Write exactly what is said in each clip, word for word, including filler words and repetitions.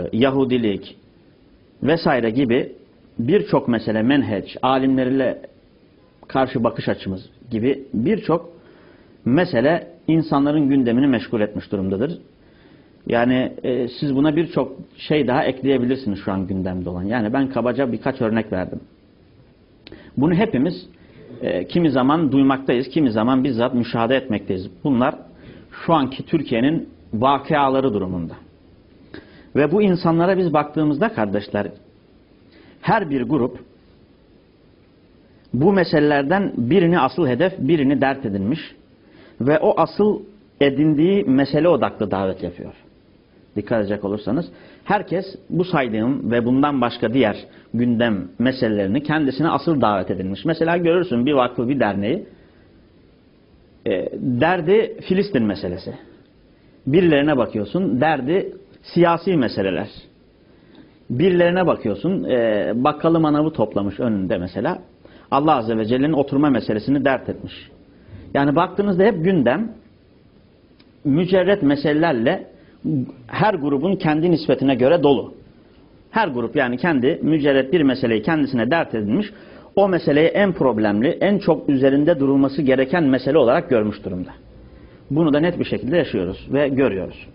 Yahudilik vesaire gibi birçok mesele, menheç, alimlerle karşı bakış açımız gibi birçok mesele insanların gündemini meşgul etmiş durumdadır. Yani e, siz buna birçok şey daha ekleyebilirsiniz şu an gündemde olan. Yani ben kabaca birkaç örnek verdim. Bunu hepimiz e, kimi zaman duymaktayız, kimi zaman bizzat müşahede etmekteyiz. Bunlar şu anki Türkiye'nin vakıaları durumunda. Ve bu insanlara biz baktığımızda kardeşler, her bir grup bu meselelerden birini asıl hedef, birini dert edinmiş ve o asıl edindiği mesele odaklı davet yapıyor. Dikkat edecek olursanız herkes bu saydığım ve bundan başka diğer gündem meselelerini kendisine asıl davet edilmiş. Mesela görürsün bir vakfı, bir derneği e, derdi Filistin meselesi. Birilerine bakıyorsun derdi siyasi meseleler. Birilerine bakıyorsun e, bakkalı manavı toplamış önünde mesela. Allah Azze ve Celle'nin oturma meselesini dert etmiş. Yani baktığınızda hep gündem mücerret meselelerle her grubun kendi nispetine göre dolu. Her grup yani kendi mücerret bir meseleyi kendisine dert edilmiş, o meseleyi en problemli, en çok üzerinde durulması gereken mesele olarak görmüş durumda. Bunu da net bir şekilde yaşıyoruz ve görüyoruz.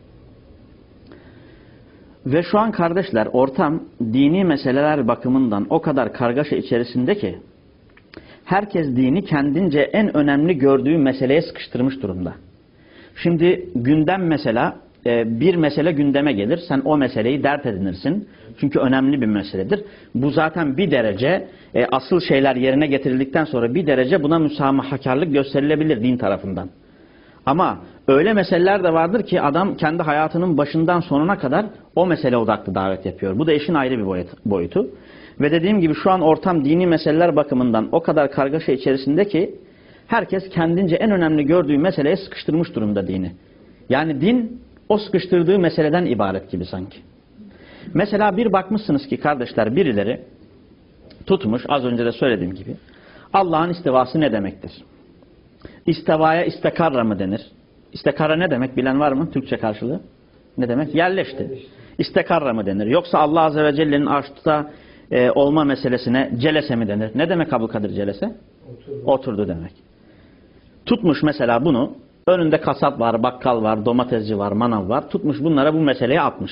Ve şu an kardeşler ortam dini meseleler bakımından o kadar kargaşa içerisinde ki herkes dini kendince en önemli gördüğü meseleye sıkıştırmış durumda. Şimdi gündem mesela bir mesele gündeme gelir. Sen o meseleyi dert edinirsin. Çünkü önemli bir meseledir. Bu zaten bir derece asıl şeyler yerine getirildikten sonra bir derece buna müsamahakarlık gösterilebilir din tarafından. Ama öyle meseleler de vardır ki adam kendi hayatının başından sonuna kadar o mesele odaklı davet yapıyor. Bu da işin ayrı bir boyutu. Ve dediğim gibi şu an ortam dini meseleler bakımından o kadar kargaşa içerisinde ki herkes kendince en önemli gördüğü meseleye sıkıştırmış durumda dini. Yani din o sıkıştırdığı meseleden ibaret gibi sanki. Mesela bir bakmışsınız ki kardeşler birileri tutmuş, az önce de söylediğim gibi, Allah'ın istivası ne demektir? İstivaya istekarra mı denir? İstekarra ne demek bilen var mı? Türkçe karşılığı. Ne demek? Yerleşti. İstekarra mı denir? Yoksa Allah Azze ve Celle'nin arşta e, olma meselesine celese mi denir? Ne demek Abdülkadir celese? Oturdu. Oturdu demek. Tutmuş mesela bunu, önünde kasap var, bakkal var, domatesci var, manav var. Tutmuş bunlara bu meseleyi atmış.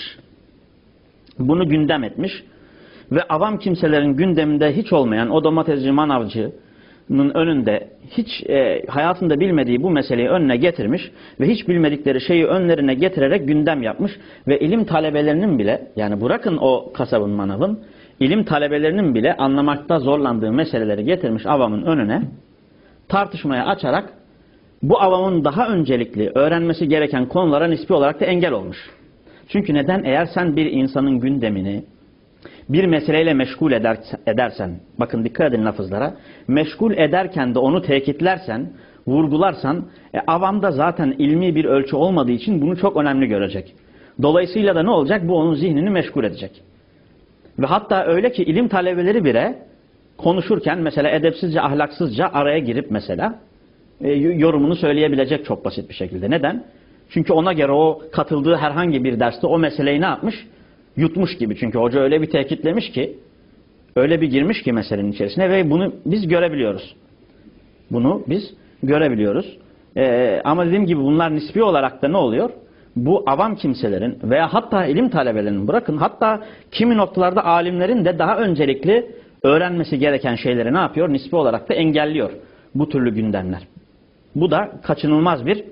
Bunu gündem etmiş. Ve avam kimselerin gündeminde hiç olmayan o domatesci, manavcının önünde hiç e, hayatında bilmediği bu meseleyi önüne getirmiş ve hiç bilmedikleri şeyi önlerine getirerek gündem yapmış ve ilim talebelerinin bile, yani bırakın o kasabın, manavın, ilim talebelerinin bile anlamakta zorlandığı meseleleri getirmiş avamın önüne, tartışmaya açarak bu avamın daha öncelikli öğrenmesi gereken konulara nispi olarak da engel olmuş. Çünkü neden? Eğer sen bir insanın gündemini bir meseleyle meşgul eder, edersen, bakın dikkat edin lafızlara, meşgul ederken de onu tekitlersen, vurgularsan, e, avamda zaten ilmi bir ölçü olmadığı için bunu çok önemli görecek. Dolayısıyla da ne olacak? Bu onun zihnini meşgul edecek. Ve hatta öyle ki ilim talebeleri bile konuşurken mesela edepsizce, ahlaksızca araya girip mesela e, yorumunu söyleyebilecek çok basit bir şekilde. Neden? Çünkü ona göre o katıldığı herhangi bir derste o meseleyi ne yapmış? Yutmuş gibi. Çünkü hoca öyle bir tekitlemiş ki, öyle bir girmiş ki meselenin içerisine ve bunu biz görebiliyoruz. Bunu biz görebiliyoruz. Ee, ama dediğim gibi bunlar nispi olarak da ne oluyor? Bu avam kimselerin veya hatta ilim talebelerinin, bırakın hatta kimi noktalarda alimlerin de daha öncelikli öğrenmesi gereken şeyleri ne yapıyor? Nispi olarak da engelliyor bu türlü gündemler. Bu da kaçınılmaz bir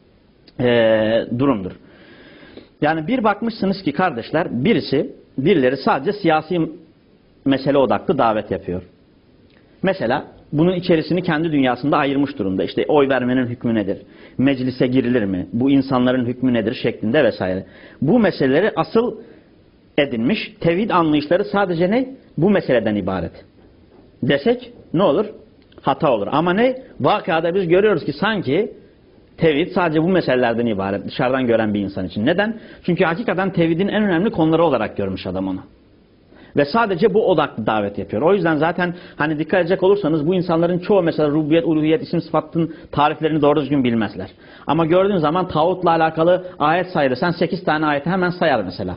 e, durumdur. Yani bir bakmışsınız ki kardeşler, birisi, birileri sadece siyasi mesele odaklı davet yapıyor. Mesela bunun içerisini kendi dünyasında ayırmış durumda. İşte oy vermenin hükmü nedir? Meclise girilir mi? Bu insanların hükmü nedir? Şeklinde vesaire. Bu meseleleri asıl edinmiş. Tevhid anlayışları sadece ne? Bu meseleden ibaret. Desek ne olur? Hata olur. Ama ne? Vakada biz görüyoruz ki sanki tevhid sadece bu meselelerden ibaret. Dışarıdan gören bir insan için. Neden? Çünkü hakikaten tevhidin en önemli konuları olarak görmüş adam onu. Ve sadece bu odaklı davet yapıyor. O yüzden zaten hani dikkat edecek olursanız bu insanların çoğu mesela rububiyet, uluhiyet, isim sıfatın tariflerini doğru düzgün bilmezler. Ama gördüğün zaman tağutla alakalı ayet sayılırsan sekiz tane ayeti hemen sayar mesela.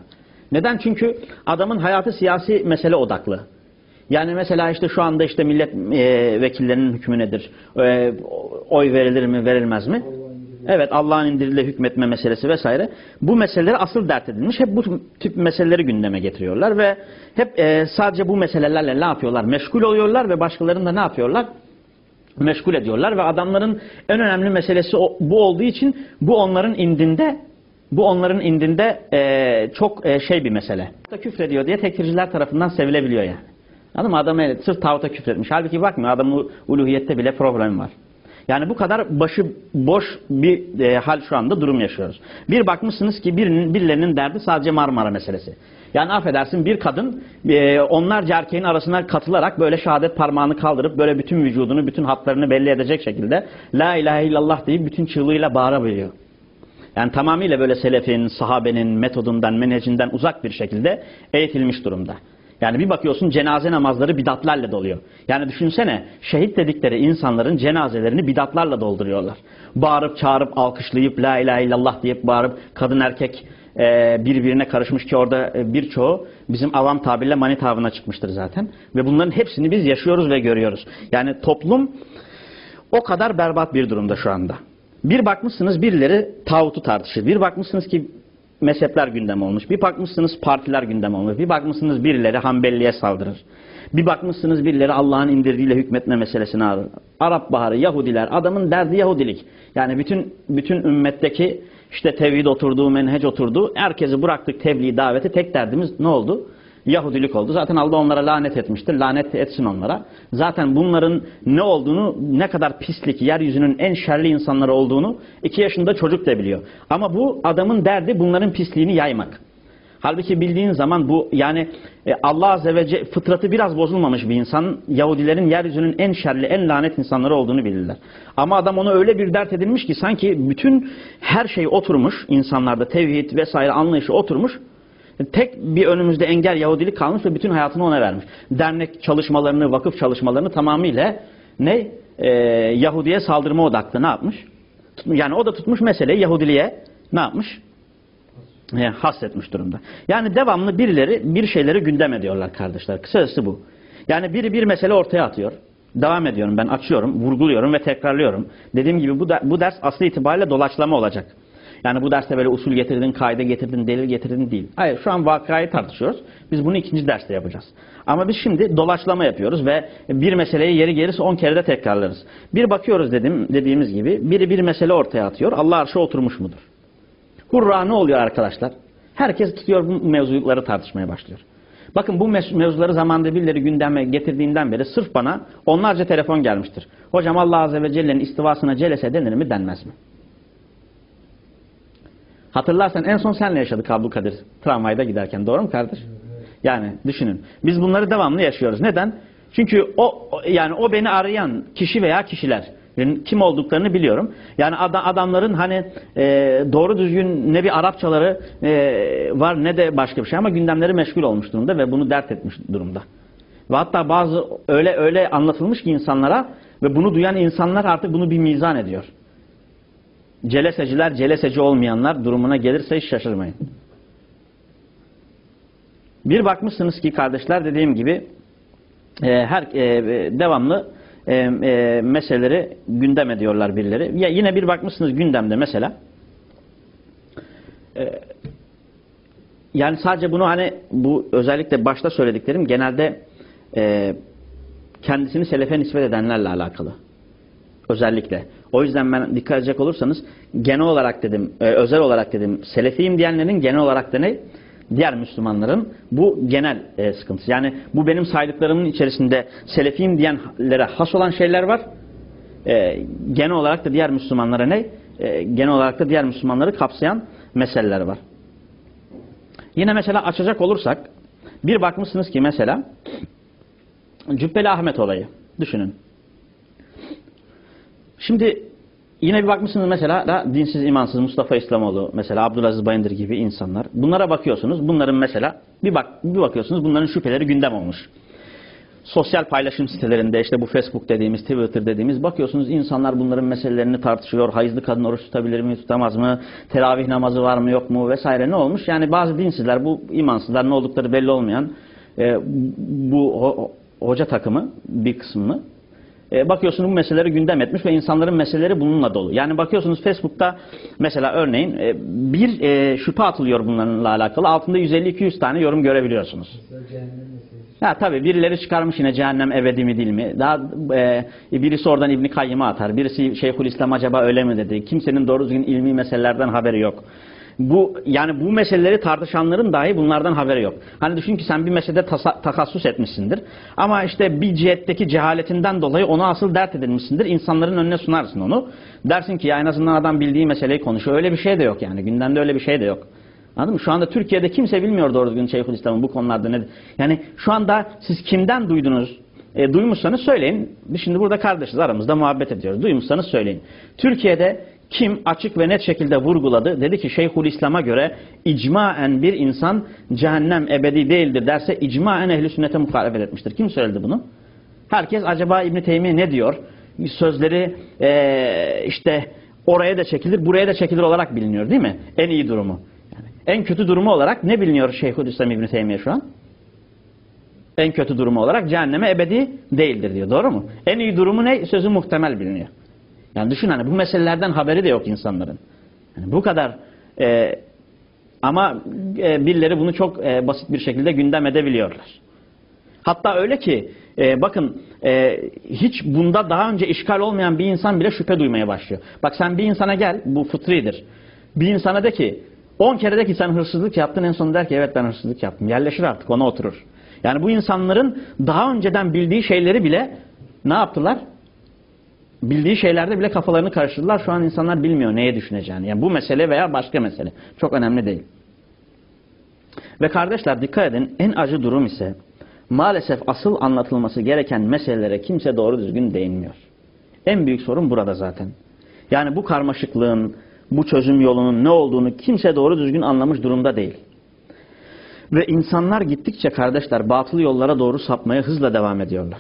Neden? Çünkü adamın hayatı siyasi mesele odaklı. Yani mesela işte şu anda işte millet e, vekillerinin hükmü nedir? E, oy verilir mi, verilmez mi? Evet, Allah'ın indiriyle hükmetme meselesi vesaire. Bu meseleleri asıl dert edilmiş. Hep bu tip meseleleri gündeme getiriyorlar ve hep e, sadece bu meselelerle ne yapıyorlar? Meşgul oluyorlar ve başkalarını da ne yapıyorlar? Meşgul ediyorlar ve adamların en önemli meselesi o, bu olduğu için bu onların indinde bu onların indinde e, çok e, şey bir mesele. Küfrediyor diye tekfirciler tarafından sevilebiliyor yani. Anladın mı? Adam evet, sırf tağuta küfretmiş. Halbuki bakmıyor, adamın uluhiyette bile problem var. Yani bu kadar başı boş bir e, hal şu anda durum yaşıyoruz. Bir bakmışsınız ki birinin, birilerinin derdi sadece Marmara meselesi. Yani affedersin, bir kadın e, onlarca erkeğin arasına katılarak böyle şehadet parmağını kaldırıp böyle bütün vücudunu, bütün hatlarını belli edecek şekilde La ilahe illallah deyip bütün çığlığıyla bağırabiliyor. Yani tamamıyla böyle selefin, sahabenin metodundan, menhecinden uzak bir şekilde eğitilmiş durumda. Yani bir bakıyorsun cenaze namazları bidatlarla doluyor. Yani düşünsene, şehit dedikleri insanların cenazelerini bidatlarla dolduruyorlar. Bağırıp çağırıp alkışlayıp la ilahe illallah deyip bağırıp kadın erkek e, birbirine karışmış ki orada e, birçoğu bizim avam tabirle manit avına çıkmıştır zaten. Ve bunların hepsini biz yaşıyoruz ve görüyoruz. Yani toplum o kadar berbat bir durumda şu anda. Bir bakmışsınız birileri tağutu tartışır. Bir bakmışsınız ki mezhepler gündem olmuş. Bir bakmışsınız partiler gündem olmuş. Bir bakmışsınız birileri Hanbeliliğe saldırır. Bir bakmışsınız birileri Allah'ın indirdiğiyle hükmetme meselesini alır. Arap Baharı, Yahudiler, adamın derdi Yahudilik. Yani bütün bütün ümmetteki işte tevhid oturduğu, menhec oturduğu, herkesi bıraktık tebliğ, daveti, tek derdimiz ne oldu? Yahudilik oldu. Zaten Allah onlara lanet etmiştir. Lanet etsin onlara. Zaten bunların ne olduğunu, ne kadar pislik, yeryüzünün en şerli insanları olduğunu iki yaşında çocuk da biliyor. Ama bu adamın derdi bunların pisliğini yaymak. Halbuki bildiğin zaman bu yani Allah Azze ve Celle fıtratı biraz bozulmamış bir insan, Yahudilerin yeryüzünün en şerli, en lanet insanları olduğunu bilirler. Ama adam onu öyle bir dert edinmiş ki sanki bütün her şey oturmuş, insanlarda tevhid vesaire anlayışı oturmuş. Tek bir önümüzde engel Yahudilik kalmış ve bütün hayatını ona vermiş. Dernek çalışmalarını, vakıf çalışmalarını tamamıyla ne? Ee, Yahudi'ye saldırma odaklı ne yapmış? Yani o da tutmuş meseleyi Yahudiliğe ne yapmış? E, hasretmiş durumda. Yani devamlı birileri bir şeyleri gündem ediyorlar kardeşler. Kısacası bu. Yani biri bir mesele ortaya atıyor. Devam ediyorum, ben açıyorum, vurguluyorum ve tekrarlıyorum. Dediğim gibi bu, da, bu ders aslı itibariyle doğaçlama olacak. Yani bu derste böyle usul getirdin, kaide getirdin, delil getirdin değil. Hayır, şu an vakayı tartışıyoruz. Biz bunu ikinci derste yapacağız. Ama biz şimdi dolaşlama yapıyoruz ve bir meseleyi yeri gelirse on kere de tekrarlarız. Bir bakıyoruz dedim, dediğimiz gibi biri bir mesele ortaya atıyor. Allah arşa oturmuş mudur? Hurra, ne oluyor arkadaşlar? Herkes tutuyor bu mevzuları tartışmaya başlıyor. Bakın bu mevzuları zamanında birileri gündeme getirdiğinden beri sırf bana onlarca telefon gelmiştir. Hocam Allah Azze ve Celle'nin istivasına celese denir mi, denmez mi? Hatırlarsan en son senle yaşadık Abdülkadir tramvayda giderken, doğru mu kardeş? Yani düşünün. Biz bunları devamlı yaşıyoruz. Neden? Çünkü o yani o beni arayan kişi veya kişiler kim olduklarını biliyorum. Yani adamların hani e, doğru düzgün ne bir Arapçaları e, var ne de başka bir şey ama gündemleri meşgul olmuş durumda ve bunu dert etmiş durumda. Ve hatta bazı öyle öyle anlatılmış ki insanlara ve bunu duyan insanlar artık bunu bir mizan ediyor. Celeseciler, celeseci olmayanlar durumuna gelirse hiç şaşırmayın. Bir bakmışsınız ki kardeşler, dediğim gibi e, her e, devamlı e, e, meseleleri gündem ediyorlar birileri. Ya yine bir bakmışsınız gündemde mesela e, yani sadece bunu hani bu özellikle başta söylediklerim genelde e, kendisini selefe nispet edenlerle alakalı. Özellikle. O yüzden ben dikkat edecek olursanız genel olarak dedim, e, özel olarak dedim selefiyim diyenlerin genel olarak da ne? Diğer Müslümanların bu genel e, sıkıntısı. Yani bu benim saydıklarımın içerisinde selefiyim diyenlere has olan şeyler var. E, genel olarak da diğer Müslümanlara ne? E, genel olarak da diğer Müslümanları kapsayan meseleler var. Yine mesela açacak olursak bir bakmışsınız ki mesela Cübbeli Ahmet olayı. Düşünün. Şimdi yine bir bakmışsınız mesela da dinsiz, imansız Mustafa İslamoğlu, mesela Abdülaziz Bayındır gibi insanlar. Bunlara bakıyorsunuz. Bunların mesela bir bak bir bakıyorsunuz bunların şüpheleri gündem olmuş. sosyal paylaşım sitelerinde, işte bu Facebook dediğimiz, Twitter dediğimiz, bakıyorsunuz insanlar bunların meselelerini tartışıyor. Hayızlı kadın oruç tutabilir mi, tutamaz mı? Teravih namazı var mı, yok mu vesaire, ne olmuş? Yani bazı dinsizler, bu imansızlar, ne oldukları belli olmayan e, bu ho hoca takımı bir kısmını e, bakıyorsunuz bu meseleleri gündem etmiş ve insanların meseleleri bununla dolu. Yani bakıyorsunuz Facebook'ta mesela örneğin e, bir e, şüphe atılıyor bunlarla alakalı. Altında yüz elli iki yüz tane yorum görebiliyorsunuz. Ha tabii birileri çıkarmış yine cehennem ebedi mi değil mi? Daha e, birisi oradan İbn Kayyım'a atar. Birisi Şeyhülislam acaba öyle mi dedi? Kimsenin doğru düzgün ilmi meselelerden haberi yok. Bu yani bu meseleleri tartışanların dahi bunlardan haberi yok. Hani düşün ki sen bir meselede takassus etmişsindir. Ama işte bir cihetteki cehaletinden dolayı onu asıl dert edilmişsindir. İnsanların önüne sunarsın onu. Dersin ki ya en azından adam bildiği meseleyi konuşuyor. Öyle bir şey de yok yani. Gündemde öyle bir şey de yok. Anladın mı? Şu anda Türkiye'de kimse bilmiyor doğru düzgün Şeyhülislam'ın bu konularda nedir. Yani şu anda siz kimden duydunuz? E, duymuşsanız söyleyin. Biz şimdi burada kardeşiz, aramızda muhabbet ediyoruz. Duymuşsanız söyleyin. Türkiye'de kim açık ve net şekilde vurguladı? Dedi ki Şeyhülislam'a göre icmaen bir insan cehennem ebedi değildir derse icmaen ehl-i sünnete muhalefet etmiştir. Kim söyledi bunu? Herkes acaba İbn Teymiye ne diyor? Sözleri e, işte oraya da çekilir, buraya da çekilir olarak biliniyor değil mi? En iyi durumu. Yani en kötü durumu olarak ne biliniyor Şeyhülislam İbn Teymiye şu an? En kötü durumu olarak cehenneme ebedi değildir diyor. Doğru mu? En iyi durumu ne? Sözü muhtemel biliniyor. Yani düşün hani bu meselelerden haberi de yok insanların. Yani bu kadar e, ama e, birileri bunu çok e, basit bir şekilde gündem edebiliyorlar. Hatta öyle ki e, bakın e, hiç bunda daha önce işgal olmayan bir insan bile şüphe duymaya başlıyor. Bak sen bir insana gel, bu fıtridir. Bir insana de ki on kere de ki sen hırsızlık yaptın, en sonunda der ki evet ben hırsızlık yaptım. Yerleşir artık, ona oturur. Yani bu insanların daha önceden bildiği şeyleri bile ne yaptılar? Bildiği şeylerde bile kafalarını karıştırdılar. Şu an insanlar bilmiyor neye düşüneceğini. Yani bu mesele veya başka mesele. Çok önemli değil. Ve kardeşler dikkat edin, en acı durum ise maalesef asıl anlatılması gereken meselelere kimse doğru düzgün değinmiyor. En büyük sorun burada zaten. Yani bu karmaşıklığın, bu çözüm yolunun ne olduğunu kimse doğru düzgün anlamış durumda değil. Ve insanlar gittikçe kardeşler batıl yollara doğru sapmaya hızla devam ediyorlar.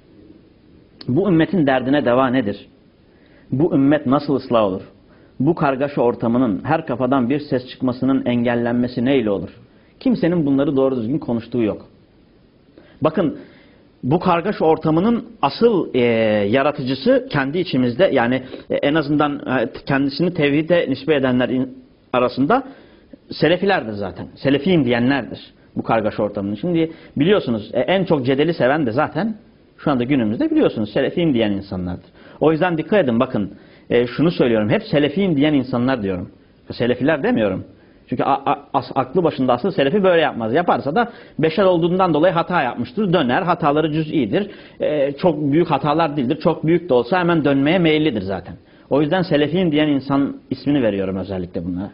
Bu ümmetin derdine deva nedir? Bu ümmet nasıl ıslah olur? Bu kargaşa ortamının her kafadan bir ses çıkmasının engellenmesi neyle olur? Kimsenin bunları doğru düzgün konuştuğu yok. Bakın bu kargaşa ortamının asıl e, yaratıcısı kendi içimizde, yani e, en azından e, kendisini tevhide nispet edenler in, arasında Selefilerdir zaten. Selefiyim diyenlerdir bu kargaşa ortamının. Şimdi biliyorsunuz e, en çok cedeli seven de zaten şu anda günümüzde biliyorsunuz Selefiyim diyen insanlardır. O yüzden dikkat edin, bakın e, şunu söylüyorum, hep Selefiyim diyen insanlar diyorum. Selefiler demiyorum. Çünkü a, a, as, aklı başında asıl Selefi böyle yapmaz. Yaparsa da beşer olduğundan dolayı hata yapmıştır. Döner, hataları cüz'idir. E, çok büyük hatalar değildir. Çok büyük de olsa hemen dönmeye meyillidir zaten. O yüzden Selefiyim diyen insan ismini veriyorum özellikle bunlara.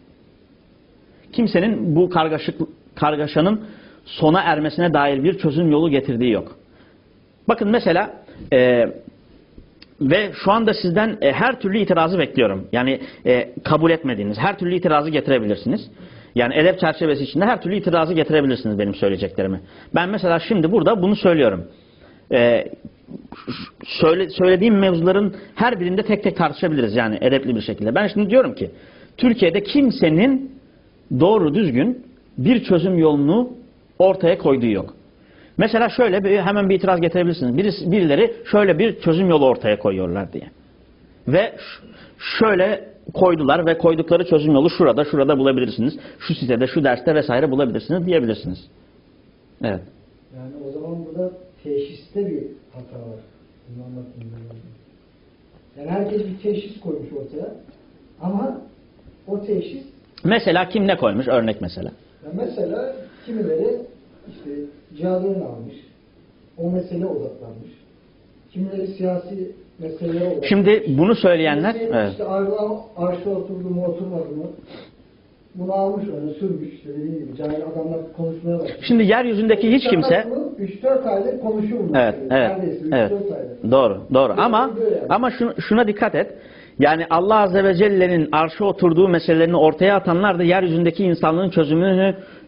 Kimsenin bu kargaşık, kargaşanın sona ermesine dair bir çözüm yolu getirdiği yok. Bakın mesela e, ve şu anda sizden e, her türlü itirazı bekliyorum. Yani e, kabul etmediğiniz her türlü itirazı getirebilirsiniz. Yani edep çerçevesi içinde her türlü itirazı getirebilirsiniz benim söyleyeceklerimi. Ben mesela şimdi burada bunu söylüyorum. E, söyle, söylediğim mevzuların her birinde tek tek tartışabiliriz yani edepli bir şekilde. Ben şimdi diyorum ki Türkiye'de kimsenin doğru düzgün bir çözüm yolunu ortaya koyduğu yok. Mesela şöyle bir, hemen bir itiraz getirebilirsiniz. Birisi, birileri şöyle bir çözüm yolu ortaya koyuyorlar diye. Ve şöyle koydular ve koydukları çözüm yolu şurada, şurada bulabilirsiniz. Şu sitede, şu derste vesaire bulabilirsiniz diyebilirsiniz. Evet. Yani o zaman burada teşhiste bir hata var. Bunu anlatayım. Yani herkes bir teşhis koymuş ortaya. Ama o teşhis... Mesela kim ne koymuş? Örnek mesela. Yani mesela kimileri işte cihazlarını almış. O mesele odaklanmış. Kimileri siyasi meselelere odaklanmış. Şimdi bunu söyleyenler... Kimisi evet. işte Allah arşa oturdu mu oturmadı mı? Bunu almış öyle sürmüş. İşte dediğim gibi cahil adamlar konuşmaya başlıyor. Şimdi yeryüzündeki hiç kimse... üç dört aydır konuşuyor mu? Evet, evet, evet. Doğru, doğru. Ama ama şuna, şuna dikkat et. Yani Allah Azze ve Celle'nin arşa oturduğu meselelerini ortaya atanlar da yeryüzündeki insanlığın çözümünü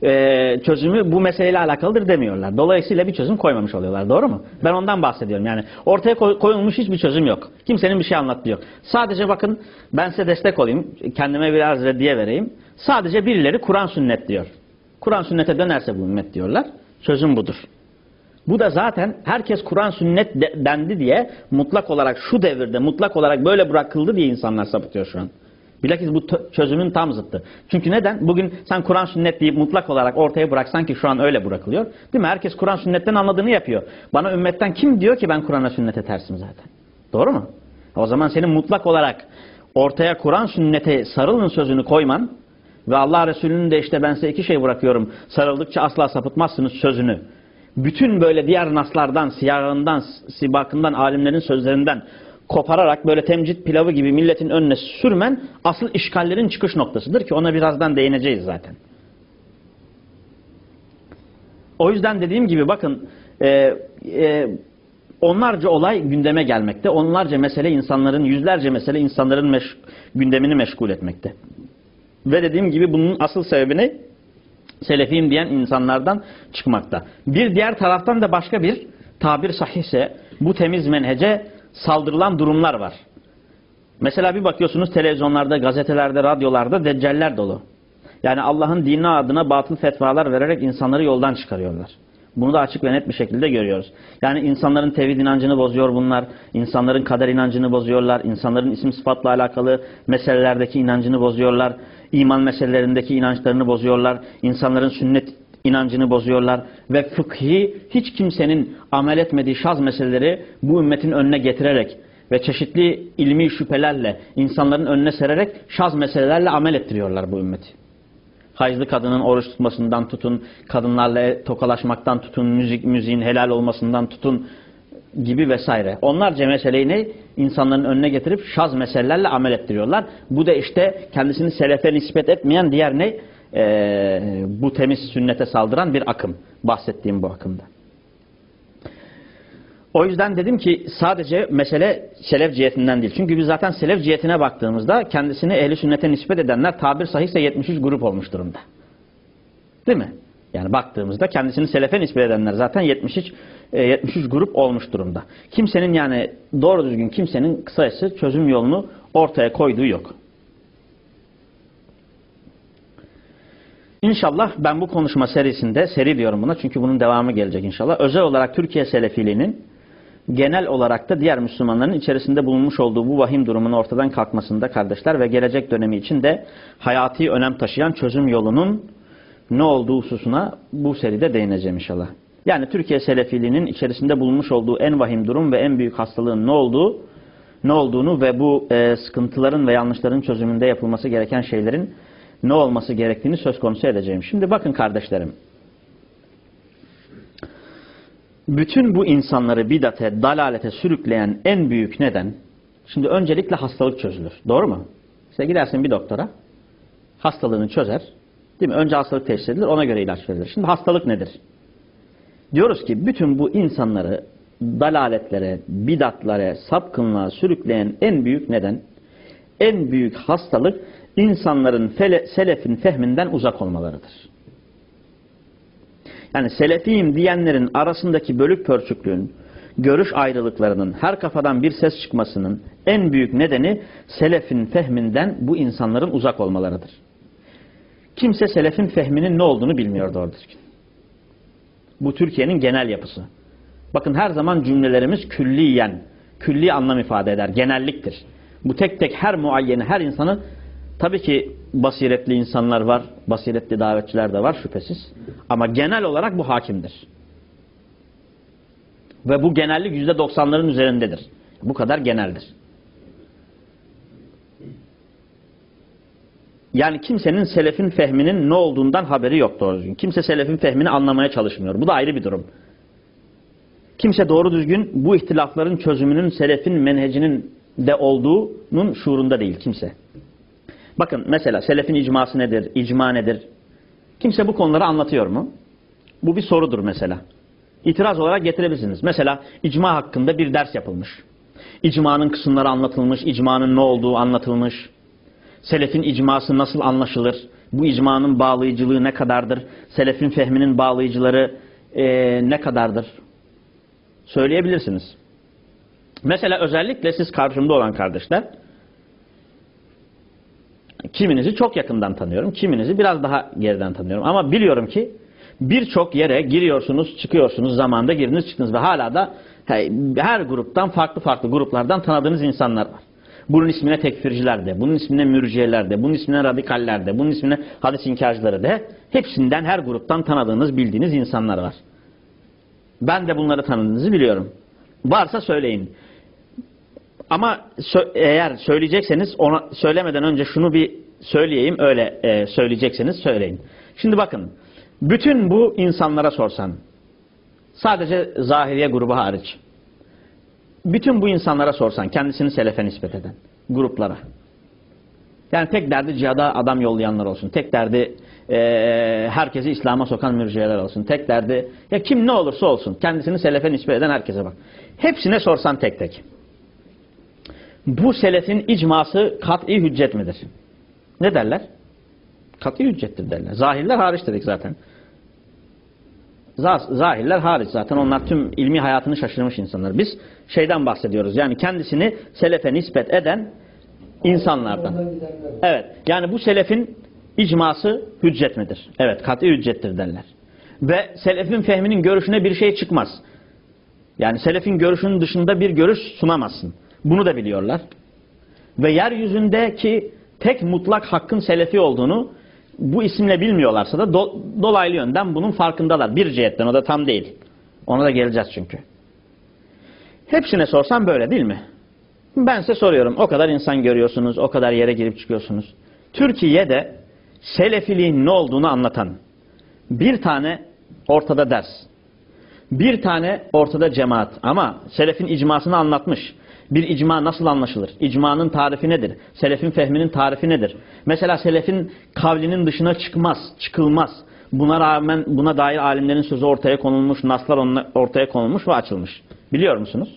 e, çözümü bu meseleyle alakalıdır demiyorlar. Dolayısıyla bir çözüm koymamış oluyorlar. Doğru mu? Ben ondan bahsediyorum. Yani ortaya koy, koyulmuş hiçbir çözüm yok. Kimsenin bir şey anlattığı yok. Sadece bakın ben size destek olayım. Kendime biraz reddiye vereyim. Sadece birileri Kur'an sünnet diyor. Kur'an sünnete dönerse bu ümmet diyorlar. Çözüm budur. Bu da zaten herkes Kur'an sünnet de, dendi diye mutlak olarak şu devirde mutlak olarak böyle bırakıldı diye insanlar sapıtıyor şu an. Bilakis bu çözümün tam zıttı. Çünkü neden? Bugün sen Kur'an sünnet deyip mutlak olarak ortaya bıraksan ki şu an öyle bırakılıyor. Değil mi? Herkes Kur'an sünnetten anladığını yapıyor. Bana ümmetten kim diyor ki ben Kur'an'a sünnete tersim zaten? Doğru mu? O zaman senin mutlak olarak ortaya Kur'an sünnete sarılın sözünü koyman ve Allah Resulü'nün de işte ben size iki şey bırakıyorum. Sarıldıkça asla sapıtmazsınız sözünü. Bütün böyle diğer naslardan, siyahından, sibakından, alimlerin sözlerinden kopararak böyle temcit pilavı gibi milletin önüne sürmen asıl işgallerin çıkış noktasıdır ki ona birazdan değineceğiz zaten. O yüzden dediğim gibi bakın e, e, onlarca olay gündeme gelmekte. Onlarca mesele insanların, yüzlerce mesele insanların meş, gündemini meşgul etmekte. Ve dediğim gibi bunun asıl sebebini Selefiyim diyen insanlardan çıkmakta. Bir diğer taraftan da başka bir tabir sahihse bu temiz menhece saldırılan durumlar var. Mesela bir bakıyorsunuz televizyonlarda, gazetelerde, radyolarda deccaller dolu. Yani Allah'ın dini adına batıl fetvalar vererek insanları yoldan çıkarıyorlar. Bunu da açık ve net bir şekilde görüyoruz. Yani insanların tevhid inancını bozuyor bunlar, insanların kader inancını bozuyorlar, insanların isim sıfatla alakalı meselelerdeki inancını bozuyorlar, iman meselelerindeki inançlarını bozuyorlar, insanların sünnet inancını bozuyorlar ve fıkhi hiç kimsenin amel etmediği şaz meseleleri bu ümmetin önüne getirerek ve çeşitli ilmi şüphelerle insanların önüne sererek şaz meselelerle amel ettiriyorlar bu ümmeti. Hayızlı kadının oruç tutmasından tutun, kadınlarla tokalaşmaktan tutun, müzik müziğin helal olmasından tutun gibi vesaire. Onlarca meseleyi ne? İnsanların önüne getirip şaz meselelerle amel ettiriyorlar. Bu da işte kendisini selefe nispet etmeyen diğer ne? Ee, bu temiz sünnete saldıran bir akım. Bahsettiğim bu akımda. O yüzden dedim ki sadece mesele selef cihetinden değil. Çünkü biz zaten selef cihetine baktığımızda kendisini ehli sünnete nispet edenler tabir sahihse yetmiş üç grup olmuş durumda. Değil mi? Yani baktığımızda kendisini selefe nispet edenler zaten yetmiş üç, yetmiş üç grup olmuş durumda. Kimsenin yani doğru düzgün kimsenin kısacası çözüm yolunu ortaya koyduğu yok. İnşallah ben bu konuşma serisinde, seri diyorum buna çünkü bunun devamı gelecek inşallah. Özel olarak Türkiye Selefiliğinin genel olarak da diğer Müslümanların içerisinde bulunmuş olduğu bu vahim durumun ortadan kalkmasında kardeşler ve gelecek dönemi için de hayati önem taşıyan çözüm yolunun ne olduğu hususuna bu seride değineceğim inşallah. Yani Türkiye Selefiliğinin içerisinde bulunmuş olduğu en vahim durum ve en büyük hastalığın ne olduğu, ne olduğunu ve bu e, sıkıntıların ve yanlışların çözümünde yapılması gereken şeylerin ne olması gerektiğini söz konusu edeceğim. Şimdi bakın kardeşlerim. Bütün bu insanları bidate, dalalete sürükleyen en büyük neden, şimdi öncelikle hastalık çözülür. Doğru mu? İşte gidersin bir doktora, hastalığını çözer. Değil mi? Önce hastalık teşhis edilir, ona göre ilaç verilir. Şimdi hastalık nedir? Diyoruz ki bütün bu insanları dalaletlere, bidatlara, sapkınlığa sürükleyen en büyük neden, en büyük hastalık insanların fele, selefin fehminden uzak olmalarıdır. Yani selefiyim diyenlerin arasındaki bölük pörçüklüğün, görüş ayrılıklarının, her kafadan bir ses çıkmasının en büyük nedeni selefin fehminden bu insanların uzak olmalarıdır. Kimse selefin fehminin ne olduğunu bilmiyor doğru düzgün. Bu Türkiye'nin genel yapısı. Bakın her zaman cümlelerimiz külliyen, külli anlam ifade eder, genelliktir. Bu tek tek her muayyeni, her insanı, tabii ki basiretli insanlar var, basiretli davetçiler de var şüphesiz. Ama genel olarak bu hakimdir. Ve bu genellik yüzde doksanların üzerindedir. Bu kadar geneldir. Yani kimsenin selefin fehminin ne olduğundan haberi yok doğru düzgün. Kimse selefin fehmini anlamaya çalışmıyor. Bu da ayrı bir durum. Kimse doğru düzgün bu ihtilafların çözümünün selefin menhecinin de olduğunun şuurunda değil kimse. Bakın mesela selefin icması nedir, icma nedir? Kimse bu konuları anlatıyor mu? Bu bir sorudur mesela. İtiraz olarak getirebilirsiniz. Mesela icma hakkında bir ders yapılmış. İcmanın kısımları anlatılmış, icmanın ne olduğu anlatılmış. Selefin icması nasıl anlaşılır? Bu icmanın bağlayıcılığı ne kadardır? Selefin fehminin bağlayıcıları e, ne kadardır? Söyleyebilirsiniz. Mesela özellikle siz karşımda olan kardeşler, kiminizi çok yakından tanıyorum, kiminizi biraz daha geriden tanıyorum. Ama biliyorum ki birçok yere giriyorsunuz, çıkıyorsunuz, zamanında girdiniz, çıktınız ve hala da her gruptan, farklı farklı gruplardan tanıdığınız insanlar var. Bunun ismine tekfirciler de, bunun ismine mürciyeler de, bunun ismine radikaller de, bunun ismine hadis inkarcıları de, hepsinden, her gruptan tanıdığınız, bildiğiniz insanlar var. Ben de bunları tanıdığınızı biliyorum. Varsa söyleyin. Ama eğer söyleyecekseniz, ona söylemeden önce şunu bir söyleyeyim, öyle e, söyleyecekseniz söyleyin. Şimdi bakın, bütün bu insanlara sorsan, sadece Zahiriye grubu hariç, bütün bu insanlara sorsan, kendisini selefe nispet eden gruplara, yani tek derdi cihada adam yollayanlar olsun, tek derdi e, herkesi İslam'a sokan mürciyeler olsun, tek derdi, ya kim ne olursa olsun, kendisini selefe nispet eden herkese bak. Hepsine sorsan tek tek, bu selefin icması kat'i hüccet midir? Ne derler? Kat'i hüccettir derler. Zahirler hariç dedik zaten. Zahirler hariç zaten, onlar tüm ilmi hayatını şaşırmış insanlar. Biz şeyden bahsediyoruz, yani kendisini selefe nispet eden insanlardan. Evet, yani bu selefin icması hüccet midir? Evet, kat'i hüccettir derler. Ve selefin fehminin görüşüne bir şey çıkmaz. Yani selefin görüşünün dışında bir görüş sunamazsın. Bunu da biliyorlar. Ve yeryüzündeki tek mutlak hakkın selefi olduğunu bu isimle bilmiyorlarsa da do, dolaylı yönden bunun farkındalar. Bir cihetten, o da tam değil. Ona da geleceğiz çünkü. Hepsine sorsam böyle değil mi? Ben size soruyorum. O kadar insan görüyorsunuz, o kadar yere girip çıkıyorsunuz. Türkiye'de selefiliğin ne olduğunu anlatan bir tane ortada ders, bir tane ortada cemaat, ama selefin icmasını anlatmış. Bir icma nasıl anlaşılır? İcmanın tarifi nedir? Selefin fehminin tarifi nedir? Mesela selefin kavlinin dışına çıkmaz, çıkılmaz. Buna rağmen buna dair alimlerin sözü ortaya konulmuş, naslar ortaya konulmuş ve açılmış. Biliyor musunuz?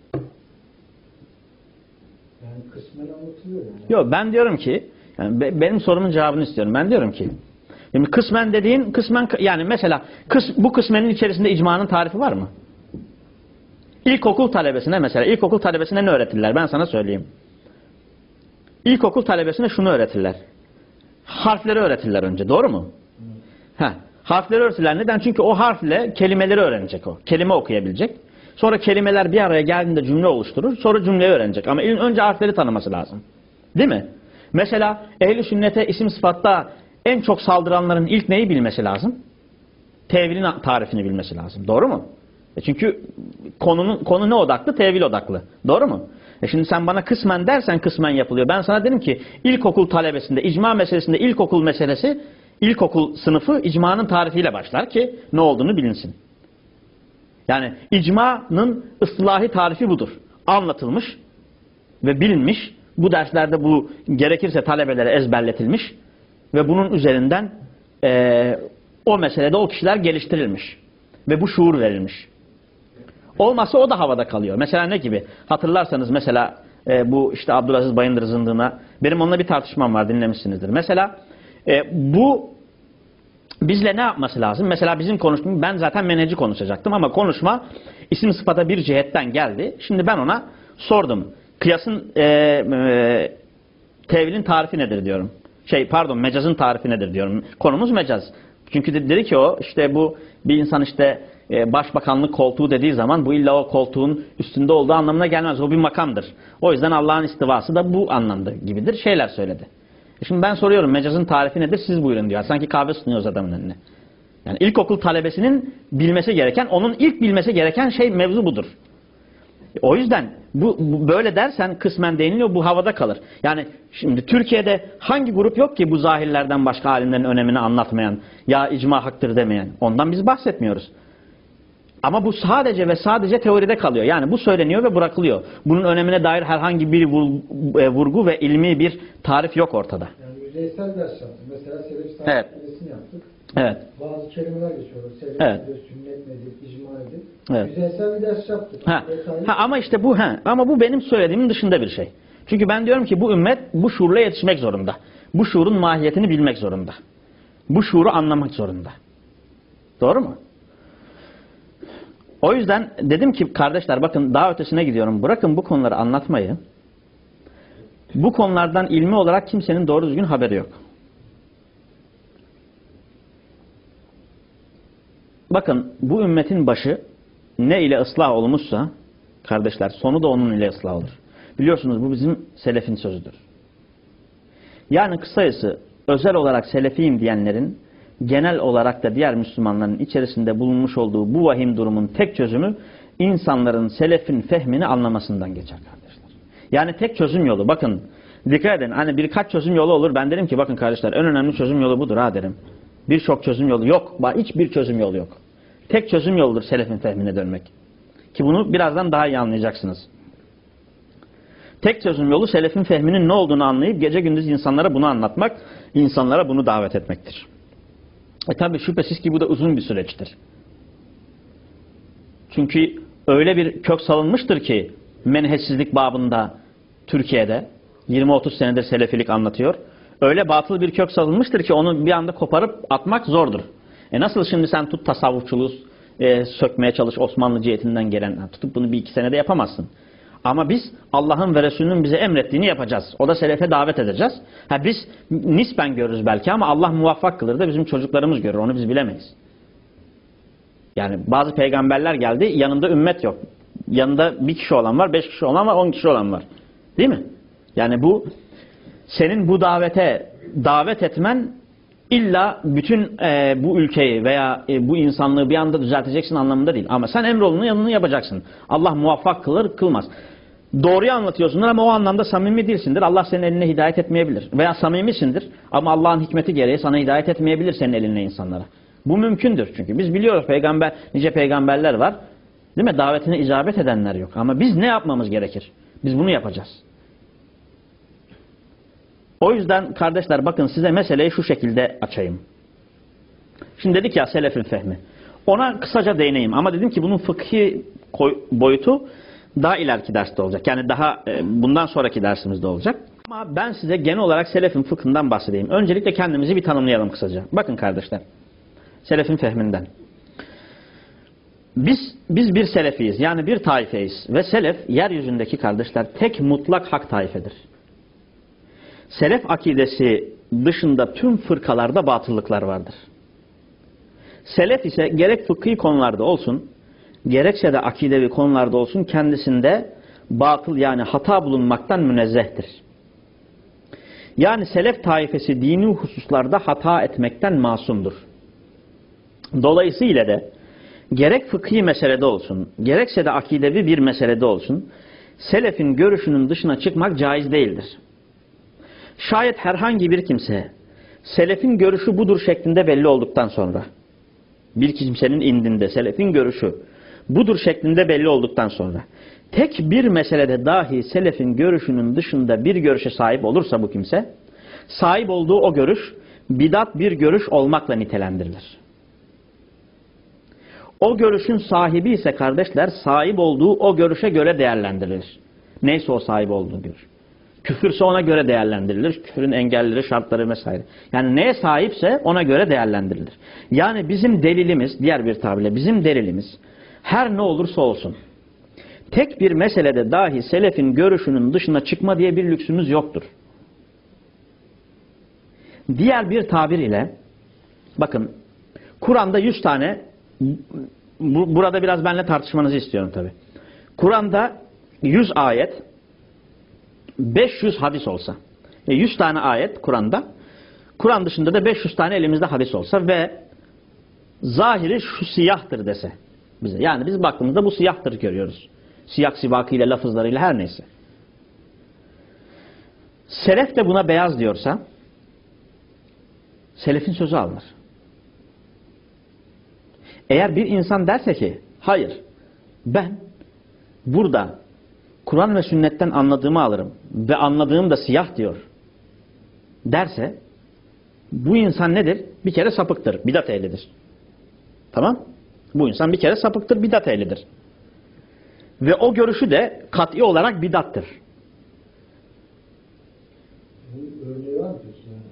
Yani kısmen anlatılıyor yani. Yok, ben diyorum ki, yani be, benim sorumun cevabını istiyorum. Ben diyorum ki, şimdi kısmen dediğin, kısmen, yani mesela kıs, bu kısmenin içerisinde icmanın tarifi var mı? İlkokul talebesine mesela, ilkokul talebesine ne öğretirler? Ben sana söyleyeyim. İlkokul talebesine şunu öğretirler. Harfleri öğretirler önce, doğru mu? Ha, harfleri öğretirler. Neden? Çünkü o harfle kelimeleri öğrenecek o. Kelime okuyabilecek. Sonra kelimeler bir araya geldiğinde cümle oluşturur. Sonra cümleyi öğrenecek. Ama önce harfleri tanıması lazım. Değil mi? Mesela ehl-i sünnete isim sıfatta en çok saldıranların ilk neyi bilmesi lazım? Tevilin tarifini bilmesi lazım. Doğru mu? E çünkü konunun, konu ne odaklı? Tevil odaklı. Doğru mu? E şimdi sen bana kısmen dersen kısmen yapılıyor. Ben sana dedim ki ilkokul talebesinde, icma meselesinde ilkokul meselesi, ilkokul sınıfı icmanın tarifiyle başlar ki ne olduğunu bilinsin. Yani icmanın ıslahi tarifi budur. Anlatılmış ve bilinmiş. Bu derslerde bu gerekirse talebelere ezberletilmiş ve bunun üzerinden e, o meselede o kişiler geliştirilmiş ve bu şuur verilmiş. Olmazsa o da havada kalıyor. Mesela ne gibi? Hatırlarsanız mesela e, bu işte Abdülaziz Bayındır zındığına, benim onunla bir tartışmam var, dinlemişsinizdir. Mesela e, bu bizle ne yapması lazım? Mesela bizim konuşmamız, ben zaten menheci konuşacaktım ama konuşma isim sıfata bir cihetten geldi. Şimdi ben ona sordum. Kıyasın e, e, tevilin tarifi nedir diyorum. Şey pardon mecazın tarifi nedir diyorum. Konumuz mecaz. Çünkü dedi ki o işte bu bir insan işte e, başbakanlık koltuğu dediği zaman bu illa o koltuğun üstünde olduğu anlamına gelmez. O bir makamdır. O yüzden Allah'ın istivası da bu anlamda gibidir. Şeyler söyledi. E şimdi ben soruyorum mecazın tarifi nedir? Siz buyurun diyor. Sanki kahve sunuyoruz adamın önüne. Yani ilkokul talebesinin bilmesi gereken, onun ilk bilmesi gereken şey mevzu budur. O yüzden bu, bu böyle dersen kısmen değiniliyor, bu havada kalır. Yani şimdi Türkiye'de hangi grup yok ki bu zahirlerden başka alimlerin önemini anlatmayan, ya icma haktır demeyen? Ondan biz bahsetmiyoruz. Ama bu sadece ve sadece teoride kalıyor. Yani bu söyleniyor ve bırakılıyor. Bunun önemine dair herhangi bir vurgu ve ilmi bir tarif yok ortada. Yani yüzeysel ders yaptık. Mesela Selef evet. Sahibi'sini yaptık. Evet. Bazı kelimeler geçiyoruz. Selef evet. nedir, sünnet nedir, icma nedir? Evet. Yüzeysel bir ders yaptık. Ha. ha ama işte bu ha ama bu benim söylediğimin dışında bir şey. Çünkü ben diyorum ki bu ümmet bu şuurla yetişmek zorunda. bu şuurun mahiyetini bilmek zorunda. Bu şuuru anlamak zorunda. Doğru mu? O yüzden dedim ki kardeşler bakın daha ötesine gidiyorum. Bırakın bu konuları anlatmayı. Bu konulardan ilmi olarak kimsenin doğru düzgün haberi yok. Bakın bu ümmetin başı ne ile ıslah olmuşsa kardeşler sonu da onun ile ıslah olur. Biliyorsunuz bu bizim selefin sözüdür. Yani kısacası özel olarak selefiyim diyenlerin genel olarak da diğer Müslümanların içerisinde bulunmuş olduğu bu vahim durumun tek çözümü insanların selefin fehmini anlamasından geçer kardeşler. Yani tek çözüm yolu bakın dikkat edin hani birkaç çözüm yolu olur ben derim ki bakın kardeşler en önemli çözüm yolu budur ha derim. Birçok çözüm yolu yok. Hiçbir çözüm yolu yok. Tek çözüm yoludur selefin fehmine dönmek. Ki bunu birazdan daha iyi anlayacaksınız. Tek çözüm yolu selefin fehminin ne olduğunu anlayıp gece gündüz insanlara bunu anlatmak, insanlara bunu davet etmektir. E tabi şüphesiz ki bu da uzun bir süreçtir. Çünkü öyle bir kök salınmıştır ki menhecsizlik babında Türkiye'de yirmi otuz senedir selefilik anlatıyor. Öyle batıl bir kök salınmıştır ki onu bir anda koparıp atmak zordur. E nasıl şimdi sen tut tasavvufçuluğu e, sökmeye çalış Osmanlı cihetinden gelen tutup bunu bir iki senede yapamazsın. Ama biz Allah'ın ve Resulünün bize emrettiğini yapacağız. O da selefe davet edeceğiz. Ha biz nispen görürüz belki ama Allah muvaffak kılır da bizim çocuklarımız görür. Onu biz bilemeyiz. Yani bazı peygamberler geldi yanında ümmet yok. Yanında bir kişi olan var, beş kişi olan var, on kişi olan var. Değil mi? Yani bu senin bu davete davet etmen illa bütün e, bu ülkeyi veya e, bu insanlığı bir anda düzelteceksin anlamında değil. Ama sen emrolunun yanını yapacaksın. Allah muvaffak kılır, kılmaz. Doğruyu anlatıyorsundur ama o anlamda samimi değilsindir. Allah senin eline hidayet etmeyebilir. Veya samimisindir ama Allah'ın hikmeti gereği sana hidayet etmeyebilir senin elinle insanlara. Bu mümkündür çünkü. Biz biliyoruz peygamber, nice peygamberler var. Değil mi? Davetine icabet edenler yok. Ama biz ne yapmamız gerekir? Biz bunu yapacağız. O yüzden kardeşler bakın size meseleyi şu şekilde açayım. Şimdi dedik ya selefin fehmi. Ona kısaca değineyim ama dedim ki bunun fıkhi boyutu daha ileriki derste olacak. Yani daha bundan sonraki dersimizde olacak. Ama ben size genel olarak selefin fıkhından bahsedeyim. Öncelikle kendimizi bir tanımlayalım kısaca. Bakın kardeşler. Selefin fehminden. Biz biz bir selefiyiz. Yani bir taifeyiz. Ve selef yeryüzündeki kardeşler tek mutlak hak taifedir. Selef akidesi dışında tüm fırkalarda batıllıklar vardır. Selef ise gerek fıkhi konularda olsun, gerekse de akidevi konularda olsun kendisinde batıl yani hata bulunmaktan münezzehtir. Yani selef taifesi dini hususlarda hata etmekten masumdur. Dolayısıyla da gerek fıkhi meselede olsun, gerekse de akidevi bir meselede olsun, selefin görüşünün dışına çıkmak caiz değildir. Şayet herhangi bir kimse selefin görüşü budur şeklinde belli olduktan sonra bir kimsenin indinde selefin görüşü budur şeklinde belli olduktan sonra tek bir meselede dahi selefin görüşünün dışında bir görüşe sahip olursa bu kimse sahip olduğu o görüş bidat bir görüş olmakla nitelendirilir. O görüşün sahibi ise kardeşler sahip olduğu o görüşe göre değerlendirilir. Neyse o sahip olduğu görüş. Küfürse ona göre değerlendirilir. Küfürün engelleri, şartları vesaire. Yani neye sahipse ona göre değerlendirilir. Yani bizim delilimiz, diğer bir tabirle bizim delilimiz her ne olursa olsun tek bir meselede dahi selefin görüşünün dışına çıkma diye bir lüksümüz yoktur. Diğer bir tabir ile bakın Kur'an'da yüz tane bu, burada biraz benimle tartışmanızı istiyorum tabi. Kur'an'da yüz ayet beş yüz hadis olsa, yüz tane ayet Kur'an'da, Kur'an dışında da beş yüz tane elimizde hadis olsa ve zahiri şu siyahtır dese bize. Yani biz baktığımızda bu siyahtır görüyoruz. Siyak sibakıyla, lafızlarıyla her neyse. Selef de buna beyaz diyorsa selefin sözü alınır. Eğer bir insan derse ki hayır ben burada Kur'an ve sünnetten anladığımı alırım ve anladığım da siyah diyor derse bu insan nedir? Bir kere sapıktır, bidat ehlidir. Tamam? Bu insan bir kere sapıktır, bidat ehlidir. Ve o görüşü de kat'i olarak bidattır. Örneği var mı? Yani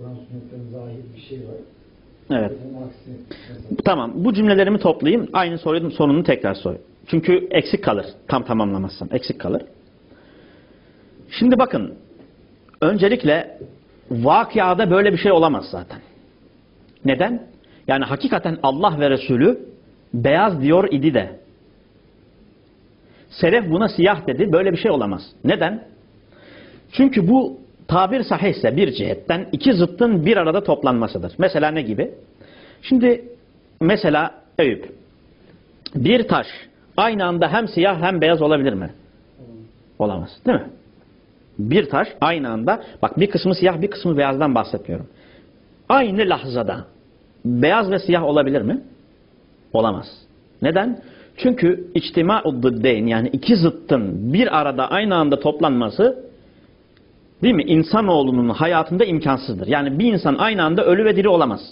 Kur'an sünnetten zahir bir şey var. Evet. Bunun aksine mesela. Tamam. Bu cümlelerimi toplayayım. Aynı sorunun sonunu tekrar sor. Çünkü eksik kalır. Tam tamamlamazsam. Eksik kalır. Şimdi bakın. Öncelikle vakıada böyle bir şey olamaz zaten. Neden? Yani hakikaten Allah ve Resulü beyaz diyor idi de selef buna siyah dedi. Böyle bir şey olamaz. Neden? Çünkü bu tabir sahihse bir cihetten iki zıttın bir arada toplanmasıdır. Mesela ne gibi? Şimdi mesela Eyüp, bir taş aynı anda hem siyah hem beyaz olabilir mi? Olamaz. Değil mi? Bir taş aynı anda, bak bir kısmı siyah bir kısmı beyazdan bahsetmiyorum. Aynı lahzada beyaz ve siyah olabilir mi? Olamaz. Neden? Çünkü içtima'u zıddeyn, yani iki zıttın bir arada aynı anda toplanması, değil mi? İnsanoğlunun hayatında imkansızdır. Yani bir insan aynı anda ölü ve diri olamaz.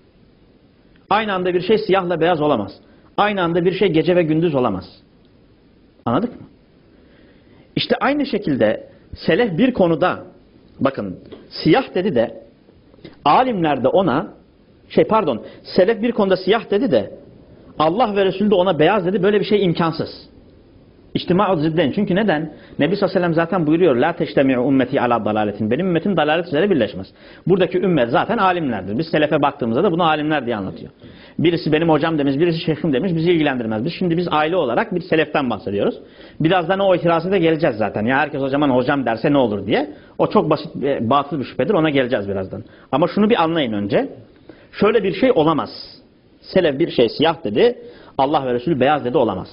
Aynı anda bir şey siyahla beyaz olamaz. Aynı anda bir şey gece ve gündüz olamaz. Anladık mı? İşte aynı şekilde selef bir konuda, bakın siyah dedi de alimler de ona şey pardon selef bir konuda siyah dedi de Allah ve Resulü de ona beyaz dedi. Böyle bir şey imkansız. İçtima'u zidden. Çünkü neden? Nebi sallallahu aleyhi ve sellem zaten buyuruyor. La teştemi'u ümmeti ala dalaletin. Benim ümmetim dalalet üzere birleşmez. Buradaki ümmet zaten alimlerdir. Biz selefe baktığımızda da bunu alimler diye anlatıyor. Birisi benim hocam demiş, birisi şeyhim demiş, bizi ilgilendirmez. Biz şimdi biz aile olarak bir seleften bahsediyoruz. Birazdan o ihtirası da geleceğiz zaten. Ya herkes o zaman hocam derse ne olur diye. O çok basit, batıl bir şüphedir. Ona geleceğiz birazdan. Ama şunu bir anlayın önce. Şöyle bir şey olamaz. Selef bir şey siyah dedi. Allah ve Resulü beyaz dedi, olamaz.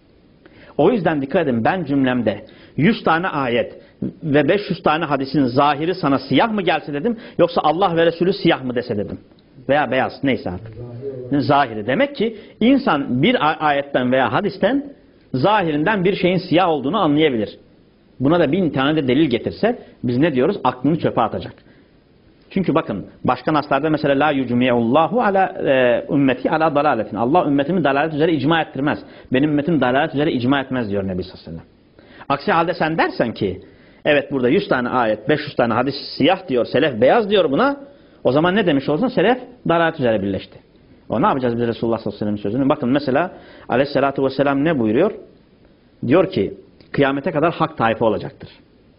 O yüzden dikkat edin, ben cümlemde yüz tane ayet ve beş yüz tane hadisin zahiri sana siyah mı gelse dedim, yoksa Allah ve Resulü siyah mı dese dedim. Veya beyaz, neyse artık. Zahiri. Zahiri. Demek ki insan bir ayetten veya hadisten zahirinden bir şeyin siyah olduğunu anlayabilir. Buna da bin tane de delil getirse biz ne diyoruz? Aklını çöpe atacak. Çünkü bakın başka naslarda mesela la yucmi'ullahu ala e, ümmeti ala dalaletin. Allah ümmetimi dalalet üzere icma ettirmez. Benim ümmetim dalalet üzere icma etmez diyor Nebi sallallahu aleyhi ve sellem. Aksi halde sen dersen ki evet burada yüz tane ayet, beş yüz tane hadis siyah diyor, selef beyaz diyor buna. O zaman ne demiş olsun? Selef dalalet üzere birleşti. O ne yapacağız biz Resulullah sallallahu aleyhi ve sellem'in sözünü? Bakın mesela aleyhissalatu vesselam ne buyuruyor? Diyor ki kıyamete kadar hak taife olacaktır.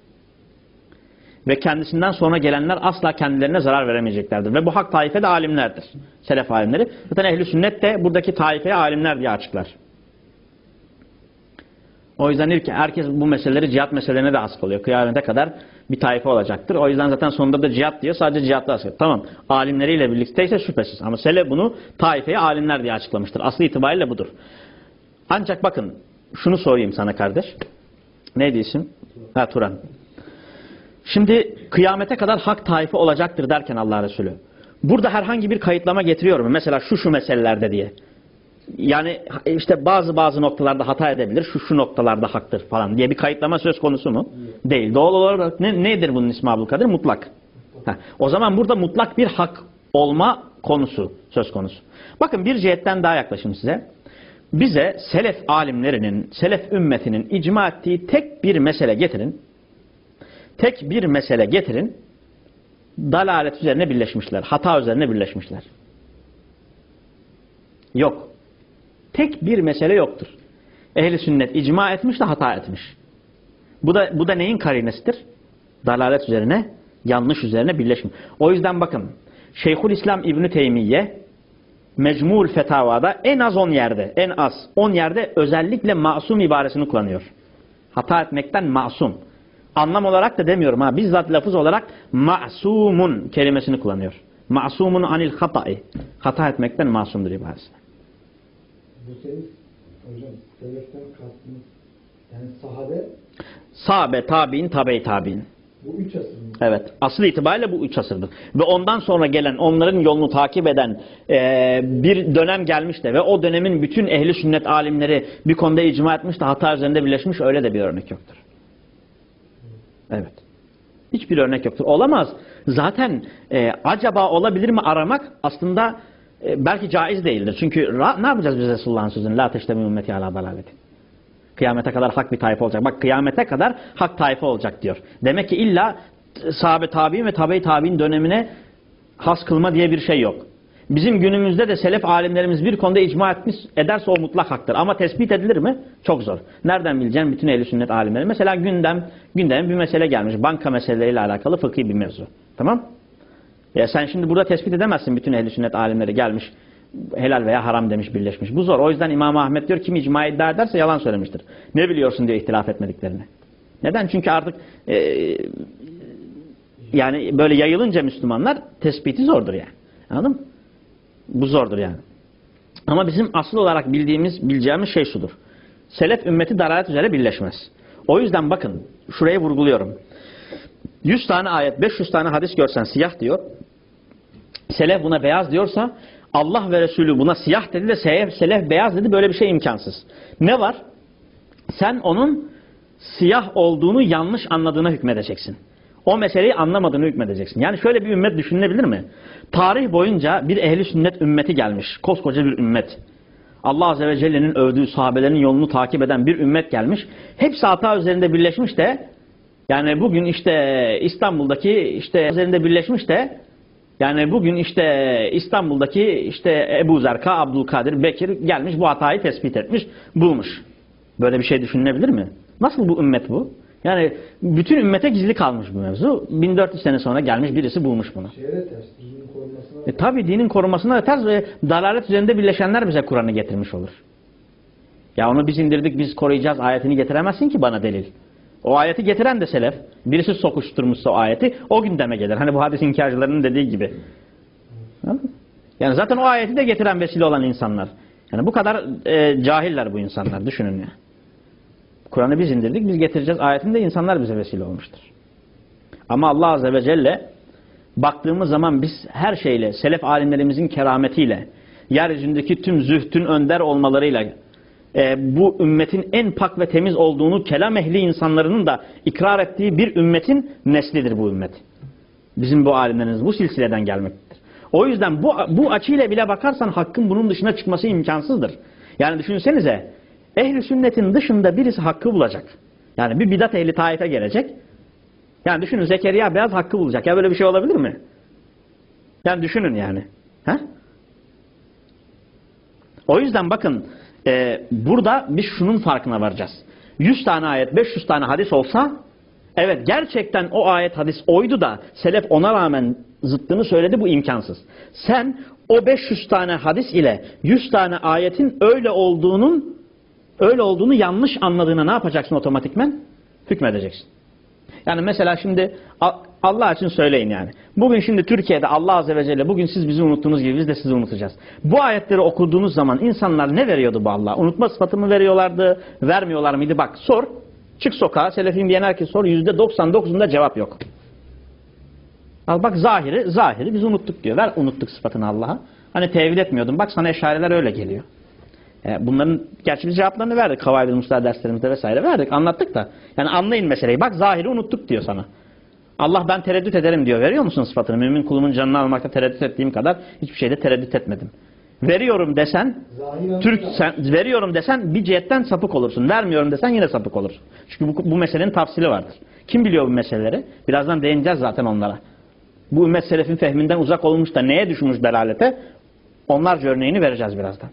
Ve kendisinden sonra gelenler asla kendilerine zarar veremeyeceklerdir. Ve bu hak taife de alimlerdir. Selef alimleri. Zaten ehl-i sünnet de buradaki taifeye alimler diye açıklar. O yüzden ilk herkes bu meseleleri cihat meselelerine de asık oluyor. Kıyamete kadar bir taife olacaktır. O yüzden zaten sonunda da cihat diyor. Sadece cihatla asık. Tamam. Alimleriyle birlikteyse şüphesiz. Ama selef bunu taifeye alimler diye açıklamıştır. Aslı itibariyle budur. Ancak bakın şunu sorayım sana kardeş. Neydi isim? Ha, Turan. Şimdi kıyamete kadar hak taife olacaktır derken Allah Resulü. Burada herhangi bir kayıtlama getiriyor mu? Mesela şu şu meselelerde diye. Yani işte bazı bazı noktalarda hata edebilir, şu şu noktalarda haktır falan diye bir kayıtlama söz konusu mu? Değil. Doğal olarak ne, nedir bunun ismi Abdülkadir? Mutlak. Heh. O zaman burada mutlak bir hak olma konusu söz konusu. Bakın bir cihetten daha yaklaşayım size. Bize selef alimlerinin, selef ümmetinin icma ettiği tek bir mesele getirin. Tek bir mesele getirin. Dalalet üzerine birleşmişler. Hata üzerine birleşmişler. Yok. Tek bir mesele yoktur. Ehl-i sünnet icma etmiş de hata etmiş. Bu da bu da neyin karinesidir? Dalalet üzerine, yanlış üzerine birleşmiş. O yüzden bakın Şeyhülislam İbn Teymiye Mecmu'l Fetavada en az on yerde, en az on yerde özellikle masum ibaresini kullanıyor. Hata etmekten masum. Anlam olarak da demiyorum ha. Bizzat lafız olarak ma'sumun kelimesini kullanıyor. Ma'sumun anil hata'i. Hata etmekten masumdur ibaresi. Bu senin hocam seleften kastınız yani sahabe sahabe, tabi'in, tabe-i tabi'in. Bu üç asır mı? Evet. Asıl itibariyle bu üç asırdır. Ve ondan sonra gelen, onların yolunu takip eden e, bir dönem gelmiş de ve o dönemin bütün ehli sünnet alimleri bir konuda icma etmiş de hata üzerinde birleşmiş, öyle de bir örnek yoktur. Evet. Hiçbir örnek yoktur. Olamaz. Zaten e, acaba olabilir mi aramak aslında e, belki caiz değildir. Çünkü ra, ne yapacağız biz Resulullah'ın sözünü? La teştemi ümmeti ala dalaleti. Kıyamete kadar hak bir taife olacak. Bak kıyamete kadar hak taife olacak diyor. Demek ki illa sahabe tabi'in ve tabe-i tabi'in dönemine has kılma diye bir şey yok. Bizim günümüzde de selef alimlerimiz bir konuda icma etmiş, ederse o mutlak haktır. Ama tespit edilir mi? Çok zor. Nereden bileceğim bütün ehl-i sünnet alimleri? Mesela gündem, gündem bir mesele gelmiş. Banka meseleleriyle alakalı fıkhi bir mevzu. Tamam? Ya sen şimdi burada tespit edemezsin bütün ehl-i sünnet alimleri gelmiş. Helal veya haram demiş, birleşmiş. Bu zor. O yüzden İmam Ahmet diyor kim icma iddia ederse yalan söylemiştir. Ne biliyorsun diyor ihtilaf etmediklerini. Neden? Çünkü artık e, yani böyle yayılınca Müslümanlar tespiti zordur yani. Anladın mı? Bu zordur yani. Ama bizim asıl olarak bildiğimiz, bileceğimiz şey şudur. Selef ümmeti dalalet üzere birleşmez. O yüzden bakın, şuraya vurguluyorum. yüz tane ayet, beş yüz tane hadis görsen siyah diyor. Selef buna beyaz diyorsa, Allah ve Resulü buna siyah dedi de selef, selef beyaz dedi, böyle bir şey imkansız. Ne var? Sen onun siyah olduğunu yanlış anladığına hükmedeceksin. O meseleyi anlamadığını hükmedeceksin. Yani şöyle bir ümmet düşünülebilir mi? Tarih boyunca bir ehli sünnet ümmeti gelmiş. Koskoca bir ümmet. Allah Azze ve Celle'nin övdüğü sahabelerin yolunu takip eden bir ümmet gelmiş. Hepsi hata üzerinde birleşmiş de yani bugün işte İstanbul'daki işte üzerinde birleşmiş de yani bugün işte İstanbul'daki işte Ebu Zerka, Abdülkadir, Bekir gelmiş bu hatayı tespit etmiş, bulmuş. Böyle bir şey düşünülebilir mi? Nasıl bu ümmet bu? Yani bütün ümmete gizli kalmış bu mevzu. bin dört yüz sene sonra gelmiş birisi bulmuş bunu. Şeye de ters, dinin korunmasına E tabi dinin korunmasına da ters ve dalalet üzerinde birleşenler bize Kur'an'ı getirmiş olur. Ya onu biz indirdik, biz koruyacağız ayetini getiremezsin ki bana delil. O ayeti getiren de selef. Birisi sokuşturmuşsa o ayeti o gündeme gelir. Hani bu hadis inkarcılarının dediği gibi. Yani zaten o ayeti de getiren vesile olan insanlar. Yani bu kadar e, cahiller bu insanlar. Düşünün ya. Kur'an'ı biz indirdik, biz getireceğiz ayetinde insanlar bize vesile olmuştur. Ama Allah Azze ve Celle baktığımız zaman biz her şeyle, selef alimlerimizin kerametiyle, yeryüzündeki tüm zühdün önder olmalarıyla, e, bu ümmetin en pak ve temiz olduğunu kelam ehli insanların da ikrar ettiği bir ümmetin neslidir bu ümmet. Bizim bu alimlerimiz bu silsileden gelmektedir. O yüzden bu, bu açıyla bile bakarsan hakkın bunun dışına çıkması imkansızdır. Yani düşünsenize, ehl-i sünnetin dışında birisi hakkı bulacak. Yani bir bidat ehli taife gelecek. Yani düşünün Zekeriya beyaz hakkı bulacak. Ya böyle bir şey olabilir mi? Yani düşünün yani. He? O yüzden bakın e, burada biz şunun farkına varacağız. yüz tane ayet, beş yüz tane hadis olsa evet gerçekten o ayet hadis oydu da selef ona rağmen zıttını söyledi, bu imkansız. Sen o beş yüz tane hadis ile yüz tane ayetin öyle olduğunun öyle olduğunu yanlış anladığına ne yapacaksın otomatikmen? Hükmedeceksin. Yani mesela şimdi Allah için söyleyin yani. Bugün şimdi Türkiye'de Allah Azze ve Celle bugün siz bizi unuttuğunuz gibi biz de sizi unutacağız. Bu ayetleri okuduğunuz zaman insanlar ne veriyordu bu Allah'a? Unutma sıfatı mı veriyorlardı? Vermiyorlar mıydı? Bak sor. Çık sokağa. Selefiyim diyen herkes sor. yüzde doksan dokuzunda cevap yok. Al bak zahiri, zahiri biz unuttuk diyor. Ver unuttuk sıfatını Allah'a. Hani tevil etmiyordum. Bak sana eşariler öyle geliyor. Bunların gerçi biz cevaplarını verdik. Kavaid-i Mustafa derslerimizde vesaire verdik. Anlattık da. Yani anlayın meseleyi. Bak zahiri unuttuk diyor sana. Allah ben tereddüt ederim diyor. Veriyor musun sıfatını? Mümin kulumun canını almakta tereddüt ettiğim kadar hiçbir şeyde tereddüt etmedim. Veriyorum desen, Türk sen, veriyorum desen bir cihetten sapık olursun. Vermiyorum desen yine sapık olursun. Çünkü bu, bu meselenin tafsili vardır. Kim biliyor bu meseleleri? Birazdan değineceğiz zaten onlara. Bu ümmet selefin fehminden uzak olmuş da neye düşmüş delalete? Onlarca örneğini vereceğiz birazdan.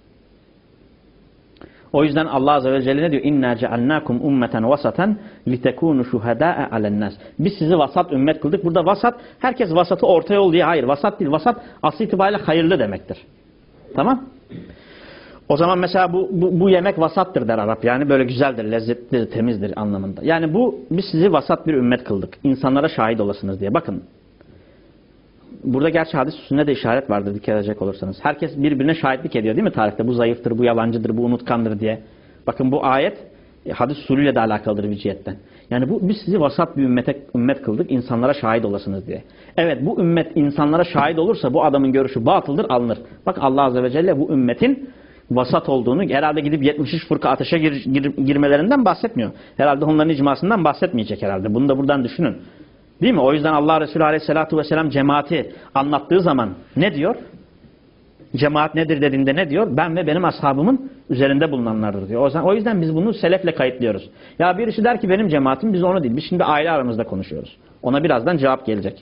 O yüzden Allah Azze ve Celle ne diyor? İnna cealnakum ummeten vasaten litekunu şuhada'a alennas. Biz sizi vasat ümmet kıldık. Burada vasat, herkes vasatı orta yol diye. Hayır, vasat değil. Vasat asıl itibariyle hayırlı demektir. Tamam? O zaman mesela bu, bu, bu yemek vasattır der Arap. Yani böyle güzeldir, lezzetlidir, temizdir anlamında. Yani bu, biz sizi vasat bir ümmet kıldık. İnsanlara şahit olasınız diye. Bakın. Burada gerçi hadis üstünde de işaret vardır dikkat edecek olursanız. Herkes birbirine şahitlik ediyor değil mi tarihte? Bu zayıftır, bu yalancıdır, bu unutkandır diye. Bakın bu ayet hadis usulüyle de alakalıdır bir cihetten. Yani bu biz sizi vasat bir ümmete, ümmet kıldık, insanlara şahit olasınız diye. Evet bu ümmet insanlara şahit olursa bu adamın görüşü batıldır, alınır. Bak Allah Azze ve Celle bu ümmetin vasat olduğunu, herhalde gidip yetmiş üç fırka ateşe gir, gir, girmelerinden bahsetmiyor. Herhalde onların icmasından bahsetmeyecek herhalde. Bunu da buradan düşünün. Değil mi? O yüzden Allah Resulü Aleyhisselatü Vesselam cemaati anlattığı zaman ne diyor? Cemaat nedir dediğinde ne diyor? Ben ve benim ashabımın üzerinde bulunanlardır diyor. O yüzden, o yüzden biz bunu selefle kayıtlıyoruz. Ya birisi der ki benim cemaatim, biz onu değil. Biz şimdi aile aramızda konuşuyoruz. Ona birazdan cevap gelecek.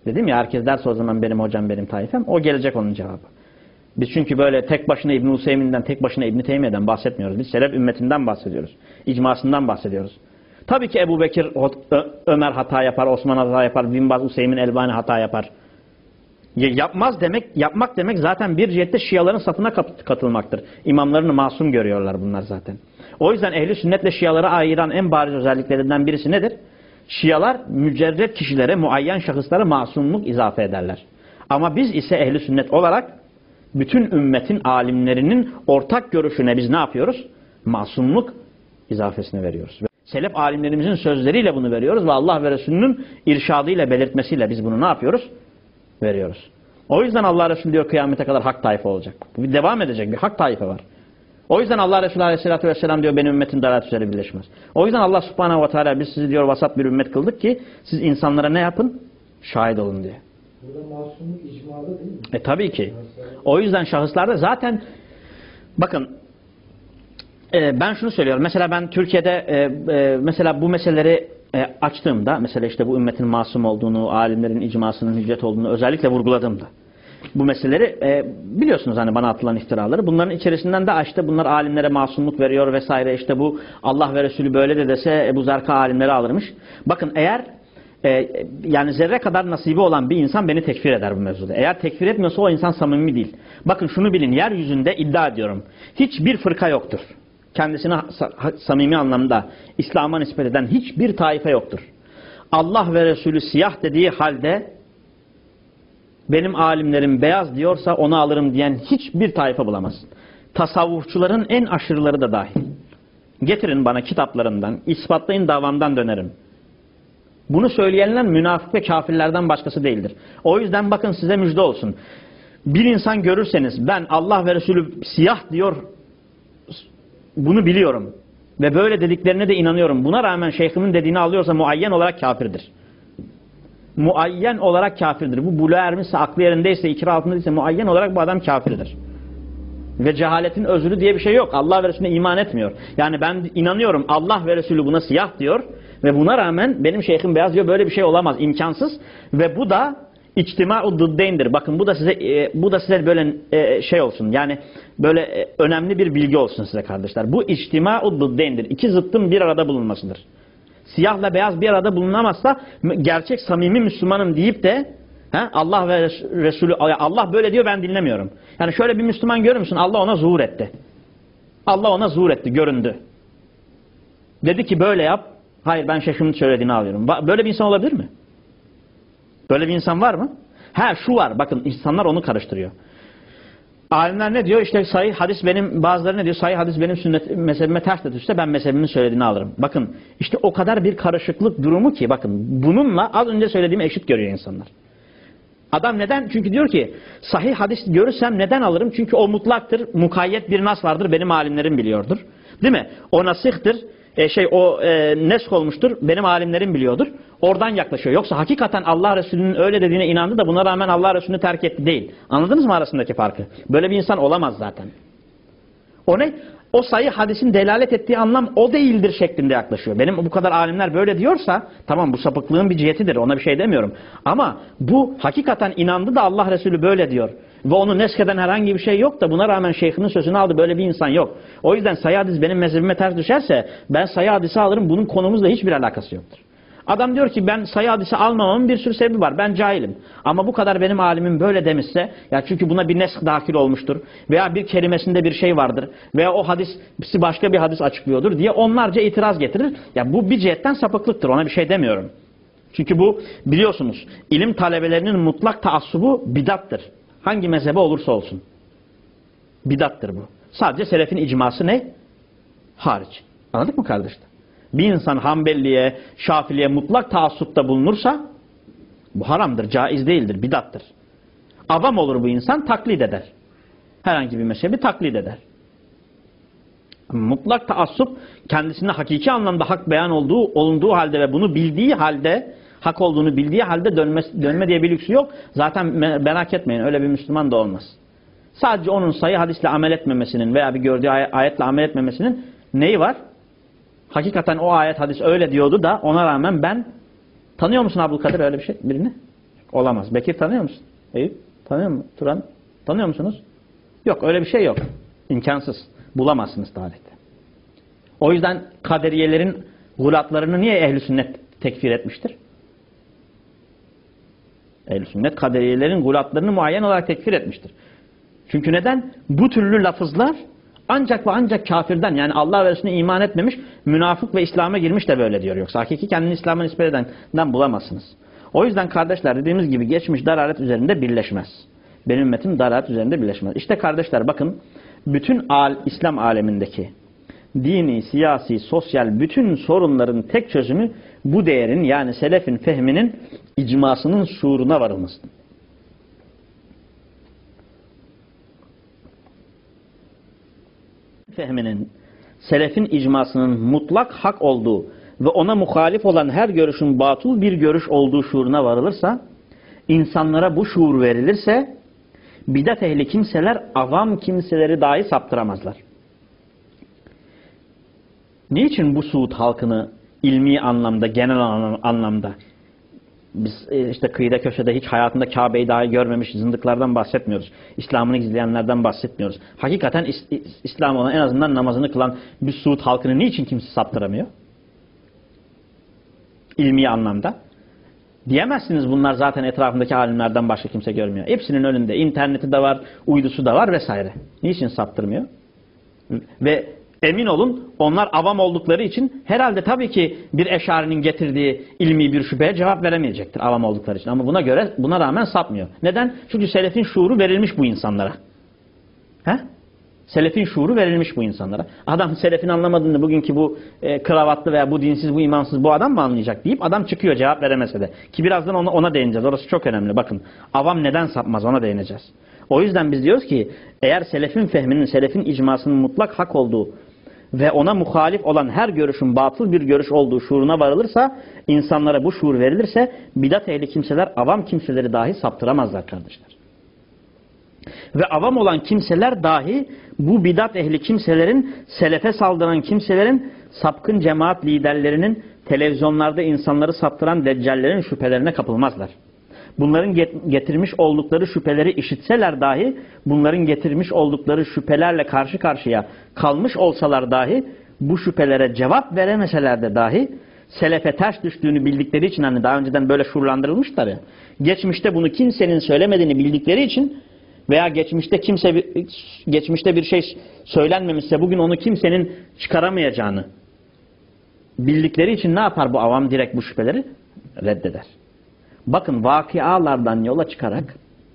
Dedim ya herkes derse o zaman benim hocam benim taifem. O gelecek onun cevabı. Biz çünkü böyle tek başına İbn-i Hüseyin'den, tek başına İbn-i Teymiye'den bahsetmiyoruz. Biz selef ümmetinden bahsediyoruz. İcmasından bahsediyoruz. Tabii ki Ebu Bekir, Ömer hata yapar, Osman hata yapar, Bin Baz, Hüseyin Elbani hata yapar. Yapmaz demek, yapmak demek zaten bir cihette Şiaların safına katılmaktır. İmamlarını masum görüyorlar bunlar zaten. O yüzden ehli sünnetle Şiaları ayıran en bariz özelliklerinden birisi nedir? Şialar mücerret kişilere, muayyen şahıslara masumluk izafe ederler. Ama biz ise ehli sünnet olarak bütün ümmetin alimlerinin ortak görüşüne biz ne yapıyoruz? Masumluk izafesini veriyoruz. Selef alimlerimizin sözleriyle bunu veriyoruz ve Allah ve Resulünün irşadıyla, belirtmesiyle biz bunu ne yapıyoruz? Veriyoruz. O yüzden Allah Resulü diyor kıyamete kadar hak taife olacak. Bu bir devam edecek bir hak taife var. O yüzden Allah Resulü Aleyhisselatü Vesselam diyor benim ümmetim dalalet üzere birleşmez. O yüzden Allah Subhanahu ve Teala biz sizi diyor vasat bir ümmet kıldık ki siz insanlara ne yapın? Şahit olun diye. Burada masumluk icmalı değil mi? E tabii ki. O yüzden şahıslarda zaten bakın e, ben şunu söylüyorum. Mesela ben Türkiye'de e, e, mesela bu meseleleri e, açtığımda mesela işte bu ümmetin masum olduğunu, alimlerin icmasının hüccet olduğunu özellikle vurguladığımda bu meseleleri e, biliyorsunuz hani bana atılan iftiraları. Bunların içerisinden de işte bunlar alimlere masumluk veriyor vesaire. İşte bu Allah ve Resulü böyle de dese Ebu Zerka alimleri alırmış. Bakın eğer e, yani zerre kadar nasibi olan bir insan beni tekfir eder bu mevzuda. Eğer tekfir etmiyorsa o insan samimi değil. Bakın şunu bilin, yeryüzünde iddia ediyorum. Hiçbir fırka yoktur. Kendisine samimi anlamda İslam'a nispet eden hiçbir taife yoktur. Allah ve Resulü siyah dediği halde benim alimlerim beyaz diyorsa onu alırım diyen hiçbir taife bulamazsın. Tasavvufçuların en aşırıları da dahil. Getirin bana kitaplarından, ispatlayın davamdan dönerim. Bunu söyleyenler münafık ve kafirlerden başkası değildir. O yüzden bakın size müjde olsun. Bir insan görürseniz ben Allah ve Resulü siyah diyor, bunu biliyorum ve böyle dediklerine de inanıyorum. Buna rağmen şeyhimin dediğini alıyorsa muayyen olarak kafirdir. Muayyen olarak kafirdir. Bu buluğa ermişse, aklı yerindeyse, ikra altındaysa muayyen olarak bu adam kafirdir. Ve cehaletin özrü diye bir şey yok. Allah ve Resulüne iman etmiyor. Yani ben inanıyorum Allah ve Resulü buna siyah diyor ve buna rağmen benim şeyhim beyaz diyor. Böyle bir şey olamaz. İmkansız. Ve bu da İçtima-u dıddeyndir. Bakın bu da size e, bu da size böyle e, şey olsun. Yani böyle e, önemli bir bilgi olsun size kardeşler. Bu içtima-u dıddeyndir. İki zıttın bir arada bulunmasıdır. Siyahla beyaz bir arada bulunamazsa gerçek samimi Müslümanım deyip de he, Allah ve Resulü Allah böyle diyor ben dinlemiyorum. Yani şöyle bir Müslüman görür müsün? Allah ona zuhur etti. Allah ona zuhur etti, göründü. Dedi ki böyle yap. Hayır ben şeyhimin söylediğini alıyorum. Böyle bir insan olabilir mi? Böyle bir insan var mı? Ha şu var. Bakın insanlar onu karıştırıyor. Alimler ne diyor? İşte sahih hadis benim, bazıları ne diyor? Sahih hadis benim sünnet mezhebime ters de düşse ben mezhebimin söylediğini alırım. Bakın işte o kadar bir karışıklık durumu ki bakın bununla az önce söylediğimi eşit görüyor insanlar. Adam neden? Çünkü diyor ki sahih hadis görürsem neden alırım? Çünkü o mutlaktır. Mukayyet bir nas vardır. Benim alimlerim biliyordur. Değil mi? O nasihtir. E şey o e, nesk olmuştur. Benim alimlerim biliyordur. Oradan yaklaşıyor. Yoksa hakikaten Allah Resulü'nün öyle dediğine inandı da buna rağmen Allah Resulü'nü terk etti değil. Anladınız mı arasındaki farkı? Böyle bir insan olamaz zaten. O ne? O sahih hadisin delalet ettiği anlam o değildir şeklinde yaklaşıyor. Benim bu kadar alimler böyle diyorsa tamam bu sapıklığın bir cihetidir. Ona bir şey demiyorum. Ama bu hakikaten inandı da Allah Resulü böyle diyor. Ve onu neskeden herhangi bir şey yok da buna rağmen şeyhinin sözünü aldı. Böyle bir insan yok. O yüzden sahih hadis benim mezhebime ters düşerse ben sahih hadisi alırım. Bunun konumuzla hiçbir alakası yoktur. Adam diyor ki ben sahih hadisi almamamın bir sürü sebebi var. Ben cahilim. Ama bu kadar benim alimim böyle demişse ya çünkü buna bir nesk dahil olmuştur. Veya bir kelimesinde bir şey vardır. Veya o hadisi başka bir hadis açıklıyordur diye onlarca itiraz getirir. Ya bu bir cihetten sapıklıktır. Ona bir şey demiyorum. Çünkü bu biliyorsunuz ilim talebelerinin mutlak taassubu bidattır. Hangi mezhebe olursa olsun. Bidattır bu. Sadece selefin icması ne? Hariç. Anladık mı kardeşler? Bir insan Hanbeliye, Şafiliye mutlak taassupta bulunursa bu haramdır, caiz değildir, bidattır. Avam olur bu insan, taklit eder. Herhangi bir mezhebi taklit eder. Mutlak taassup kendisine hakiki anlamda hak beyan olduğu olunduğu halde ve bunu bildiği halde hak olduğunu bildiği halde dönme, dönme diye bir lüksü yok. Zaten merak etmeyin öyle bir Müslüman da olmaz. Sadece onun sahih hadisle amel etmemesinin veya bir gördüğü ayetle amel etmemesinin neyi var? Hakikaten o ayet hadis öyle diyordu da ona rağmen ben tanıyor musun Abdülkadir öyle bir şey birini? Olamaz. Bekir tanıyor musun? Eyüp tanıyor musun? Turan tanıyor musunuz? Yok, öyle bir şey yok. İmkansız. Bulamazsınız tarihte. O yüzden kaderiyelerin gulatlarını niye ehl-i sünnet tekfir etmiştir? Ehl-i sünnet kaderiyelerin gulatlarını muayyen olarak tekfir etmiştir. Çünkü neden? Bu türlü lafızlar ancak ve ancak kafirden, yani Allah ve Resulüne iman etmemiş, münafık ve İslam'a girmiş de böyle diyor. Yoksa hakiki kendini İslam'a nispet edenden bulamazsınız. O yüzden kardeşler, dediğimiz gibi geçmiş dalalet üzerinde birleşmez. Benim ümmetim dalalet üzerinde birleşmez. İşte kardeşler bakın, bütün al, İslam alemindeki dini, siyasi, sosyal bütün sorunların tek çözümü bu değerin, yani selefin fehminin icmasının şuuruna varılmasıdır. Fehminin, selefin icmasının mutlak hak olduğu ve ona muhalif olan her görüşün batıl bir görüş olduğu şuuruna varılırsa, insanlara bu şuur verilirse, bidat ehli kimseler avam kimseleri dahi saptıramazlar. Niçin bu Suud halkını ilmi anlamda, genel anlamda, biz işte kıyıda köşede hiç hayatında Kabe'yi dahi görmemiş zındıklardan bahsetmiyoruz. İslam'ını gizleyenlerden bahsetmiyoruz. Hakikaten İslam olan, en azından namazını kılan bir Suud halkını niçin kimse saptıramıyor? İlmi anlamda. Diyemezsiniz, bunlar zaten etrafındaki alimlerden başka kimse görmüyor. Hepsinin önünde interneti de var, uydusu da var vesaire. Niçin saptırmıyor? Ve emin olun, onlar avam oldukları için herhalde tabii ki bir eşarinin getirdiği ilmi bir şüpheye cevap veremeyecektir avam oldukları için. Ama buna göre, buna rağmen sapmıyor. Neden? Çünkü selefin şuuru verilmiş bu insanlara. He? Selefin şuuru verilmiş bu insanlara. Adam selefin anlamadığını bugünkü bu e, kravatlı veya bu dinsiz, bu imansız bu adam mı anlayacak deyip adam çıkıyor cevap veremese de. Ki birazdan ona, ona değineceğiz. Orası çok önemli. Bakın, avam neden sapmaz, ona değineceğiz. O yüzden biz diyoruz ki, eğer selefin fehminin, selefin icmasının mutlak hak olduğu ve ona muhalif olan her görüşün batıl bir görüş olduğu şuuruna varılırsa, insanlara bu şuur verilirse, bidat ehli kimseler avam kimseleri dahi saptıramazlar kardeşler. Ve avam olan kimseler dahi bu bidat ehli kimselerin, selefe saldıran kimselerin, sapkın cemaat liderlerinin, televizyonlarda insanları saptıran deccallerin şüphelerine kapılmazlar. Bunların getirmiş oldukları şüpheleri işitseler dahi, bunların getirmiş oldukları şüphelerle karşı karşıya kalmış olsalar dahi, bu şüphelere cevap veremeseler de dahi, selefe ters düştüğünü bildikleri için, hani daha önceden böyle şuurlandırılmışlar ya, geçmişte bunu kimsenin söylemediğini bildikleri için veya geçmişte kimse geçmişte bir şey söylenmemişse bugün onu kimsenin çıkaramayacağını bildikleri için ne yapar bu avam? Direkt bu şüpheleri reddeder. Bakın, vakıalardan yola çıkarak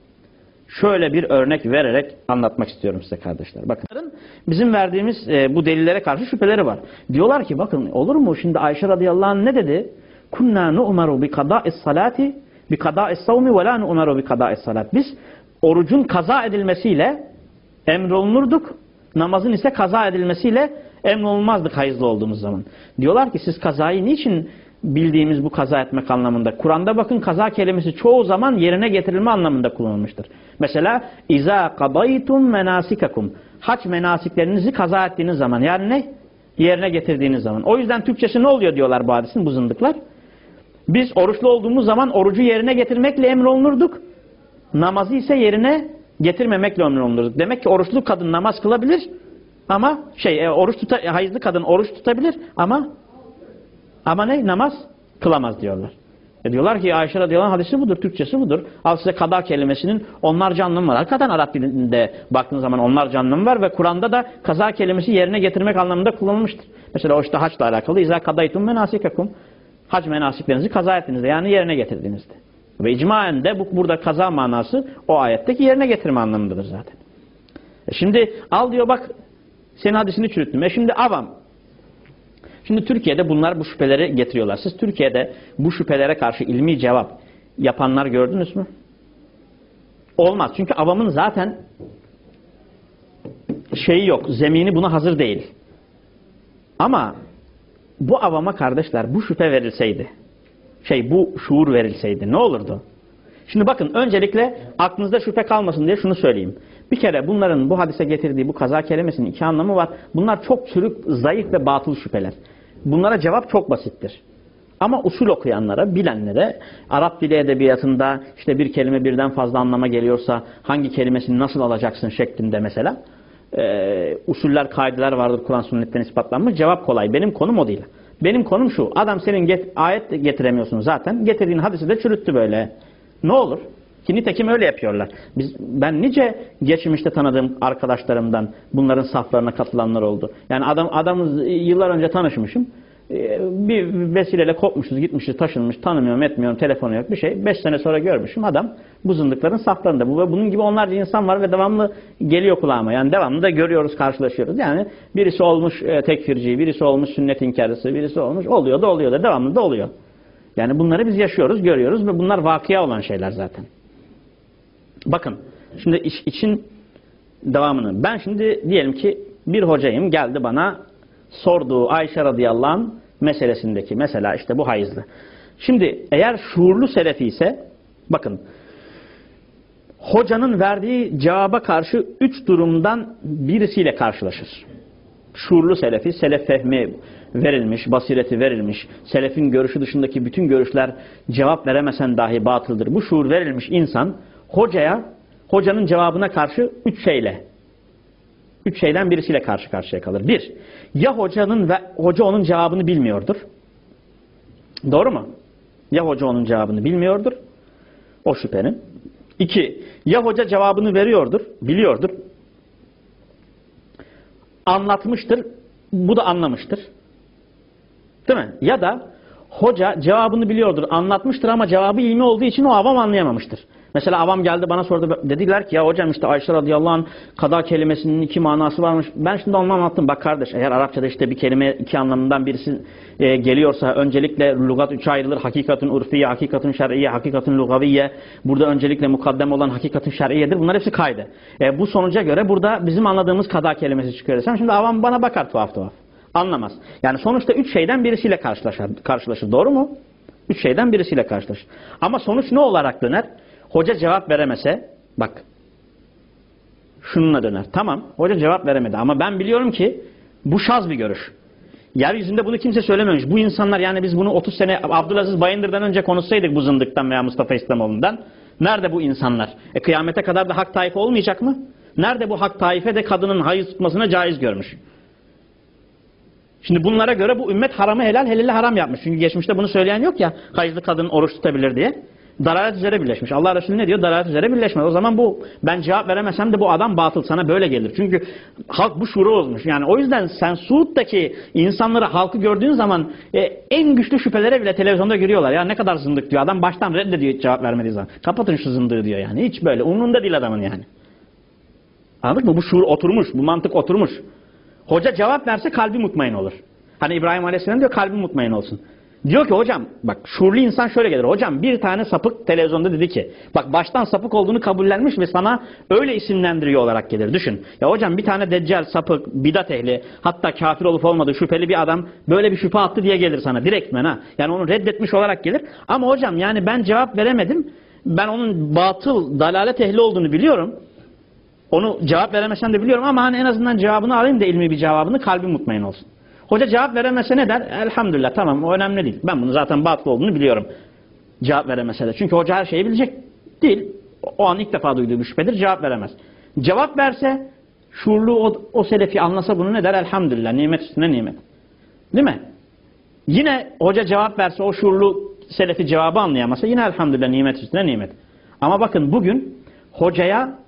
şöyle bir örnek vererek anlatmak istiyorum size kardeşler. Bakın, bizim verdiğimiz e, bu delillere karşı şüpheleri var. Diyorlar ki, bakın olur mu şimdi Ayşe radıyallahu anh ne dedi? Kunna nu'maru bi kada'is salati bi kada'is savmi ve la nu'maru bi kada'is salat. Biz orucun kaza edilmesiyle emrolunurduk, namazın ise kaza edilmesiyle emrolunmazdık hayızlı olduğumuz zaman. Diyorlar ki, siz kazayı niçin bildiğimiz bu kaza etmek anlamında? Kur'an'da bakın, kaza kelimesi çoğu zaman yerine getirilme anlamında kullanılmıştır. Mesela İza kadaytum menasikakum. Hac menasiklerinizi kaza ettiğiniz zaman, yani ne? Yerine getirdiğiniz zaman. O yüzden Türkçesi ne oluyor diyorlar bu hadisin, bu zındıklar. Biz oruçlu olduğumuz zaman orucu yerine getirmekle emrolunurduk. Namazı ise yerine getirmemekle emrolunurduk. Demek ki oruçlu kadın namaz kılabilir ama şey oruç tuta, hayızlı kadın oruç tutabilir ama ama ne? Namaz kılamaz diyorlar. E diyorlar ki Ayşe radıyallahu anh hadisi budur, Türkçesi budur. Al size kada kelimesinin onlarca anlamı var. Hakikaten Arap dilinde baktığın zaman onlarca anlamı var ve Kur'an'da da kaza kelimesi yerine getirmek anlamında kullanılmıştır. Mesela o işte haçla alakalı. İzâ kadaytum menasikakum. Hac menasiklerinizi kaza ettiğinizde, yani yerine getirdiğinizde. Ve icmaen de bu, burada kaza manası o ayetteki yerine getirme anlamındadır zaten. E şimdi al diyor, bak senin hadisini çürüttüm. E şimdi avam. Şimdi Türkiye'de bunlar bu şüpheleri getiriyorlar. Siz Türkiye'de bu şüphelere karşı ilmi cevap yapanlar gördünüz mü? Olmaz. Çünkü avamın zaten şeyi yok. Zemini buna hazır değil. Ama bu avama kardeşler bu şüphe verilseydi, şey bu şuur verilseydi ne olurdu? Şimdi bakın, öncelikle aklınızda şüphe kalmasın diye şunu söyleyeyim. Bir kere bunların bu hadise getirdiği bu kaza kelimesinin iki anlamı var. Bunlar çok çürük, zayıf ve batıl şüpheler. Bunlara cevap çok basittir. Ama usul okuyanlara, bilenlere, Arap dili edebiyatında işte bir kelime birden fazla anlama geliyorsa hangi kelimesini nasıl alacaksın şeklinde mesela e, usuller, kaideler vardır Kur'an sünnetten ispatlanmış. Cevap kolay. Benim konum o değil. Benim konum şu. Adam senin get, ayet getiremiyorsun zaten. Getirdiğin hadisi de çürüttü böyle. Ne olur? Ki nitekim öyle yapıyorlar. Biz, ben nice geçmişte tanıdığım arkadaşlarımdan bunların saflarına katılanlar oldu. Yani adam adamı yıllar önce tanışmışım. Bir vesileyle kopmuşuz, gitmişiz, taşınmış, tanımıyorum, etmiyorum, telefonu yok, bir şey. Beş sene sonra görmüşüm adam bu zındıkların saflarında. Bu ve bunun gibi onlarca insan var ve devamlı geliyor kulağıma. Yani devamlı da görüyoruz, karşılaşıyoruz. Yani birisi olmuş e, tekfirci, birisi olmuş sünnet inkarcısı, birisi olmuş oluyor da oluyor da devamlı da oluyor. Yani bunları biz yaşıyoruz, görüyoruz ve bunlar vakıya olan şeyler zaten. Bakın, şimdi iş, için devamını. Ben şimdi diyelim ki bir hocayım, geldi bana sorduğu Ayşe radıyallahu anh meselesindeki mesela işte bu hayızlı. Şimdi eğer şuurlu selefi ise bakın hocanın verdiği cevaba karşı üç durumdan birisiyle karşılaşır. Şuurlu selefi, selef fehmi verilmiş, basireti verilmiş, selefin görüşü dışındaki bütün görüşler cevap veremesen dahi batıldır. Bu şuur verilmiş insan hocaya, hocanın cevabına karşı üç şeyle Üç şeyden birisiyle karşı karşıya kalır. Bir, ya hocanın ve hoca onun cevabını bilmiyordur. Doğru mu? Ya hoca onun cevabını bilmiyordur. O şüphenin. İki, ya hoca cevabını veriyordur, biliyordur. Anlatmıştır, bu da anlamıştır. Değil mi? Ya da hoca cevabını biliyordur, anlatmıştır ama cevabı ilmi olduğu için o avam anlayamamıştır. Mesela avam geldi bana sordu, dediler ki ya hocam işte Ayşe radıyallahu anh kada kelimesinin iki manası varmış. Ben şimdi onu anlattım. Bak kardeş, eğer Arapçada işte bir kelime iki anlamından birisi e, geliyorsa öncelikle lügat üçe ayrılır. Hakikatın urfiye, hakikatın şer'iye, hakikatın lugaviye. Burada öncelikle mukaddem olan hakikatın şer'iyedir. Bunlar hepsi kaydı. E, bu sonuca göre burada bizim anladığımız kada kelimesi çıkıyor desem şimdi avam bana bakar tuhaf tuhaf. Anlamaz. Yani sonuçta üç şeyden birisiyle karşılaşır. karşılaşır. Doğru mu? Üç şeyden birisiyle karşılaşır. Ama sonuç ne olarak döner? Hoca cevap veremese, bak, şununla döner. Tamam, hoca cevap veremedi ama ben biliyorum ki bu şaz bir görüş. Yeryüzünde bunu kimse söylememiş. Bu insanlar, yani biz bunu otuz sene Abdülaziz Bayındır'dan önce konuşsaydık bu zındıktan veya Mustafa İslamoğlu'ndan. Nerede bu insanlar? E kıyamete kadar da hak taife olmayacak mı? Nerede bu hak taife de kadının hayız tutmasına caiz görmüş? Şimdi bunlara göre bu ümmet haramı helal, helali haram yapmış. Çünkü geçmişte bunu söyleyen yok ya, hayızlı kadın oruç tutabilir diye. Dalalet üzere birleşmiş. Allah Resulü ne diyor? Dalalet üzere birleşmez. O zaman bu, ben cevap veremesem de bu adam batıl, sana böyle gelir. Çünkü halk bu şuuru bozmuş. Yani o yüzden sen Suud'daki insanları, halkı gördüğün zaman e, en güçlü şüphelere bile televizyonda görüyorlar. Ya ne kadar zındık diyor. Adam baştan reddediyor cevap vermediği zaman. Kapatın şu zındığı diyor yani. Hiç böyle. Umrunda değil adamın yani. Anladın mı? Bu şuur oturmuş. Bu mantık oturmuş. Hoca cevap verse kalbi mutmain olur. Hani İbrahim Aleyhisselam diyor kalbi mutmain olsun. Diyor ki hocam, bak şuurlu insan şöyle gelir. Hocam bir tane sapık televizyonda dedi ki, bak baştan sapık olduğunu kabullenmiş ve sana öyle isimlendiriyor olarak gelir. Düşün. Ya hocam bir tane deccal, sapık, bidat ehli, hatta kafir olup olmadığı şüpheli bir adam böyle bir şüphe attı diye gelir sana. Direktmen ha. Yani onu reddetmiş olarak gelir. Ama hocam yani ben cevap veremedim. Ben onun batıl, dalalet ehli olduğunu biliyorum. Onu cevap veremesem de biliyorum ama hani en azından cevabını alayım da ilmi bir cevabını, kalbim mutmain olsun. Hoca cevap veremese ne der? Elhamdülillah, tamam, o önemli değil. Ben bunu zaten batıl olduğunu biliyorum. Cevap veremese de. Çünkü hoca her şeyi bilecek değil. O an ilk defa duyduğu bir şüphedir, cevap veremez. Cevap verse, şuurlu o, o selefi anlasa bunu ne der? Elhamdülillah, nimet üstüne nimet. Değil mi? Yine hoca cevap verse, o şuurlu selefi cevabı anlayamasa yine elhamdülillah, nimet üstüne nimet. Ama bakın bugün hocaya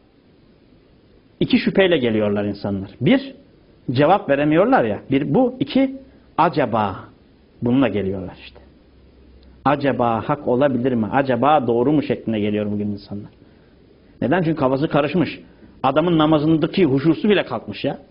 iki şüpheyle geliyorlar insanlar. Bir, cevap veremiyorlar ya. Bir bu, iki acaba. Bununla geliyorlar işte. Acaba hak olabilir mi? Acaba doğru mu şeklinde geliyor bugün insanlar. Neden? Çünkü kafası karışmış. Adamın namazındaki huşusu bile kalkmış ya.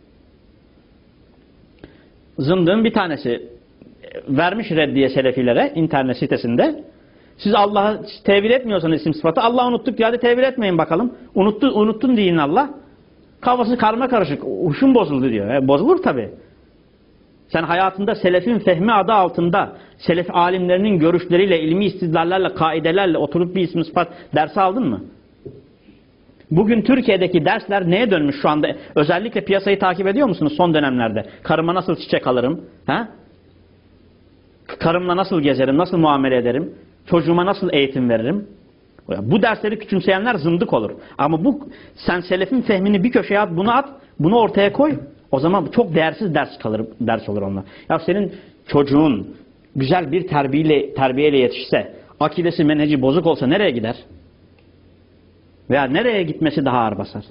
Zındığın bir tanesi vermiş reddiye selefilere internet sitesinde. Siz Allah'ı tevil etmiyorsanız isim sıfatı, Allah unuttuk diye hadi tevil etmeyin bakalım. Unuttu, unuttun deyin Allah. Kafası karma karışık. Huşum bozuldu diyor. E, bozulur tabi. Sen hayatında selefin fehmi adı altında selef alimlerinin görüşleriyle, ilmi istidlallerle, kaidelerle oturup bir isim sıfat dersi aldın mı? Bugün Türkiye'deki dersler neye dönmüş şu anda? Özellikle piyasayı takip ediyor musunuz son dönemlerde? Karıma nasıl çiçek alırım? Ha? Karımla nasıl gezerim, nasıl muamele ederim, çocuğuma nasıl eğitim veririm. Bu dersleri küçümseyenler zındık olur. Ama bu sen selefin fehmini bir köşeye at, bunu at, bunu ortaya koy. O zaman çok değersiz ders kalır, ders olur onlar. Ya senin çocuğun güzel bir terbiyeyle, terbiyeyle yetişse, akidesi, menheci bozuk olsa nereye gider? Veya nereye gitmesi daha ağır basar?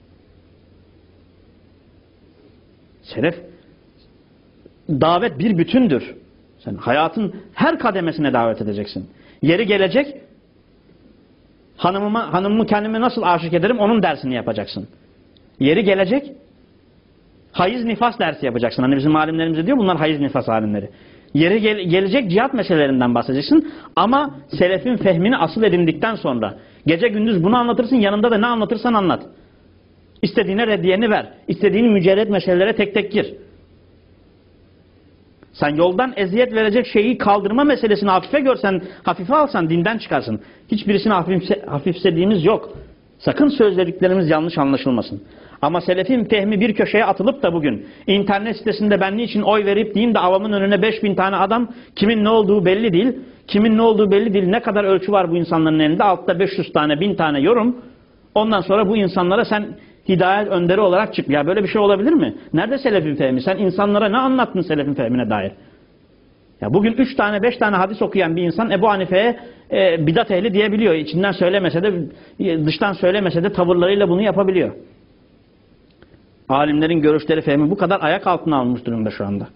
Selef, davet bir bütündür. Sen hayatın her kademesine davet edeceksin. Yeri gelecek, hanımıma, hanımımı kendime nasıl aşık ederim onun dersini yapacaksın. Yeri gelecek, hayız nifas dersi yapacaksın. Hani bizim alimlerimiz diyor bunlar hayız nifas alimleri. Yeri gel gelecek cihat meselelerinden bahsedeceksin. Ama selefin fehmini asıl edindikten sonra gece gündüz bunu anlatırsın, yanında da ne anlatırsan anlat. İstediğine reddiyeni ver. İstediğini mücerred meselelere tek tek gir. Sen yoldan eziyet verecek şeyi kaldırma meselesini hafife görsen, hafife alsan dinden çıkarsın. Hiçbirisini hafifse, hafifsediğimiz yok. Sakın sözlediklerimiz yanlış anlaşılmasın. Ama selefin fehmi bir köşeye atılıp da bugün internet sitesinde ben niçin oy verip diyeyim de avamın önüne beş bin tane adam, kimin ne olduğu belli değil. Kimin ne olduğu belli değil. Ne kadar ölçü var bu insanların elinde? Altta beş yüz tane, bin tane yorum. Ondan sonra bu insanlara sen hidayet önderi olarak çık. Ya böyle bir şey olabilir mi? Nerede selefin fehmi? Sen insanlara ne anlattın selefin fehmine dair? Ya bugün üç tane, beş tane hadis okuyan bir insan Ebu Hanife'ye e, bidat ehli diyebiliyor. İçinden söylemese de, dıştan söylemese de tavırlarıyla bunu yapabiliyor. Alimlerin görüşleri, fehmi bu kadar ayak altına almış durumda şu anda.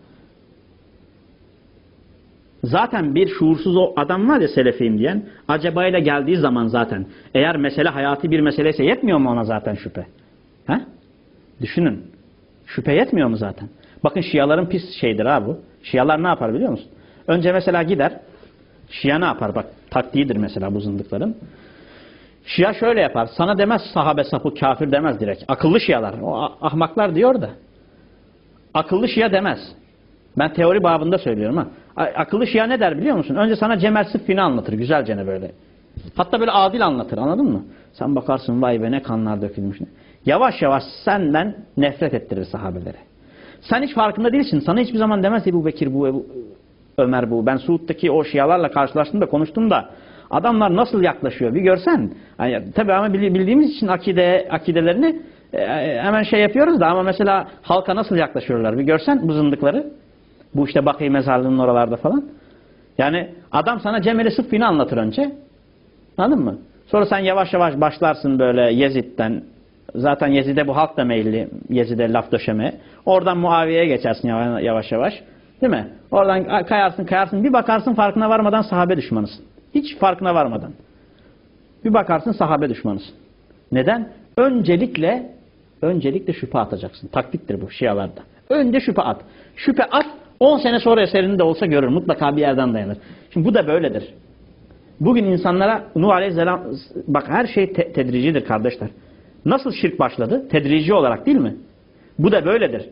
Zaten bir şuursuz o adam var ya selefiyim diyen, acabayla geldiği zaman zaten, eğer mesele hayati bir meseleyse yetmiyor mu ona zaten şüphe? He? Düşünün. Şüphe yetmiyor mu zaten? Bakın Şiaların pis şeydir ha bu. Şialar ne yapar biliyor musun? Önce mesela gider, Şia ne yapar? Bak taktiğidir mesela bu zındıkların. Şia şöyle yapar. Sana demez sahabe sapı kafir demez direkt. Akıllı Şialar. O ahmaklar diyor da. Akıllı Şia demez. Ben teori babında söylüyorum ha. Akıllı Şia ne der biliyor musun? Önce sana Cemel Sıffin'i anlatır güzelce ne böyle. Hatta böyle adil anlatır, anladın mı? Sen bakarsın vay be ne kanlar dökülmüş. Yavaş yavaş senden nefret ettirir sahabelere. Sen hiç farkında değilsin. Sana hiçbir zaman demez Ebu Bekir bu, Ebu, Ömer bu. Ben Suud'daki o Şialarla karşılaştım da konuştum da adamlar nasıl yaklaşıyor bir görsen. Yani, tabii ama bildiğimiz için akide, akidelerini e, hemen şey yapıyoruz da ama mesela halka nasıl yaklaşıyorlar bir görsen bu zındıkları. Bu işte Bakî mezarlığının oralarda falan. Yani adam sana Cemel-i Sıffin'i anlatır önce. Anladın mı? Sonra sen yavaş yavaş başlarsın böyle Yezid'den. Zaten Yezid'e bu halk da meyilli. Yezid'e laf döşeme. Oradan Muaviye'ye geçersin yavaş yavaş. Değil mi? Oradan kayarsın kayarsın. Bir bakarsın farkına varmadan sahabe düşmanısın. Hiç farkına varmadan. Bir bakarsın sahabe düşmanısın. Neden? Öncelikle öncelikle şüphe atacaksın. Taktiktir bu Şialarda. Önce şüphe at. Şüphe at. on sene sonra eserini de olsa görür. Mutlaka bir yerden dayanır. Şimdi bu da böyledir. Bugün insanlara Nuh Aleyhisselam bak her şey te tedricidir kardeşler. Nasıl şirk başladı? Tedrici olarak değil mi? Bu da böyledir.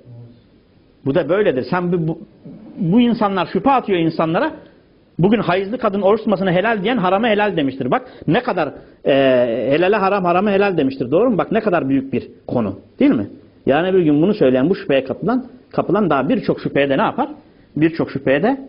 Bu da böyledir. Sen bu, bu insanlar şüphe atıyor insanlara. Bugün hayızlı kadın oruç tutmasına helal diyen harama helal demiştir. Bak ne kadar e, helale haram harama helal demiştir. Doğru mu? Bak ne kadar büyük bir konu. Değil mi? Yani bir gün bunu söyleyen bu şüpheye kapılan, kapılan daha birçok şüpheye de ne yapar? Birçok şüpheye de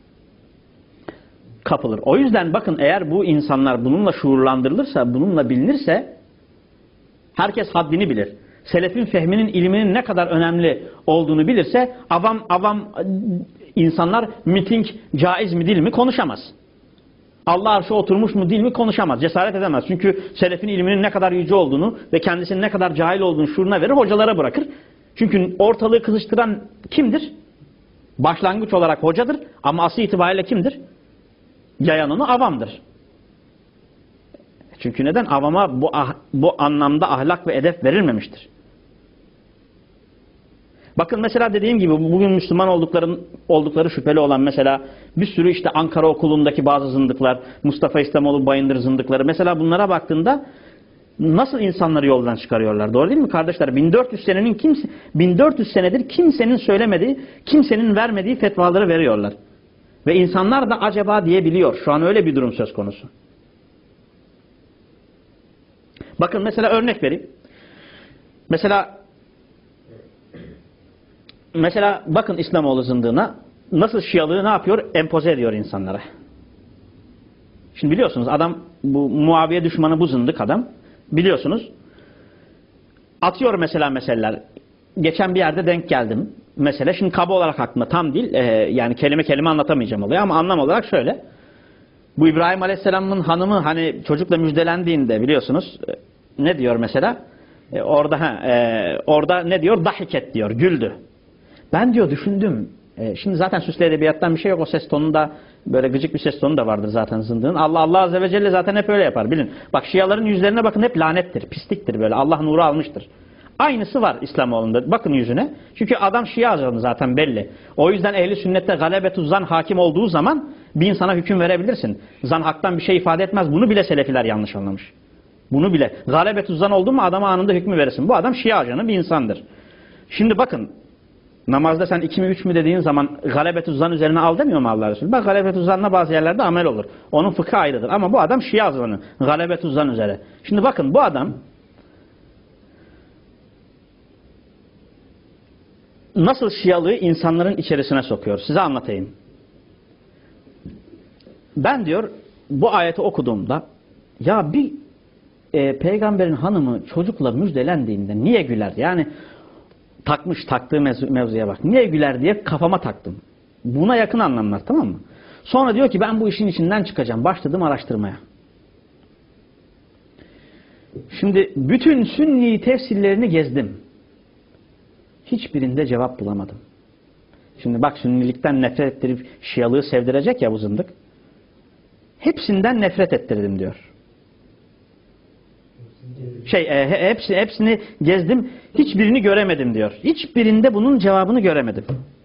kapılır. O yüzden bakın eğer bu insanlar bununla şuurlandırılırsa, bununla bilinirse herkes haddini bilir. Selefin fehminin, ilminin ne kadar önemli olduğunu bilirse avam avam insanlar miting caiz mi değil mi konuşamaz. Allah arşa oturmuş mu değil mi konuşamaz. Cesaret edemez. Çünkü selefin ilminin ne kadar yüce olduğunu ve kendisinin ne kadar cahil olduğunu şuuruna verir, hocalara bırakır. Çünkü ortalığı kızıştıran kimdir? Başlangıç olarak hocadır ama asıl itibariyle kimdir? Yayan onu avamdır. Çünkü neden? Avama bu, ah, bu anlamda ahlak ve edep verilmemiştir. Bakın mesela dediğim gibi bugün Müslüman oldukları, oldukları şüpheli olan mesela bir sürü işte Ankara okulundaki bazı zındıklar, Mustafa İslamoğlu Bayındır zındıkları. Mesela bunlara baktığında nasıl insanları yoldan çıkarıyorlar? Doğru değil mi kardeşler? bin dört yüz senenin kimse, bin dört yüz senedir kimsenin söylemediği, kimsenin vermediği fetvaları veriyorlar. Ve insanlar da acaba diyebiliyor. Şu an öyle bir durum söz konusu. Bakın mesela örnek vereyim. Mesela mesela bakın İslamoğlu zındığına nasıl Şialığı ne yapıyor? Empoze ediyor insanlara. Şimdi biliyorsunuz adam, bu Muaviye düşmanı, bu zındık adam. Biliyorsunuz. Atıyor mesela meseleler. Geçen bir yerde denk geldim. Mesele şimdi kaba olarak aklımda tam değil. E, yani kelime kelime anlatamayacağım oluyor ama anlam olarak şöyle. Bu İbrahim Aleyhisselam'ın hanımı hani çocukla müjdelendiğinde biliyorsunuz e, ne diyor mesela? E, orada ha, e, orada ne diyor? Dahiket diyor. Güldü. Ben diyor düşündüm. E, şimdi zaten süslü edebiyattan bir şey yok. O ses tonunda böyle gıcık bir ses tonu da vardır zaten zındığın. Allah Allah Azze ve Celle zaten hep öyle yapar. Bilin. Bak Şiaların yüzlerine bakın, hep lanettir, pisliktir böyle. Allah nuru almıştır. Aynısı var İslamoğlu'nda. Bakın yüzüne. Çünkü adam Şia ajanı zaten belli. O yüzden ehli sünnette galebetuz zan hakim olduğu zaman bir insana hüküm verebilirsin. Zan haktan bir şey ifade etmez. Bunu bile Selefiler yanlış anlamış. Bunu bile. Galebetuz zan oldu mu adama anında hükmü verirsin. Bu adam Şia ajanı bir insandır. Şimdi bakın. Namazda sen iki mi üç mü dediğin zaman galebetuz zan üzerine al demiyor mu Allah Resulü? Bak galebetuz zanla bazı yerlerde amel olur. Onun fıkhı ayrıdır. Ama bu adam Şia ajanı. Galebetuz zan üzere. Şimdi bakın bu adam nasıl Şialığı insanların içerisine sokuyor? Size anlatayım. Ben diyor bu ayeti okuduğumda ya bir e, peygamberin hanımı çocukla müjdelendiğinde niye güler? Yani takmış taktığı mevzu, mevzuya bak. Niye güler diye kafama taktım. Buna yakın anlamlar, tamam mı? Sonra diyor ki ben bu işin içinden çıkacağım. Başladım araştırmaya. Şimdi bütün sünni tefsirlerini gezdim. Hiçbirinde cevap bulamadım. Şimdi bak sünnilikten nefret ettirip Şialığı sevdirecek ya bu zındık. Hepsinden nefret ettirdim diyor. Şey e, hepsi, hepsini gezdim. Hiçbirini göremedim diyor. Hiçbirinde bunun cevabını göremedim.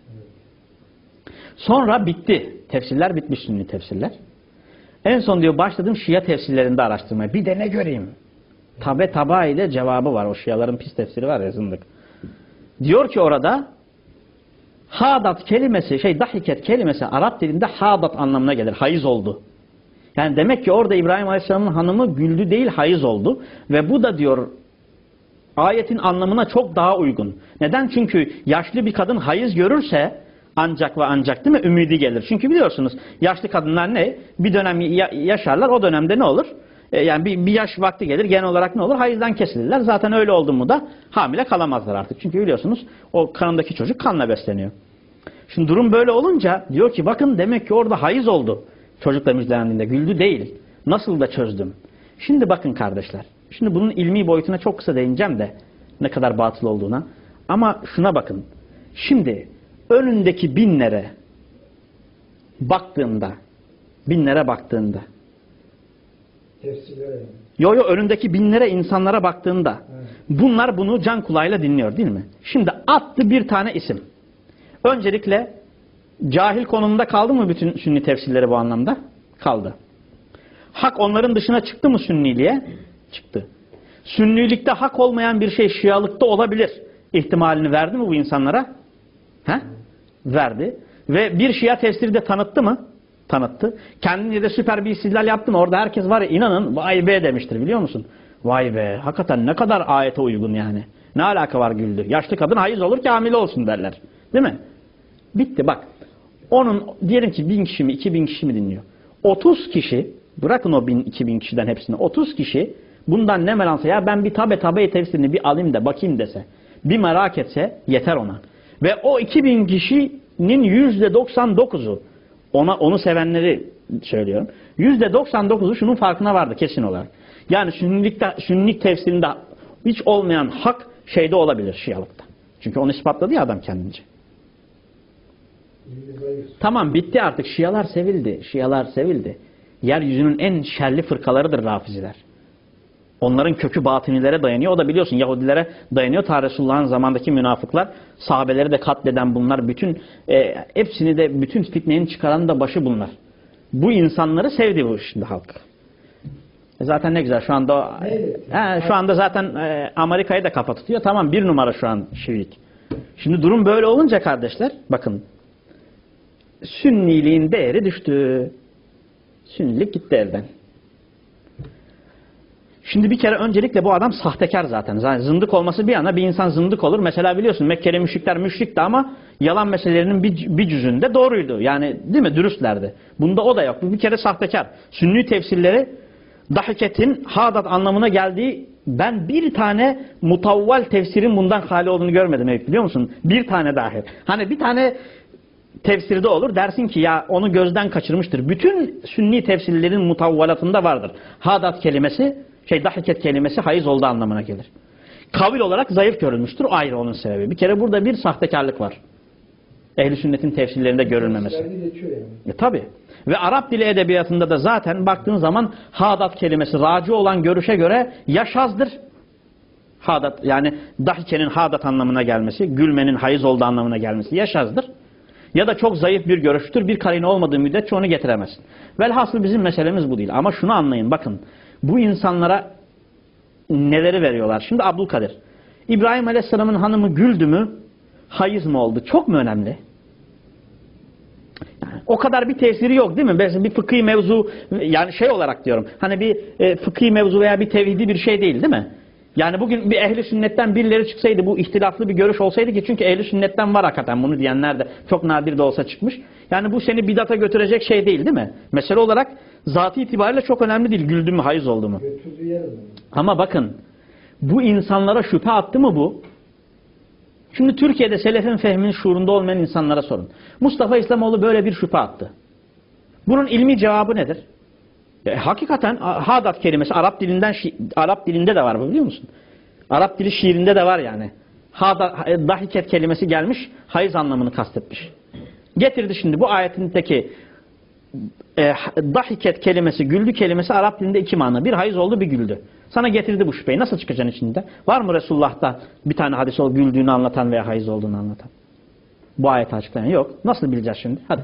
Sonra bitti. Tefsirler bitmiş, sünni tefsirler. En son diyor başladım Şia tefsirlerinde araştırmaya. Bir de ne göreyim? Tabe taba ile cevabı var. O Şiaların pis tefsiri var ya zındık. Diyor ki orada hadat kelimesi, şey dahiket kelimesi Arap dilinde hadat anlamına gelir. Hayız oldu. Yani demek ki orada İbrahim Aleyhisselam'ın hanımı güldü değil, hayız oldu. Ve bu da diyor ayetin anlamına çok daha uygun. Neden? Çünkü yaşlı bir kadın hayız görürse ancak ve ancak değil mi? Ümidi gelir. Çünkü biliyorsunuz yaşlı kadınlar ne? Bir dönem yaşarlar. O dönemde ne olur? Yani bir, bir yaş vakti gelir. Genel olarak ne olur? Hayızdan kesilirler. Zaten öyle oldu mu da hamile kalamazlar artık. Çünkü biliyorsunuz o kanındaki çocuk kanla besleniyor. Şimdi durum böyle olunca diyor ki bakın demek ki orada hayız oldu. Çocukla müjdelendiğinde güldü değil. Nasıl da çözdüm. Şimdi bakın kardeşler. Şimdi bunun ilmi boyutuna çok kısa değineceğim de ne kadar batıl olduğuna. Ama şuna bakın. Şimdi önündeki binlere baktığında binlere baktığında Tefsirlere yani. Yo yo önündeki binlere insanlara baktığında evet. Bunlar bunu can kulağıyla dinliyor değil mi? Şimdi attı bir tane isim. Öncelikle cahil konumunda kaldı mı bütün sünni tefsirleri bu anlamda? Kaldı. Hak onların dışına çıktı mı sünniliğe? Çıktı. Sünnilikte hak olmayan bir şey Şialıkta olabilir. İhtimalini verdi mi bu insanlara? He? Verdi. Ve bir Şia tefsiri de tanıttı mı? Tanıttı. Kendince de süper bir istidlal yaptı mı? Orada herkes var ya inanın vay be demiştir biliyor musun? Vay be hakikaten ne kadar ayete uygun yani. Ne alaka var güldü. Yaşlı kadın hayız olur ki hamile olsun derler. Değil mi? Bitti bak. Onun diyelim ki bin kişi mi iki bin kişi mi dinliyor? otuz kişi bırakın o bin iki bin kişiden hepsini. otuz kişi bundan ne meransa ya ben bir tabe tabe tefsirini bir alayım da bakayım dese. Bir merak etse yeter ona. Ve o iki bin kişinin yüzde doksan dokuzu ona onu sevenleri söylüyorum. yüzde doksan dokuzu şunun farkına vardı kesin olarak. Yani sünnilikte, sünnilik tefsirinde hiç olmayan hak şeyde olabilir Şialıkta. Çünkü onu ispatladı ya adam kendince. Tamam bitti artık. Şialar sevildi. Şialar sevildi. Yeryüzünün en şerli fırkalarıdır Rafiziler. Onların kökü batınilere dayanıyor. O da biliyorsun Yahudilere dayanıyor. Ta Resulullah'ın zamandaki münafıklar, sahabeleri de katleden bunlar. Bütün e, hepsini de bütün fitnenin çıkaran da başı bunlar. Bu insanları sevdi bu şimdi halk. E zaten ne güzel şu anda he, şu anda zaten e, Amerika'yı da kafa tutuyor. Tamam bir numara şu an Şiilik. Şimdi durum böyle olunca kardeşler bakın Sünniliğin değeri düştü. Sünnilik gitti elden. Şimdi bir kere öncelikle bu adam sahtekar zaten. Zaten zındık olması bir yana bir insan zındık olur. Mesela biliyorsun Mekkeli müşrikler müşrikti ama yalan meselelerinin bir, bir cüzünde doğruydu. Yani değil mi? Dürüstlerdi. Bunda o da yok. Bu bir kere sahtekar. Sünni tefsirleri dahiketin hadat anlamına geldiği, ben bir tane mutavval tefsirin bundan hali olduğunu görmedim biliyor musun? Bir tane dahi. Hani bir tane tefsirde olur dersin ki ya onu gözden kaçırmıştır. Bütün sünni tefsirlerin mutavvalatında vardır. Hadat kelimesi, şey dahiket kelimesi hayız oldu anlamına gelir. Kavil olarak zayıf görülmüştür. O ayrı onun sebebi. Bir kere burada bir sahtekarlık var. Ehl-i sünnetin tefsirlerinde görülmemesi. Yani. E, tabii. Ve Arap dili edebiyatında da zaten baktığın zaman hadat kelimesi raci olan görüşe göre ya şazdır. Hadat yani dahikenin hadat anlamına gelmesi, gülmenin hayız olduğu anlamına gelmesi ya şazdır. Ya da çok zayıf bir görüştür. Bir karine olmadığı müddetçe onu getiremezsin. Velhasıl bizim meselemiz bu değil. Ama şunu anlayın bakın. Bu insanlara neleri veriyorlar? Şimdi Abdülkadir. İbrahim Aleyhisselam'ın hanımı güldü mü? Hayız mı oldu? Çok mu önemli? Yani o kadar bir tesiri yok değil mi? Mesela bir fıkhi mevzu, yani şey olarak diyorum. Hani bir e, fıkhi mevzu veya bir tevhidi bir şey değil değil mi? Yani bugün bir ehli sünnetten birileri çıksaydı, bu ihtilaflı bir görüş olsaydı ki, çünkü ehli sünnetten var hakikaten bunu diyenler de çok nadir de olsa çıkmış. Yani bu seni bidata götürecek şey değil değil mi? Mesele olarak zatı itibariyle çok önemli değil. Güldü mü, hayız oldu mu? Ama bakın bu insanlara şüphe attı mı bu? Şimdi Türkiye'de selefin fehminin şuurunda olmayan insanlara sorun. Mustafa İslamoğlu böyle bir şüphe attı. Bunun ilmi cevabı nedir? E, hakikaten hadat kelimesi Arap dilinden Arap dilinde de var bu, biliyor musun? Arap dili şiirinde de var yani. Hadat, dahiket kelimesi gelmiş, hayız anlamını kastetmiş. Getirdi şimdi bu ayetindeki e, dahiket kelimesi, güldü kelimesi Arap dilinde iki mana. Bir hayız oldu, bir güldü. Sana getirdi bu şüpheyi. Nasıl çıkacaksın içinde? Var mı Resulullah'ta bir tane hadis ol güldüğünü anlatan veya hayız olduğunu anlatan? Bu ayeti açıklayan yok. Nasıl bileceğiz şimdi? Hadi.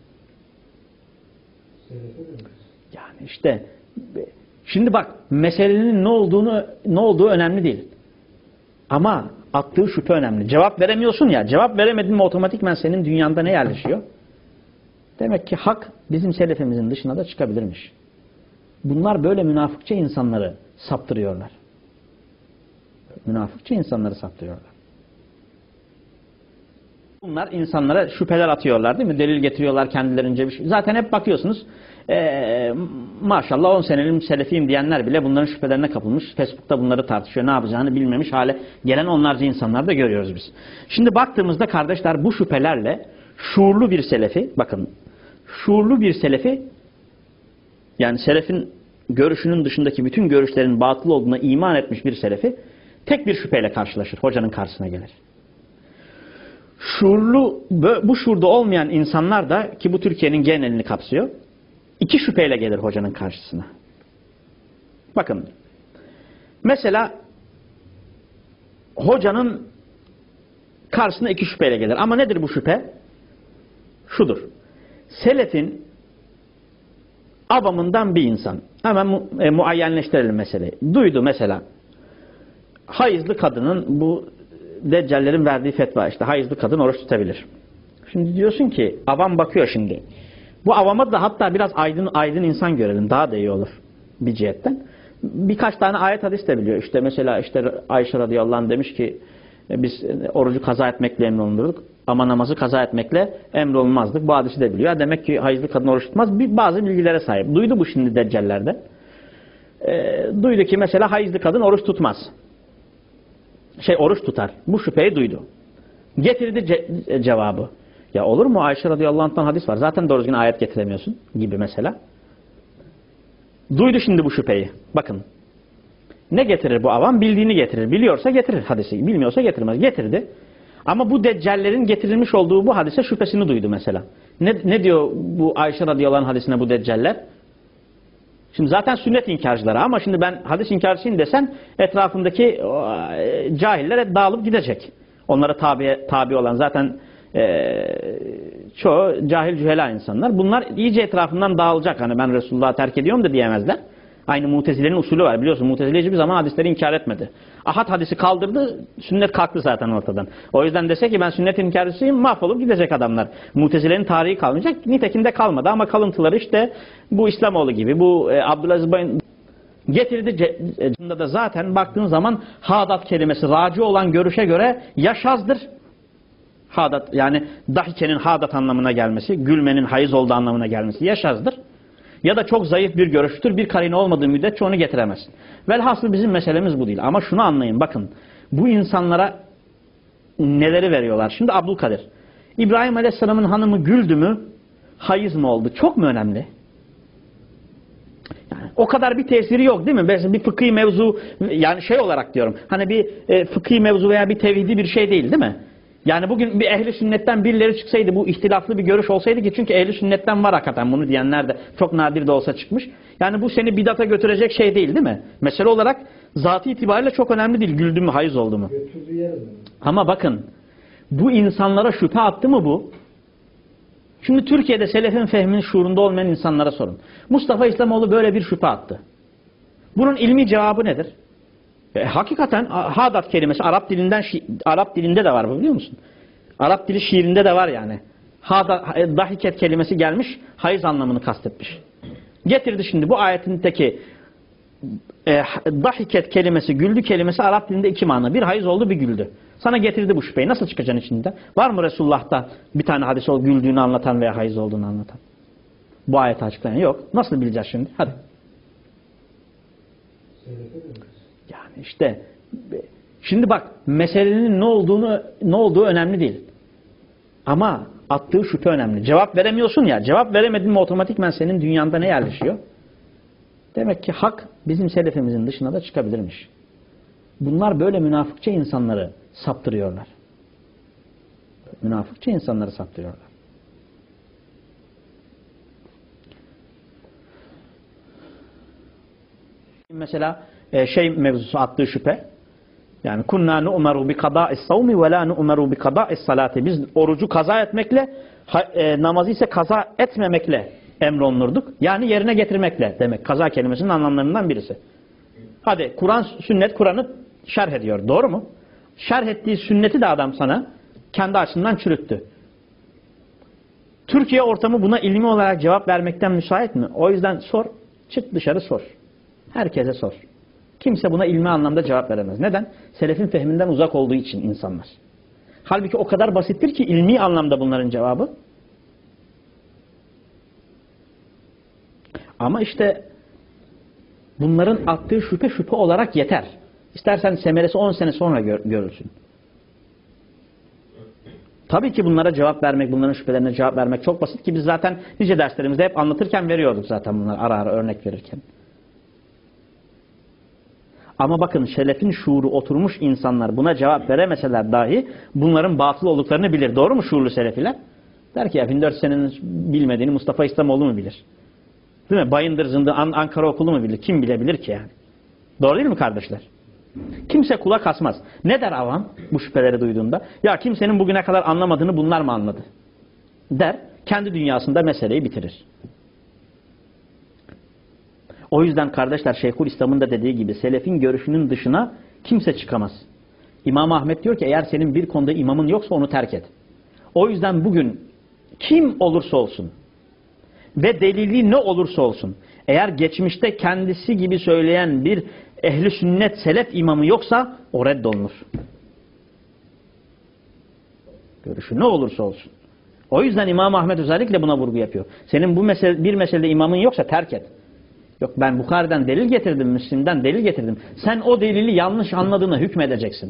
Yani işte şimdi bak meselenin ne olduğunu ne olduğu önemli değil. Ama attığı şüphe önemli. Cevap veremiyorsun ya. Cevap veremedin mi otomatikman senin dünyanda ne yerleşiyor? Demek ki hak bizim selefimizin dışına da çıkabilirmiş. Bunlar böyle münafıkça insanları saptırıyorlar. Münafıkça insanları saptırıyorlar. Bunlar insanlara şüpheler atıyorlar değil mi? Delil getiriyorlar kendilerince bir şey. Zaten hep bakıyorsunuz ee, maşallah on senelim selefiyim diyenler bile bunların şüphelerine kapılmış. Facebook'ta bunları tartışıyor. Ne yapacağını bilmemiş hale gelen onlarca insanlar da görüyoruz biz. Şimdi baktığımızda kardeşler bu şüphelerle şuurlu bir selefi, bakın şuurlu bir selefi, yani selefin görüşünün dışındaki bütün görüşlerin batıl olduğuna iman etmiş bir selefi tek bir şüpheyle karşılaşır. Hocanın karşısına gelir. Şuurlu, bu şuurda olmayan insanlar da, ki bu Türkiye'nin genelini kapsıyor, iki şüpheyle gelir hocanın karşısına. Bakın mesela hocanın karşısına iki şüpheyle gelir. Ama nedir bu şüphe? Şudur. Selefin avamından bir insan, hemen mu e, muayyenleştirelim meseleyi. Duydu mesela hayızlı kadının, bu deccallerin verdiği fetva, işte hayızlı kadın oruç tutabilir. Şimdi diyorsun ki avam bakıyor şimdi. Bu avama da hatta biraz aydın aydın insan görelim, daha da iyi olur bir cihetten. Birkaç tane ayet hadis de biliyor. İşte mesela işte Ayşe radıyallahu anh demiş ki biz orucu kaza etmekle emrolunurduk ama namazı kaza etmekle emrolunmazdık. Bu hadisi de biliyor. Demek ki hayızlı kadın oruç tutmaz. Bir, bazı bilgilere sahip. Duydu bu şimdi deccallerde. E, duydu ki mesela hayızlı kadın oruç tutmaz. Şey oruç tutar. Bu şüpheyi duydu. Getirdi ce cevabı. Ya olur mu? Ayşe radıyallahu anh'tan hadis var. Zaten doğru düzgün ayet getiremiyorsun gibi mesela. Duydu şimdi bu şüpheyi. Bakın. Ne getirir bu avam? Bildiğini getirir. Biliyorsa getirir hadisi. Bilmiyorsa getirmez. Getirdi. Ama bu deccallerin getirilmiş olduğu bu hadise şüphesini duydu mesela. Ne, ne diyor bu Ayşe radıyallahu anh hadisine bu deccaller? Şimdi zaten sünnet inkarcıları, ama şimdi ben hadis inkarcıyım desen etrafındaki e, cahiller dağılıp gidecek. Onlara tabi, tabi olan zaten e, çoğu cahil cühela insanlar. Bunlar iyice etrafından dağılacak. Hani ben Resulullah'ı terk ediyorum da diyemezler. Aynı Mutezile'nin usulü var. Biliyorsun Mutezile hiçbir zaman hadisleri inkar etmedi. Ahad hadisi kaldırdı, sünnet kalktı zaten ortadan. O yüzden dese ki ben sünnet inkarcısıyım, mahvolup gidecek adamlar. Mutezile'nin tarihi kalmayacak. Nitekim de kalmadı ama kalıntıları işte bu İslamoğlu gibi, bu e, Abdülaziz Bayın Getirdi cümlede da zaten baktığın zaman hadat kelimesi raci olan görüşe göre ya şazdır. Hadat yani dahikenin hadat anlamına gelmesi, gülmenin hayız olduğu anlamına gelmesi ya şazdır. Ya da çok zayıf bir görüştür. Bir karine olmadığı müddetçe onu getiremezsin. Velhasıl bizim meselemiz bu değil. Ama şunu anlayın bakın. Bu insanlara neleri veriyorlar? Şimdi Abdülkadir. İbrahim Aleyhisselam'ın hanımı güldü mü? Hayız mı oldu? Çok mu önemli? Yani o kadar bir tesiri yok değil mi? Mesela bir fıkhi mevzu yani şey olarak diyorum. Hani bir e, fıkhi mevzu veya bir tevhidi bir şey değil değil mi? Yani bugün bir ehli sünnetten birileri çıksaydı bu ihtilaflı bir görüş olsaydı ki çünkü ehli sünnetten var hakikaten bunu diyenler de çok nadir de olsa çıkmış. Yani bu seni bidata götürecek şey değil değil mi? Mesele olarak zatı itibariyle çok önemli değil. Güldü mü, hayız oldu mu? Ama bakın bu insanlara şüphe attı mı bu? Şimdi Türkiye'de selefin fehminin şuurunda olmayan insanlara sorun. Mustafa İslamoğlu böyle bir şüphe attı. Bunun ilmi cevabı nedir? E, hakikaten hadat kelimesi Arap dilinden Arap dilinde de var biliyor musun? Arap dili şiirinde de var yani. Hadat, dahiket kelimesi gelmiş, hayız anlamını kastetmiş. Getirdi şimdi bu ayetindeki e, dahiket kelimesi, güldü kelimesi Arap dilinde iki mana. Bir hayız oldu, bir güldü. Sana getirdi bu şüpheyi. Nasıl çıkacaksın içinden? Var mı Resulullah'ta bir tane hadis ol güldüğünü anlatan veya hayız olduğunu anlatan? Bu ayeti açıklayan yok. Nasıl bileceğiz şimdi? Hadi. Yani işte şimdi bak meselenin ne olduğunu ne olduğu önemli değil. Ama attığı şüphe önemli. Cevap veremiyorsun ya. Cevap veremedin mi otomatikman senin dünyanda ne yerleşiyor? Demek ki hak bizim selefimizin dışına da çıkabilirmiş. Bunlar böyle münafıkça insanları saptırıyorlar. Münafıkça insanları saptırıyorlar. Mesela şey mevzusu attığı şüphe. Yani kunna nu'meru bi kada'is savmi ve la nu'meru bi kada'is salati. Biz orucu kaza etmekle, e, namazı ise kaza etmemekle emrolunurduk. Yani yerine getirmekle demek. Kaza kelimesinin anlamlarından birisi. Hadi Kur'an, sünnet Kur'an'ı şerh ediyor. Doğru mu? Şerh ettiği sünneti de adam sana kendi açısından çürüttü. Türkiye ortamı buna ilmi olarak cevap vermekten müsait mi? O yüzden sor. Çık dışarı sor. Herkese sor. Kimse buna ilmi anlamda cevap veremez. Neden? Selefin fehminden uzak olduğu için insanlar. Halbuki o kadar basittir ki ilmi anlamda bunların cevabı. Ama işte bunların attığı şüphe şüphe olarak yeter. İstersen semeresi on sene sonra gör, görülsün. Tabii ki bunlara cevap vermek, bunların şüphelerine cevap vermek çok basit ki biz zaten nice derslerimizde hep anlatırken veriyorduk zaten bunları ara ara örnek verirken. Ama bakın şerefin şuuru oturmuş insanlar buna cevap veremeseler dahi bunların batıl olduklarını bilir. Doğru mu şuurlu selefiler? Der ki ya bin dört yüz senenin bilmediğini Mustafa İslamoğlu mu bilir? Değil mi? Bayındır Zındı An Ankara Okulu mu bilir? Kim bilebilir ki yani? Doğru değil mi kardeşler? Kimse kulak asmaz. Ne der avam bu şüpheleri duyduğunda? Ya kimsenin bugüne kadar anlamadığını bunlar mı anladı? Der. Kendi dünyasında meseleyi bitirir. O yüzden kardeşler Şeyhülislam'ın da dediği gibi selefin görüşünün dışına kimse çıkamaz. İmam Ahmet diyor ki eğer senin bir konuda imamın yoksa onu terk et. O yüzden bugün kim olursa olsun ve delili ne olursa olsun eğer geçmişte kendisi gibi söyleyen bir ehli sünnet selef imamı yoksa o reddolunur. Görüşü ne olursa olsun. O yüzden İmam Ahmet özellikle buna vurgu yapıyor. Senin bu mesele, bir meselede imamın yoksa terk et. Yok ben Bukhari'den delil getirdim, Müslim'den delil getirdim. Sen o delili yanlış anladığına hükmedeceksin.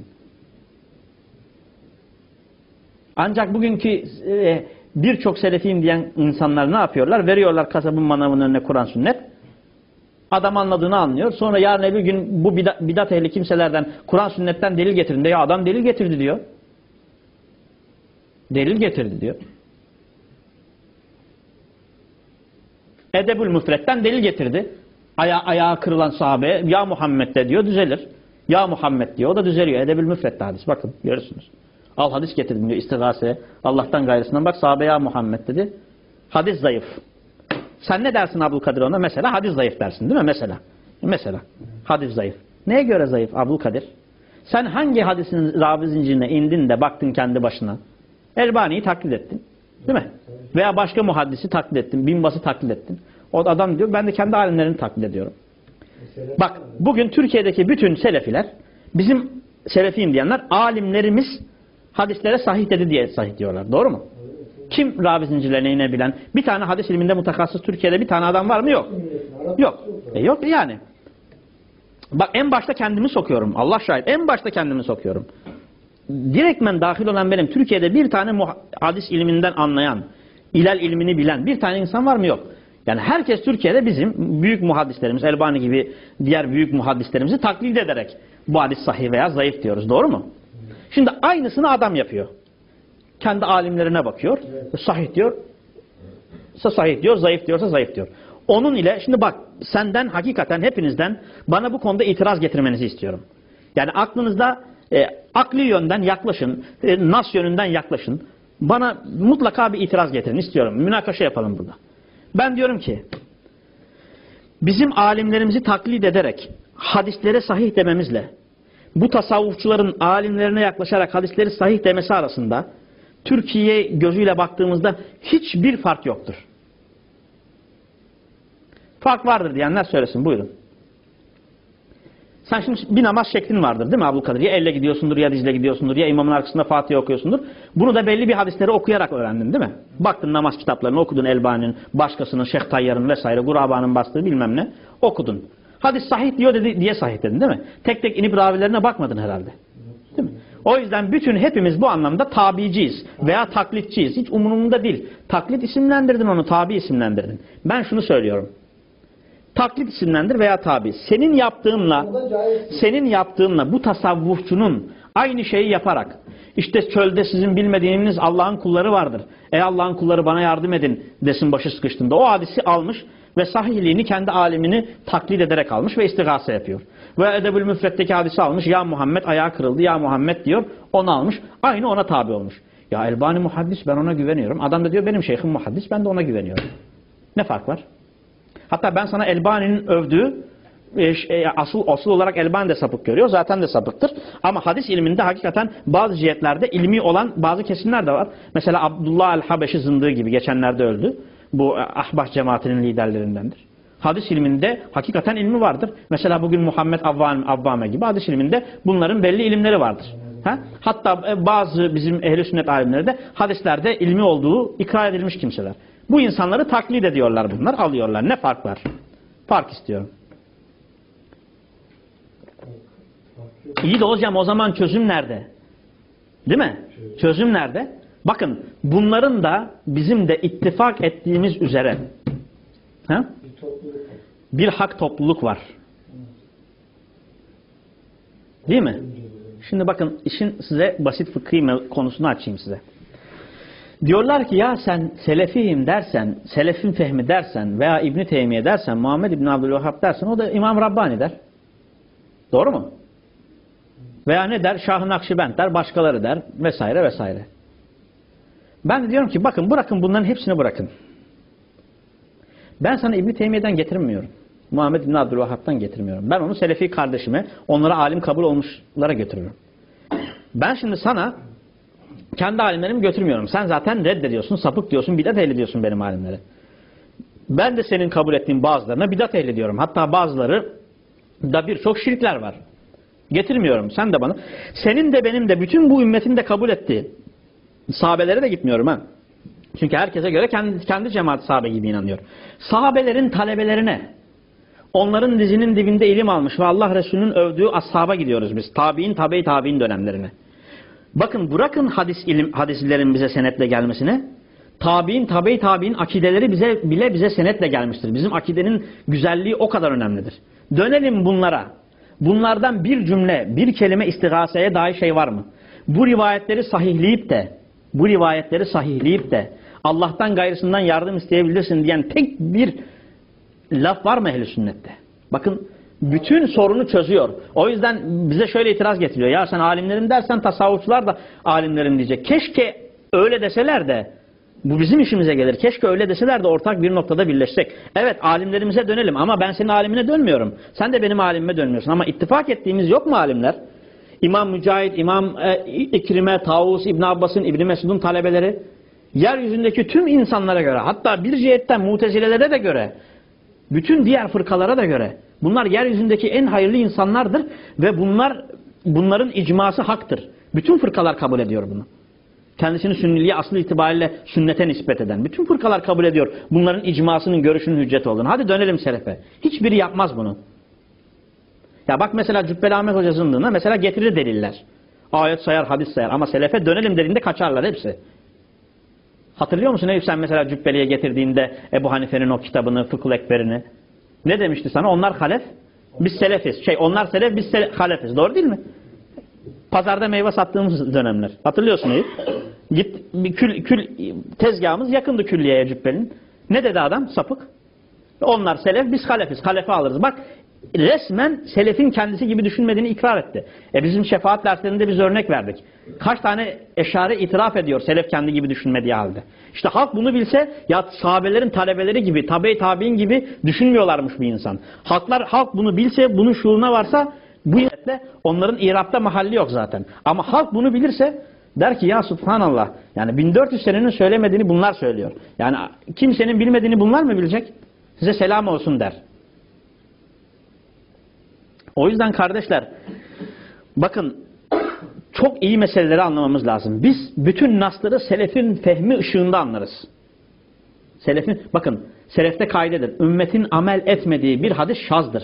Ancak bugünkü e, birçok selefiyim diyen insanlar ne yapıyorlar? Veriyorlar kasabın manavının önüne Kur'an sünnet. Adam anladığını anlıyor. Sonra yarın öbür gün bu bidat, bidat ehli kimselerden Kur'an sünnetten delil getirin diyor. Ya adam delil getirdi diyor. Delil getirdi diyor. Edebül Müfret'ten delil getirdi. Aya, ayağı kırılan sahabe ya Muhammed de diyor düzelir. Ya Muhammed diyor o da düzeliyor. Edebül Müfret'te hadis bakın görürsünüz. Al hadis getirdim diyor istigase. Allah'tan gayrısından bak sahabe ya Muhammed dedi. Hadis zayıf. Sen ne dersin Abdülkadir ona? Mesela hadis zayıf dersin değil mi? Mesela. Mesela. Hadis zayıf. Neye göre zayıf Abdülkadir? Sen hangi hadisin ravi zincirine indin de baktın kendi başına? Elbani'yi taklit ettin. Değil mi? Veya başka muhaddisi taklit ettin. Bin Bas'ı taklit ettin. O adam diyor ben de kendi alimlerini taklit ediyorum. Bak bugün Türkiye'deki bütün selefiler, bizim selefiyim diyenler, alimlerimiz hadislere sahih dedi diye sahih diyorlar. Doğru mu? Kim ravi zincirlerine inebilen? Bir tane hadis ilminde mutakassıs Türkiye'de bir tane adam var mı? Yok. Yok. E yok yani. Bak en başta kendimi sokuyorum. Allah şahit. En başta kendimi sokuyorum. Direktmen dahil olan benim. Türkiye'de bir tane hadis ilminden anlayan, ilal ilmini bilen bir tane insan var mı? Yok. Yani herkes Türkiye'de bizim büyük muhaddislerimiz, Elbani gibi diğer büyük muhaddislerimizi taklit ederek bu hadis sahih veya zayıf diyoruz. Doğru mu? Şimdi aynısını adam yapıyor. Kendi alimlerine bakıyor. Sahih diyor. Sahih diyor. Zayıf diyorsa zayıf diyor. Onun ile şimdi bak senden hakikaten hepinizden bana bu konuda itiraz getirmenizi istiyorum. Yani aklınızda e, akli yönden yaklaşın. E, nas yönünden yaklaşın. Bana mutlaka bir itiraz getirin istiyorum. Münakaşa yapalım burada. Ben diyorum ki bizim alimlerimizi taklit ederek hadislere sahih dememizle bu tasavvufçuların alimlerine yaklaşarak hadisleri sahih demesi arasında Türkiye gözüyle baktığımızda hiçbir fark yoktur. Fark vardır diyenler söylesin. Buyurun. Sen şimdi bir namaz şeklin vardır değil mi Abdülkadir? Ya elle gidiyorsundur ya dizle gidiyorsundur ya imamın arkasında Fatiha okuyorsundur. Bunu da belli bir hadisleri okuyarak öğrendin değil mi? Baktın namaz kitaplarını okudun, Elbani'nin, başkasının, Şeyh Tayyar'ın vesaire, Guraba'nın bastığı bilmem ne okudun. Hadis sahih diyor dedi, diye sahih dedin değil mi? Tek tek inip ravilerine bakmadın herhalde. Değil mi? O yüzden bütün hepimiz bu anlamda tabiciyiz veya taklitçiyiz. Hiç umurumda değil. Taklit isimlendirdin onu, tabi isimlendirdin. Ben şunu söylüyorum. Taklit isimlendir veya tabi. Senin yaptığınla, senin yaptığınla bu tasavvufçunun aynı şeyi yaparak, işte çölde sizin bilmediğiniz Allah'ın kulları vardır. Ey Allah'ın kulları bana yardım edin desin başı sıkıştığında. O hadisi almış ve sahihliğini kendi alimini taklit ederek almış ve istigase yapıyor. Ve Edebül Müfret'teki hadisi almış. Ya Muhammed ayağı kırıldı. Ya Muhammed diyor. Onu almış. Aynı ona tabi olmuş. Ya Elbani muhaddis ben ona güveniyorum. Adam da diyor benim şeyhim muhaddis ben de ona güveniyorum. Ne fark var? Hatta ben sana Elbani'nin övdüğü e, asıl, asıl olarak Elbani de sapık görüyor. Zaten de sapıktır. Ama hadis ilminde hakikaten bazı cihetlerde ilmi olan bazı kesimler de var. Mesela Abdullah el-Habeşi zındığı gibi geçenlerde öldü. Bu Ahbaş cemaatinin liderlerindendir. Hadis ilminde hakikaten ilmi vardır. Mesela bugün Muhammed Avvame gibi hadis ilminde bunların belli ilimleri vardır. Ha? Hatta bazı bizim ehl-i sünnet alimleri de hadislerde ilmi olduğu ikrar edilmiş kimseler. Bu insanları taklit ediyorlar bunlar, alıyorlar. Ne fark var? Fark istiyorum. İyi de hocam o zaman çözüm nerede? Değil mi? Çözüm nerede? Bakın bunların da bizim de ittifak ettiğimiz üzere ha? bir hak topluluk var. Değil mi? Şimdi bakın işin size basit fıkhi konusunu açayım size. Diyorlar ki ya sen selefiyim dersen, selefin fehmi dersen veya İbn Teymiye dersen, Muhammed İbn Abdülvehhab dersen o da İmam Rabbani der. Doğru mu? Veya ne der? Şah-ı Nakşibend der, başkaları der vesaire vesaire. Ben de diyorum ki bakın bırakın bunların hepsini bırakın. Ben sana İbn Teymiye'den getirmiyorum. Muhammed İbn Abdülvehhab'tan getirmiyorum. Ben onu selefi kardeşime, onlara alim kabul olmuşlara götürüyorum. Ben şimdi sana kendi alimlerimi götürmüyorum. Sen zaten reddediyorsun, sapık diyorsun, bidat ehli diyorsun benim alimlere. Ben de senin kabul ettiğin bazılarına bidat ehli diyorum. Hatta bazıları da birçok şirkler var. Getirmiyorum. Sen de bana. Senin de benim de bütün bu ümmetin de kabul ettiği sahabelere de gitmiyorum ha. Çünkü herkese göre kendi, kendi cemaat sahabe gibi inanıyor. Sahabelerin talebelerine, onların dizinin dibinde ilim almış ve Allah Resulü'nün övdüğü ashaba gidiyoruz biz. Tabi'in, tabi-i tabi'in dönemlerine. Bakın bırakın hadis ilim, hadislerin bize senetle gelmesine. Tabi'in, tabi-i tabi'in akideleri bize bile bize senetle gelmiştir. Bizim akidenin güzelliği o kadar önemlidir. Dönelim bunlara. Bunlardan bir cümle, bir kelime istigaseye dair şey var mı? Bu rivayetleri sahihleyip de, bu rivayetleri sahihleyip de Allah'tan gayrısından yardım isteyebilirsin diyen tek bir laf var mı ehl-i sünnette? Bakın bütün sorunu çözüyor. O yüzden bize şöyle itiraz getiriyor. Ya sen alimlerim dersen tasavvufçular da alimlerim diyecek. Keşke öyle deseler de bu bizim işimize gelir. Keşke öyle deseler de ortak bir noktada birleşsek. Evet alimlerimize dönelim ama ben senin alimine dönmüyorum. Sen de benim alimime dönmüyorsun. Ama ittifak ettiğimiz yok mu alimler? İmam Mücahit, İmam e, İkrime, Tavus, İbn Abbas'ın, İbn Mesud'un talebeleri yeryüzündeki tüm insanlara göre hatta bir cihetten Mutezilelere de göre Bütün diğer fırkalara da göre bunlar yeryüzündeki en hayırlı insanlardır ve bunlar bunların icması haktır. Bütün fırkalar kabul ediyor bunu. Kendisini sünniliğe aslı itibariyle sünnete nispet eden. Bütün fırkalar kabul ediyor bunların icmasının, görüşünün hüccet olduğunu. Hadi dönelim selefe. Hiçbiri yapmaz bunu. Ya bak mesela Cübbeli Ahmet Hoca zındığına mesela getirir deliller. Ayet sayar, hadis sayar ama selefe dönelim dediğinde kaçarlar hepsi. Hatırlıyor musun Eyüp sen mesela Cübbeli'ye getirdiğinde Ebu Hanife'nin o kitabını, Fıkıh Ekber'ini? Ne demişti sana? Onlar halef, biz selefiz. Şey, onlar selef, biz sele halefiz. Doğru değil mi? Pazarda meyve sattığımız dönemler. Hatırlıyorsun Eyüp. Git, bir kül, kül, tezgahımız yakındı külliyeye Cübbeli'nin. Ne dedi adam? Sapık. Onlar selef, biz halefiz. Halefe alırız. Bak resmen selefin kendisi gibi düşünmediğini ikrar etti. E bizim şefaat derslerinde biz örnek verdik. Kaç tane eşare itiraf ediyor selef kendi gibi düşünmediği halde. İşte halk bunu bilse ya sahabelerin talebeleri gibi, tabe-i tabi'in gibi düşünmüyorlarmış bir insan. Halklar, halk bunu bilse, bunun şuuruna varsa bu niyetle onların irapta mahalli yok zaten. Ama halk bunu bilirse der ki ya subhanallah yani bin dört yüz senenin söylemediğini bunlar söylüyor. Yani kimsenin bilmediğini bunlar mı bilecek? Size selam olsun der. O yüzden kardeşler bakın çok iyi meseleleri anlamamız lazım. Biz bütün nasları selefin fehmi ışığında anlarız. Selefin, bakın selefte kaidedir. Ümmetin amel etmediği bir hadis şazdır.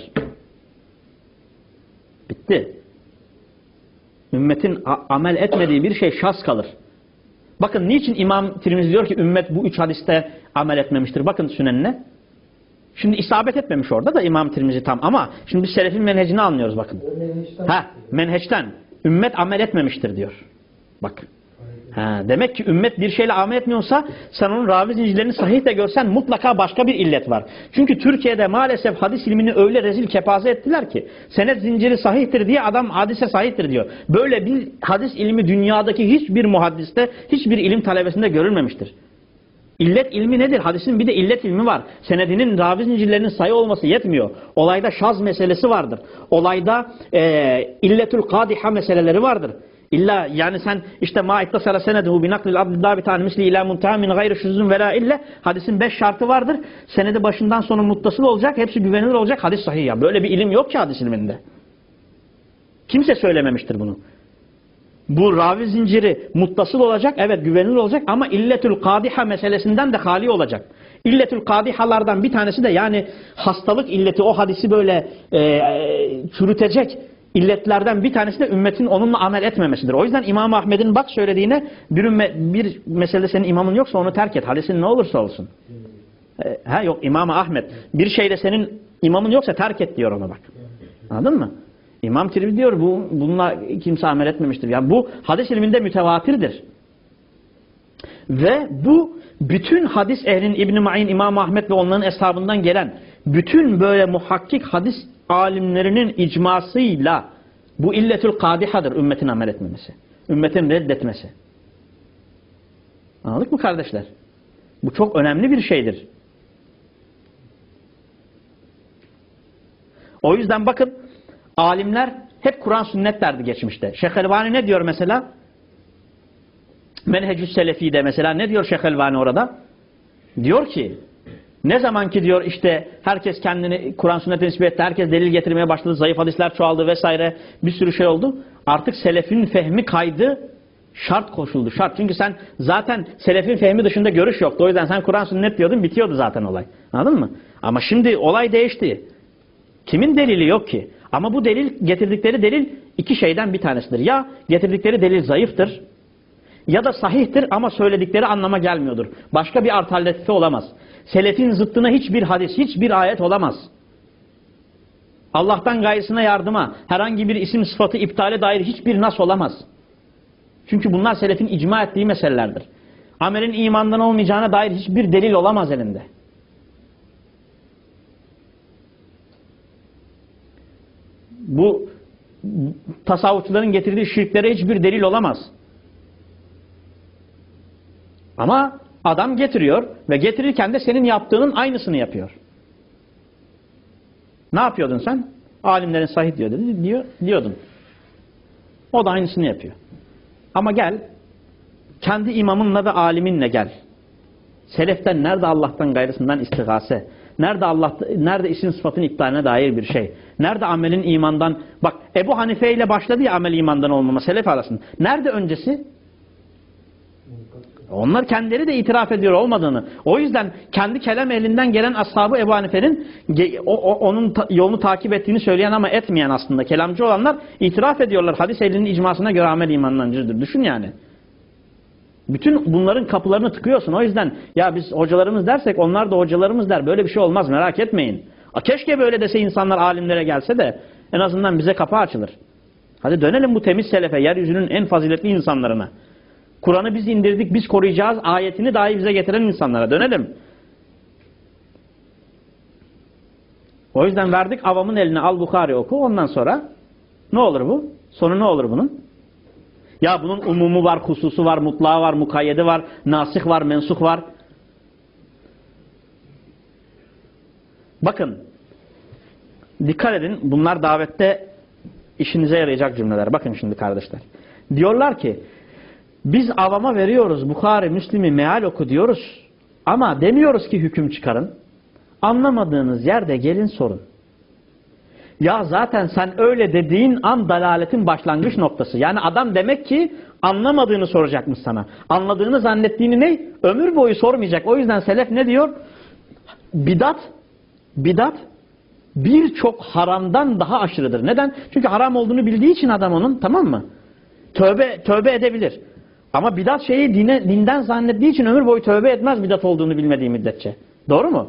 Bitti. Ümmetin amel etmediği bir şey şaz kalır. Bakın niçin İmam Tirmizi diyor ki ümmet bu üç hadiste amel etmemiştir. Bakın Sünenine. Şimdi isabet etmemiş orada da İmam Tirmizi tam ama şimdi biz selefin menhecini anlıyoruz bakın. Menheçten. Ha, menheçten. Ümmet amel etmemiştir diyor. Bak. Ha, demek ki ümmet bir şeyle amel etmiyorsa sen onun ravi zincirlerini sahih de görsen mutlaka başka bir illet var. Çünkü Türkiye'de maalesef hadis ilmini öyle rezil kepaze ettiler ki senet zinciri sahihtir diye adam hadise sahihtir diyor. Böyle bir hadis ilmi dünyadaki hiçbir muhaddiste, hiçbir ilim talebesinde görülmemiştir. İllet ilmi nedir? Hadisin bir de illet ilmi var. Senedinin ravi zincirlerinin sayı olması yetmiyor. Olayda şaz meselesi vardır. Olayda e, illetül kadiha meseleleri vardır. İlla yani sen işte ma ittasala seneduhu bi naklil abd dabitan misli ila muntaha min gayri şuzun vela ille hadisin beş şartı vardır. Senedi başından sona muttasıl olacak. Hepsi güvenilir olacak. Hadis sahih ya. Böyle bir ilim yok ki hadis ilminde. Kimse söylememiştir bunu. Bu ravi zinciri muttasıl olacak, evet güvenilir olacak ama illetül kadiha meselesinden de hali olacak. İlletül kadihalardan bir tanesi de yani hastalık illeti o hadisi böyle e, e, çürütecek illetlerden bir tanesi de ümmetin onunla amel etmemesidir. O yüzden İmam Ahmed'in bak söylediğine bir, ümme, bir meselede senin imamın yoksa onu terk et. Hadisin ne olursa olsun. E, ha yok İmam Ahmed bir şeyde senin imamın yoksa terk et diyor ona bak. Anladın mı? İmam Tirmizi diyor bu bununla kimse amel etmemiştir. Yani bu hadis ilminde mütevatirdir. Ve bu bütün hadis ehlinin İbn-i Ma'in, İmam Ahmed ve onların eshabından gelen bütün böyle muhakkik hadis alimlerinin icmasıyla bu illetül kadihadır ümmetin amel etmemesi. Ümmetin reddetmesi. Anladık mı kardeşler? Bu çok önemli bir şeydir. O yüzden bakın alimler hep Kur'an sünnet derdi geçmişte. Şeyh Elvani ne diyor mesela? Menhecü Selefi'de mesela ne diyor Şeyh Elvani orada? Diyor ki ne zaman ki diyor işte herkes kendini Kur'an sünnete nispet etti, herkes delil getirmeye başladı, zayıf hadisler çoğaldı vesaire bir sürü şey oldu. Artık selefin fehmi kaydı, şart koşuldu. Şart. Çünkü sen zaten selefin fehmi dışında görüş yoktu. O yüzden sen Kur'an sünnet diyordun, bitiyordu zaten olay. Anladın mı? Ama şimdi olay değişti. Kimin delili yok ki? Ama bu delil, getirdikleri delil iki şeyden bir tanesidir. Ya getirdikleri delil zayıftır ya da sahihtir ama söyledikleri anlama gelmiyordur. Başka bir alternatifi olamaz. Selefin zıttına hiçbir hadis, hiçbir ayet olamaz. Allah'tan gayrısına yardıma, herhangi bir isim sıfatı iptale dair hiçbir nas olamaz. Çünkü bunlar selefin icma ettiği meselelerdir. Amelin imandan olmayacağına dair hiçbir delil olamaz elinde. Bu tasavvufçuların getirdiği şirklere hiçbir delil olamaz. Ama adam getiriyor ve getirirken de senin yaptığının aynısını yapıyor. Ne yapıyordun sen? Alimlerin sahih diyor dedi, diyor, diyordun. O da aynısını yapıyor. Ama gel, kendi imamınla ve aliminle gel. Seleften nerede Allah'tan gayrısından istigase? Nerede Allah, nerede isim sıfatın iptaline dair bir şey? Nerede amelin imandan? Bak Ebu Hanife ile başladı ya amel imandan olmama selef arasında. Nerede öncesi? Onlar kendileri de itiraf ediyor olmadığını. O yüzden kendi kelam elinden gelen ashabı Ebu Hanife'nin o, o, onun ta, yolunu takip ettiğini söyleyen ama etmeyen aslında kelamcı olanlar itiraf ediyorlar. Hadis ehlinin icmasına göre amel imandancıdır. Düşün yani. Bütün bunların kapılarını tıkıyorsun. O yüzden ya biz hocalarımız dersek onlar da hocalarımız der. Böyle bir şey olmaz, merak etmeyin. Keşke böyle dese insanlar alimlere gelse de en azından bize kapı açılır. Hadi dönelim bu temiz selefe, yeryüzünün en faziletli insanlarına. Kur'an'ı biz indirdik, biz koruyacağız ayetini dahi bize getiren insanlara dönelim. O yüzden verdik avamın eline, al Bukhari oku, ondan sonra ne olur bu? Sonu ne olur bunun? Ya bunun umumu var, hususu var, mutlağı var, mukayyedi var, nasih var, mensuh var. Bakın, dikkat edin, bunlar davette işinize yarayacak cümleler. Bakın şimdi kardeşler. Diyorlar ki, biz avama veriyoruz, Bukhari, Müslim'i meal oku diyoruz ama demiyoruz ki hüküm çıkarın. Anlamadığınız yerde gelin sorun. Ya zaten sen öyle dediğin an dalaletin başlangıç noktası. Yani adam demek ki anlamadığını soracakmış sana. Anladığını zannettiğini ne? Ömür boyu sormayacak. O yüzden selef ne diyor? Bidat, bidat birçok haramdan daha aşırıdır. Neden? Çünkü haram olduğunu bildiği için adam onun, tamam mı? Tövbe, tövbe edebilir. Ama bidat şeyi dine, dinden zannettiği için ömür boyu tövbe etmez bidat olduğunu bilmediği müddetçe. Doğru mu?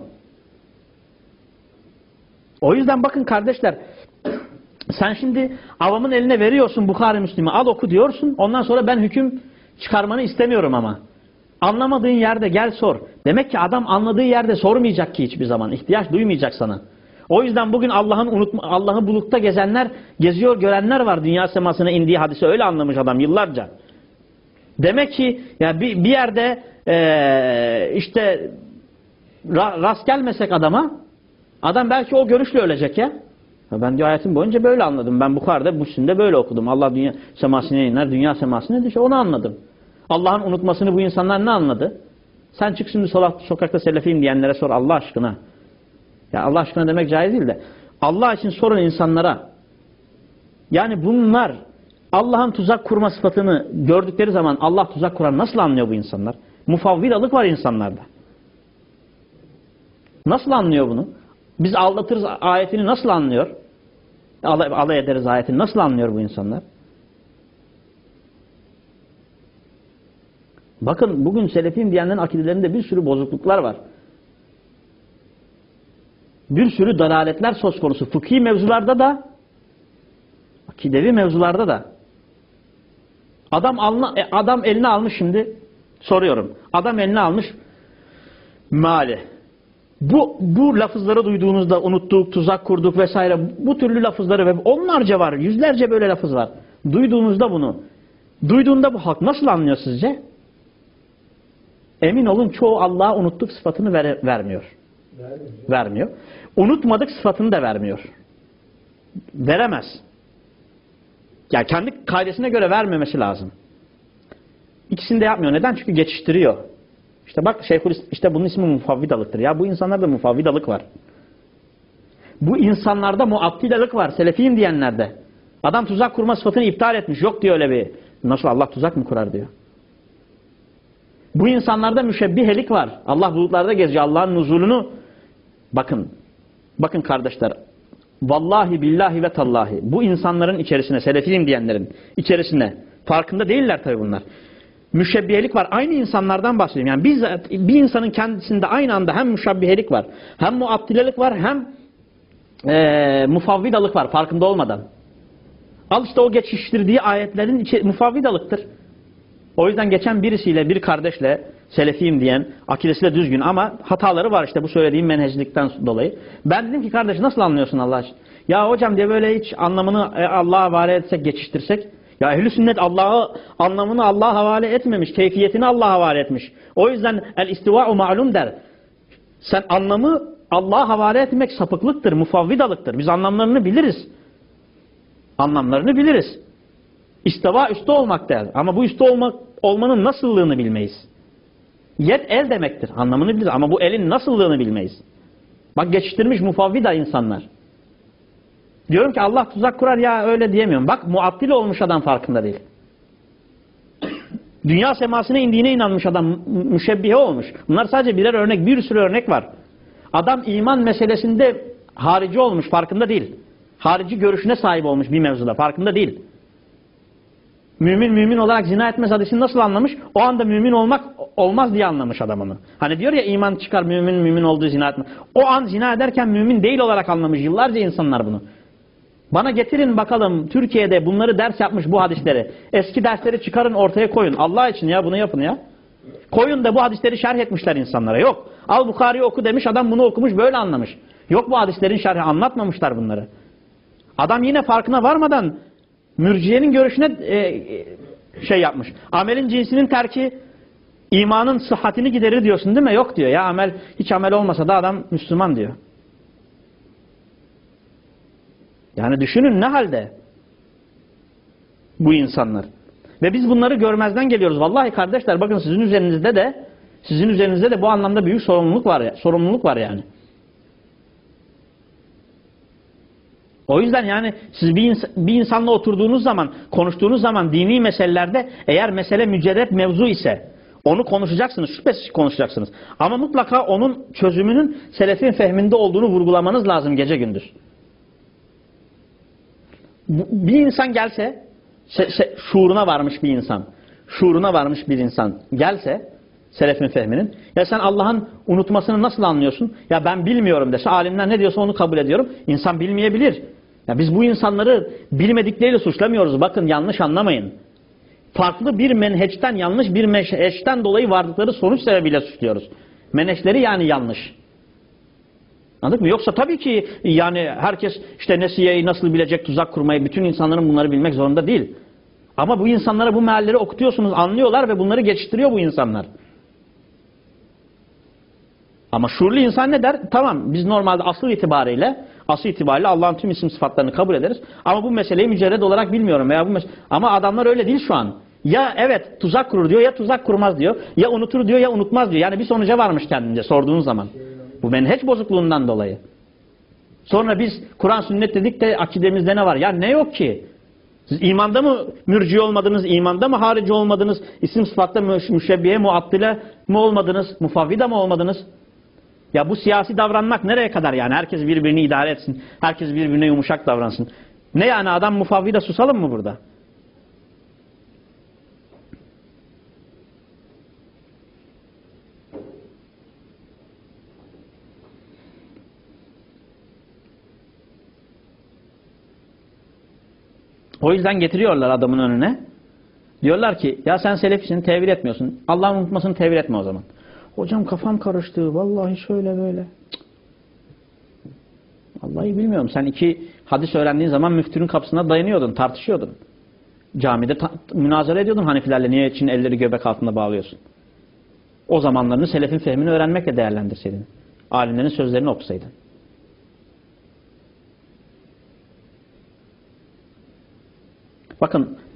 O yüzden bakın kardeşler, sen şimdi avamın eline veriyorsun Bukhari Müslim'i, al oku diyorsun, ondan sonra ben hüküm çıkarmanı istemiyorum ama. Anlamadığın yerde gel sor. Demek ki adam anladığı yerde sormayacak ki hiçbir zaman, ihtiyaç duymayacak sana. O yüzden bugün Allah'ın unutma, Allah'ı bulutta gezenler, geziyor görenler var, dünya semasına indiği hadisi öyle anlamış adam yıllarca. Demek ki yani bir, bir yerde ee, işte ra, rast gelmesek adama, adam belki o görüşle ölecek ya. ya ben diyor hayatım boyunca böyle anladım. Ben Bukhari'de, Müslim'de böyle okudum. Allah dünya semasına iner, dünya semasına düşer. Onu anladım. Allah'ın unutmasını bu insanlar ne anladı? Sen çık şimdi sokakta selefiyim diyenlere sor Allah aşkına. Ya Allah aşkına demek caiz değil de. Allah için sorun insanlara. Yani bunlar Allah'ın tuzak kurma sıfatını gördükleri zaman Allah tuzak kurar nasıl anlıyor bu insanlar? Mufavvidalık var insanlarda. Nasıl anlıyor bunu? Biz aldatırız ayetini nasıl anlıyor? Alay, alay ederiz ayetini nasıl anlıyor bu insanlar? Bakın bugün selefiyim diyenlerin akidelerinde bir sürü bozukluklar var. Bir sürü dalaletler söz konusu. Fıkhi mevzularda da, akidevi mevzularda da. Adam, alna, adam eline almış şimdi, soruyorum. Adam eline almış meali. Bu, bu lafızları duyduğunuzda unuttuk, tuzak kurduk vesaire. Bu türlü lafızları ve onlarca var, yüzlerce böyle lafız var. Duyduğunuzda bunu, duyduğunda bu halk nasıl anlıyor sizce? Emin olun çoğu Allah'a unuttuk sıfatını ver, vermiyor. Vermiyor. Vermiyor. Unutmadık sıfatını da vermiyor. Veremez. Yani kendi kaidesine göre vermemesi lazım. İkisini de yapmıyor. Neden? Çünkü geçiştiriyor. İşte bak Şeyhül, işte bunun ismi mufavvidalıktır. Ya bu insanlarda mufavvidalık var. Bu insanlarda muattidalık var. Selefiyim diyenlerde. Adam tuzak kurma sıfatını iptal etmiş. Yok diyor öyle bir. Nasıl Allah tuzak mı kurar diyor. Bu insanlarda müşebbihelik var. Allah bulutlarda geziyor. Allah'ın nuzulunu bakın. Bakın kardeşler. Vallahi billahi ve tallahi. Bu insanların içerisine, selefiyim diyenlerin içerisine, farkında değiller tabii bunlar. Müşebbihelik var. Aynı insanlardan bahsediyorum. Yani bizzat bir insanın kendisinde aynı anda hem müşebbihelik var, hem muattilelik var, hem e, mufavvidalık var farkında olmadan. Al işte o geçiştirdiği ayetlerin içi, mufavvidalıktır. O yüzden geçen birisiyle, bir kardeşle selefiyim diyen, akidesiyle düzgün ama hataları var işte bu söylediğim menheclikten dolayı. Ben dedim ki kardeş nasıl anlıyorsun Allah aşkına? Ya hocam diye böyle hiç anlamını Allah'a havale etsek, geçiştirsek. Ya ehl-i sünnet Allah'ı anlamını Allah'a havale etmemiş, keyfiyetini Allah'a havale etmiş. O yüzden el-istiva'u ma'lum der. Sen anlamı Allah'a havale etmek sapıklıktır, mufavvidalıktır. Biz anlamlarını biliriz. Anlamlarını biliriz. İstiva üstte olmak der. Ama bu üstte olmak, olmanın nasıllığını bilmeyiz. Yet el demektir. Anlamını biliriz ama bu elin nasıllığını bilmeyiz. Bak geçiştirmiş mufavvida insanlar. Diyorum ki Allah tuzak kurar ya öyle diyemiyorum. Bak muattil olmuş adam farkında değil. Dünya semasına indiğine inanmış adam müşebbihe olmuş. Bunlar sadece birer örnek, bir sürü örnek var. Adam iman meselesinde harici olmuş farkında değil. Harici görüşüne sahip olmuş bir mevzuda farkında değil. Mümin mümin olarak zina etmez hadisini nasıl anlamış? O anda mümin olmak olmaz diye anlamış adam onu. Hani diyor ya iman çıkar mümin mümin olduğu zina etmez. O an zina ederken mümin değil olarak anlamış yıllarca insanlar bunu. Bana getirin bakalım Türkiye'de bunları ders yapmış bu hadisleri. Eski dersleri çıkarın ortaya koyun. Allah için ya bunu yapın ya. Koyun da bu hadisleri şerh etmişler insanlara. Yok. Al Bukhari'yi oku demiş adam bunu okumuş böyle anlamış. Yok bu hadislerin şerhi anlatmamışlar bunları. Adam yine farkına varmadan mürciyenin görüşüne e, e, şey yapmış. Amelin cinsinin terki imanın sıhhatini giderir diyorsun değil mi? Yok diyor ya amel hiç amel olmasa da adam Müslüman diyor. Yani düşünün ne halde bu insanlar. Ve biz bunları görmezden geliyoruz. Vallahi kardeşler bakın sizin üzerinizde de sizin üzerinizde de bu anlamda büyük sorumluluk var ya, sorumluluk var yani. O yüzden yani siz bir, ins bir insanla oturduğunuz zaman, konuştuğunuz zaman dini meselelerde eğer mesele mücerret mevzu ise onu konuşacaksınız, şüphesiz konuşacaksınız. Ama mutlaka onun çözümünün selefin fehminde olduğunu vurgulamanız lazım gece gündüz. Bir insan gelse, şuuruna varmış bir insan, şuuruna varmış bir insan gelse, selefin fehminin, ya sen Allah'ın unutmasını nasıl anlıyorsun? Ya ben bilmiyorum dese, alimler ne diyorsa onu kabul ediyorum. İnsan bilmeyebilir. Ya biz bu insanları bilmedikleriyle suçlamıyoruz. Bakın yanlış anlamayın. Farklı bir menheçten, yanlış bir menheçten dolayı vardıkları sonuç sebebiyle suçluyoruz. Menheçleri yani yanlış. Anladık mı? Yoksa tabii ki yani herkes işte nesiyeyi nasıl bilecek, tuzak kurmayı, bütün insanların bunları bilmek zorunda değil. Ama bu insanlara bu mealleri okutuyorsunuz, anlıyorlar ve bunları geçiştiriyor bu insanlar. Ama şuurlu insan ne der? Tamam biz normalde asıl itibariyle asıl itibariyle Allah'ın tüm isim sıfatlarını kabul ederiz. Ama bu meseleyi mücerred olarak bilmiyorum. Veya bu mes Ama adamlar öyle değil şu an. Ya evet tuzak kurur diyor ya tuzak kurmaz diyor. Ya unutur diyor ya unutmaz diyor. Yani bir sonuca varmış kendince sorduğunuz zaman. Bu menheç bozukluğundan dolayı. Sonra biz Kur'an sünnet dedik de akidemizde ne var? Ya ne yok ki? Siz imanda mı mürci olmadınız, imanda mı harici olmadınız, isim sıfatta müşebbihe, muattile mi olmadınız, mufavvida mı olmadınız? Ya bu siyasi davranmak nereye kadar yani? Herkes birbirini idare etsin, herkes birbirine yumuşak davransın. Ne yani adam mufavvida susalım mı burada? O yüzden getiriyorlar adamın önüne. Diyorlar ki ya sen selefisin tevil etmiyorsun. Allah'ın unutmasını tevil etme o zaman. Hocam kafam karıştı. Vallahi şöyle böyle. Cık. Vallahi bilmiyorum. Sen iki hadis öğrendiğin zaman müftünün kapısına dayanıyordun. Tartışıyordun. Camide münazara ediyordun Hanefilerle. Niye için elleri göbek altında bağlıyorsun? O zamanlarını selefin fehmini öğrenmekle değerlendirseydin. Alimlerin sözlerini okusaydın. Bakın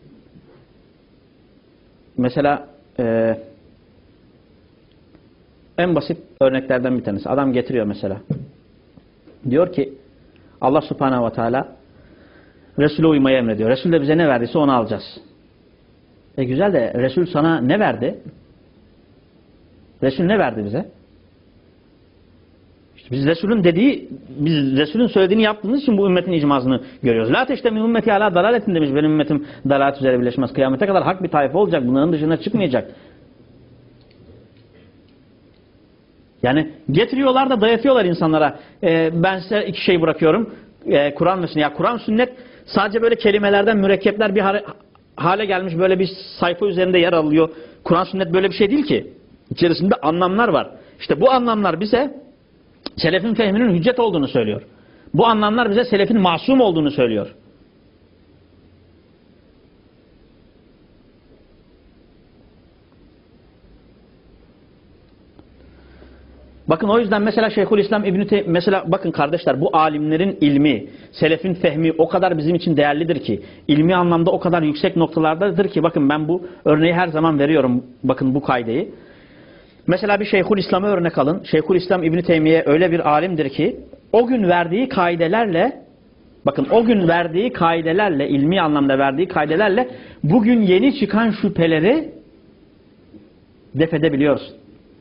mesela e, en basit örneklerden bir tanesi. Adam getiriyor mesela. Diyor ki Allah Subhanahu ve Teala Resul'e uymayı emrediyor. Resul de bize ne verdiyse onu alacağız. E güzel de Resul sana ne verdi? Resul ne verdi bize? Biz Resul'ün dediği, biz Resul'ün söylediğini yaptığımız için bu ümmetin icmasını görüyoruz. La teştemi ümmeti ala dalaletin demiş. Benim ümmetim dalalet üzere birleşmez. Kıyamete kadar hak bir tayfa olacak. Bunların dışına çıkmayacak. Yani getiriyorlar da dayatıyorlar insanlara. Ee, ben size iki şey bırakıyorum. Ee, Kur'an ve sünnet. Ya Kur'an sünnet sadece böyle kelimelerden mürekkepler bir hale, hale gelmiş. Böyle bir sayfa üzerinde yer alıyor. Kur'an sünnet böyle bir şey değil ki. İçerisinde anlamlar var. İşte bu anlamlar bize selefin fehminin hüccet olduğunu söylüyor. Bu anlamlar bize selefin masum olduğunu söylüyor. Bakın o yüzden mesela Şeyhülislam İbn-i Teymiye, mesela bakın kardeşler bu alimlerin ilmi, selefin fehmi o kadar bizim için değerlidir ki, ilmi anlamda o kadar yüksek noktalardadır ki bakın ben bu örneği her zaman veriyorum bakın bu kaydeyi. Mesela bir Şeyhülislam'a örnek alın. Şeyhülislam İbn Teymiye öyle bir alimdir ki o gün verdiği kaidelerle, bakın o gün verdiği kaidelerle, ilmi anlamda verdiği kaidelerle bugün yeni çıkan şüpheleri def edebiliyoruz.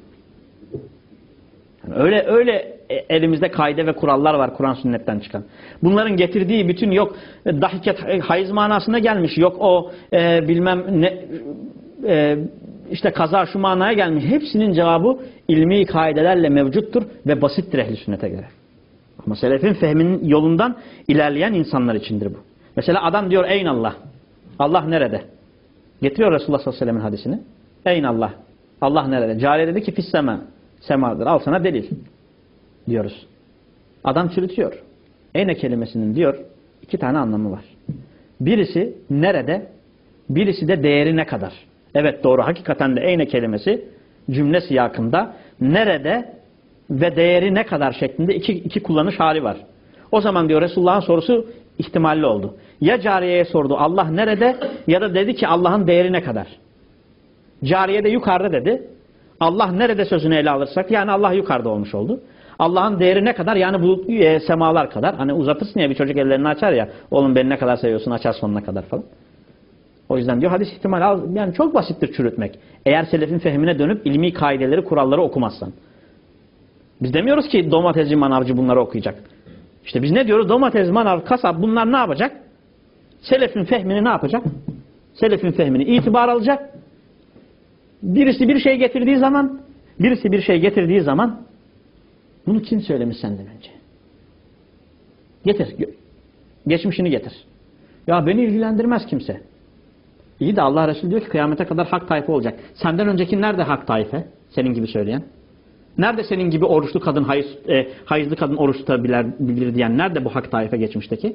Yani öyle öyle elimizde kaide ve kurallar var Kur'an sünnetten çıkan. Bunların getirdiği bütün yok dahiket hayız manasına gelmiş, yok o e, bilmem ne e, işte kaza şu manaya gelmiş. Hepsinin cevabı ilmi kaidelerle mevcuttur ve basittir ehli sünnete göre. Ama selefin fehminin yolundan ilerleyen insanlar içindir bu. Mesela adam diyor eyn Allah. Allah nerede? Getiriyor Resulullah sallallahu aleyhi ve sellem'in hadisini. Eyn Allah. Allah nerede? Cariye dedi ki fis sema. Semadır. Al sana delil. Diyoruz. Adam çürütüyor. Eyne kelimesinin diyor iki tane anlamı var. Birisi nerede? Birisi de değeri ne kadar? Evet doğru. Hakikaten de eyne kelimesi cümle siyakında nerede ve değeri ne kadar şeklinde iki, iki kullanış hali var. O zaman diyor Resulullah'ın sorusu ihtimalli oldu. Ya cariyeye sordu Allah nerede ya da dedi ki Allah'ın değeri ne kadar? Cariye de yukarıda dedi. Allah nerede sözünü ele alırsak yani Allah yukarıda olmuş oldu. Allah'ın değeri ne kadar? Yani bu e, semalar kadar. Hani uzatırsın ya bir çocuk ellerini açar ya. Oğlum beni ne kadar seviyorsun açar sonuna kadar falan. O yüzden diyor hadis ihtimal al. Yani çok basittir çürütmek. Eğer selefin fehmine dönüp ilmi kaideleri, kuralları okumazsan. Biz demiyoruz ki domatesci, manavcı bunları okuyacak. İşte biz ne diyoruz? Domates, manav, kasap bunlar ne yapacak? Selefin fehmini ne yapacak? Selefin fehmini itibar alacak. Birisi bir şey getirdiği zaman, birisi bir şey getirdiği zaman bunu kim söylemiş senden önce? Getir. Geçmişini getir. Ya beni ilgilendirmez kimse. İyi de Allah Resulü diyor ki kıyamete kadar hak tayfa olacak. Senden önceki nerede hak tayfe? Senin gibi söyleyen. Nerede senin gibi oruçlu kadın, hayız, e, hayızlı kadın oruç tutabilir bilir diyen? Nerede bu hak tayfe geçmişteki?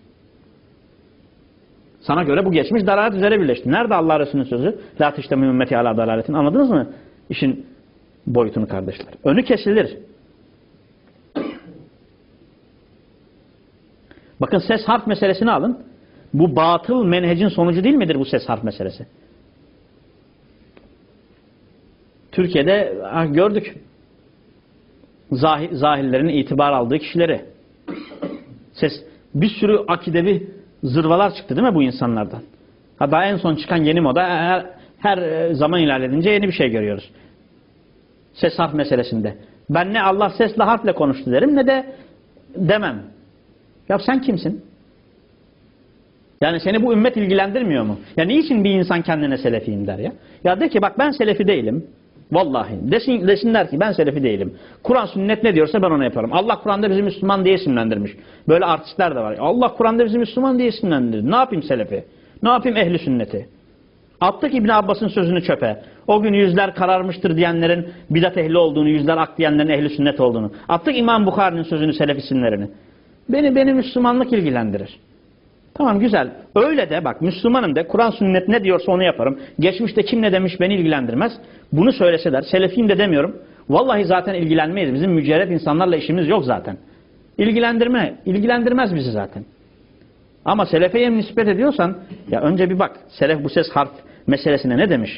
Sana göre bu geçmiş dalalet üzere birleşti. Nerede Allah Resulü'nün sözü? La teştemi ümmeti ala dalaletin. Anladınız mı? İşin boyutunu kardeşler. Önü kesilir. Bakın ses harf meselesini alın. Bu batıl menhecin sonucu değil midir bu ses harf meselesi? Türkiye'de ah, gördük. Zahir, zahirlerin itibar aldığı kişileri. Ses, bir sürü akidevi zırvalar çıktı değil mi bu insanlardan? Hatta en son çıkan yeni moda her, her zaman ilerledince yeni bir şey görüyoruz. Ses harf meselesinde. Ben ne Allah sesle harfle konuştu derim ne de demem. Ya sen kimsin? Yani seni bu ümmet ilgilendirmiyor mu? Ya niçin bir insan kendine selefiyim der ya? Ya de ki bak ben selefi değilim. Vallahi. Desin, desinler ki ben selefi değilim. Kur'an sünnet ne diyorsa ben onu yaparım. Allah Kur'an'da bizi Müslüman diye isimlendirmiş. Böyle artistler de var. Allah Kur'an'da bizi Müslüman diye isimlendirdi. Ne yapayım selefi? Ne yapayım ehli sünneti? Attık İbn Abbas'ın sözünü çöpe. O gün yüzler kararmıştır diyenlerin bidat ehli olduğunu, yüzler ak diyenlerin ehli sünnet olduğunu. Attık İmam Bukhari'nin sözünü, selef isimlerini. Beni, beni Müslümanlık ilgilendirir. Tamam güzel. Öyle de bak Müslümanım de Kur'an sünnet ne diyorsa onu yaparım. Geçmişte kim ne demiş beni ilgilendirmez. Bunu söyleseler. Selefiyim de demiyorum. Vallahi zaten ilgilenmeyiz. Bizim mücerret insanlarla işimiz yok zaten. İlgilendirme. İlgilendirmez bizi zaten. Ama selefeye nispet ediyorsan ya önce bir bak. Selef bu ses harf meselesine ne demiş?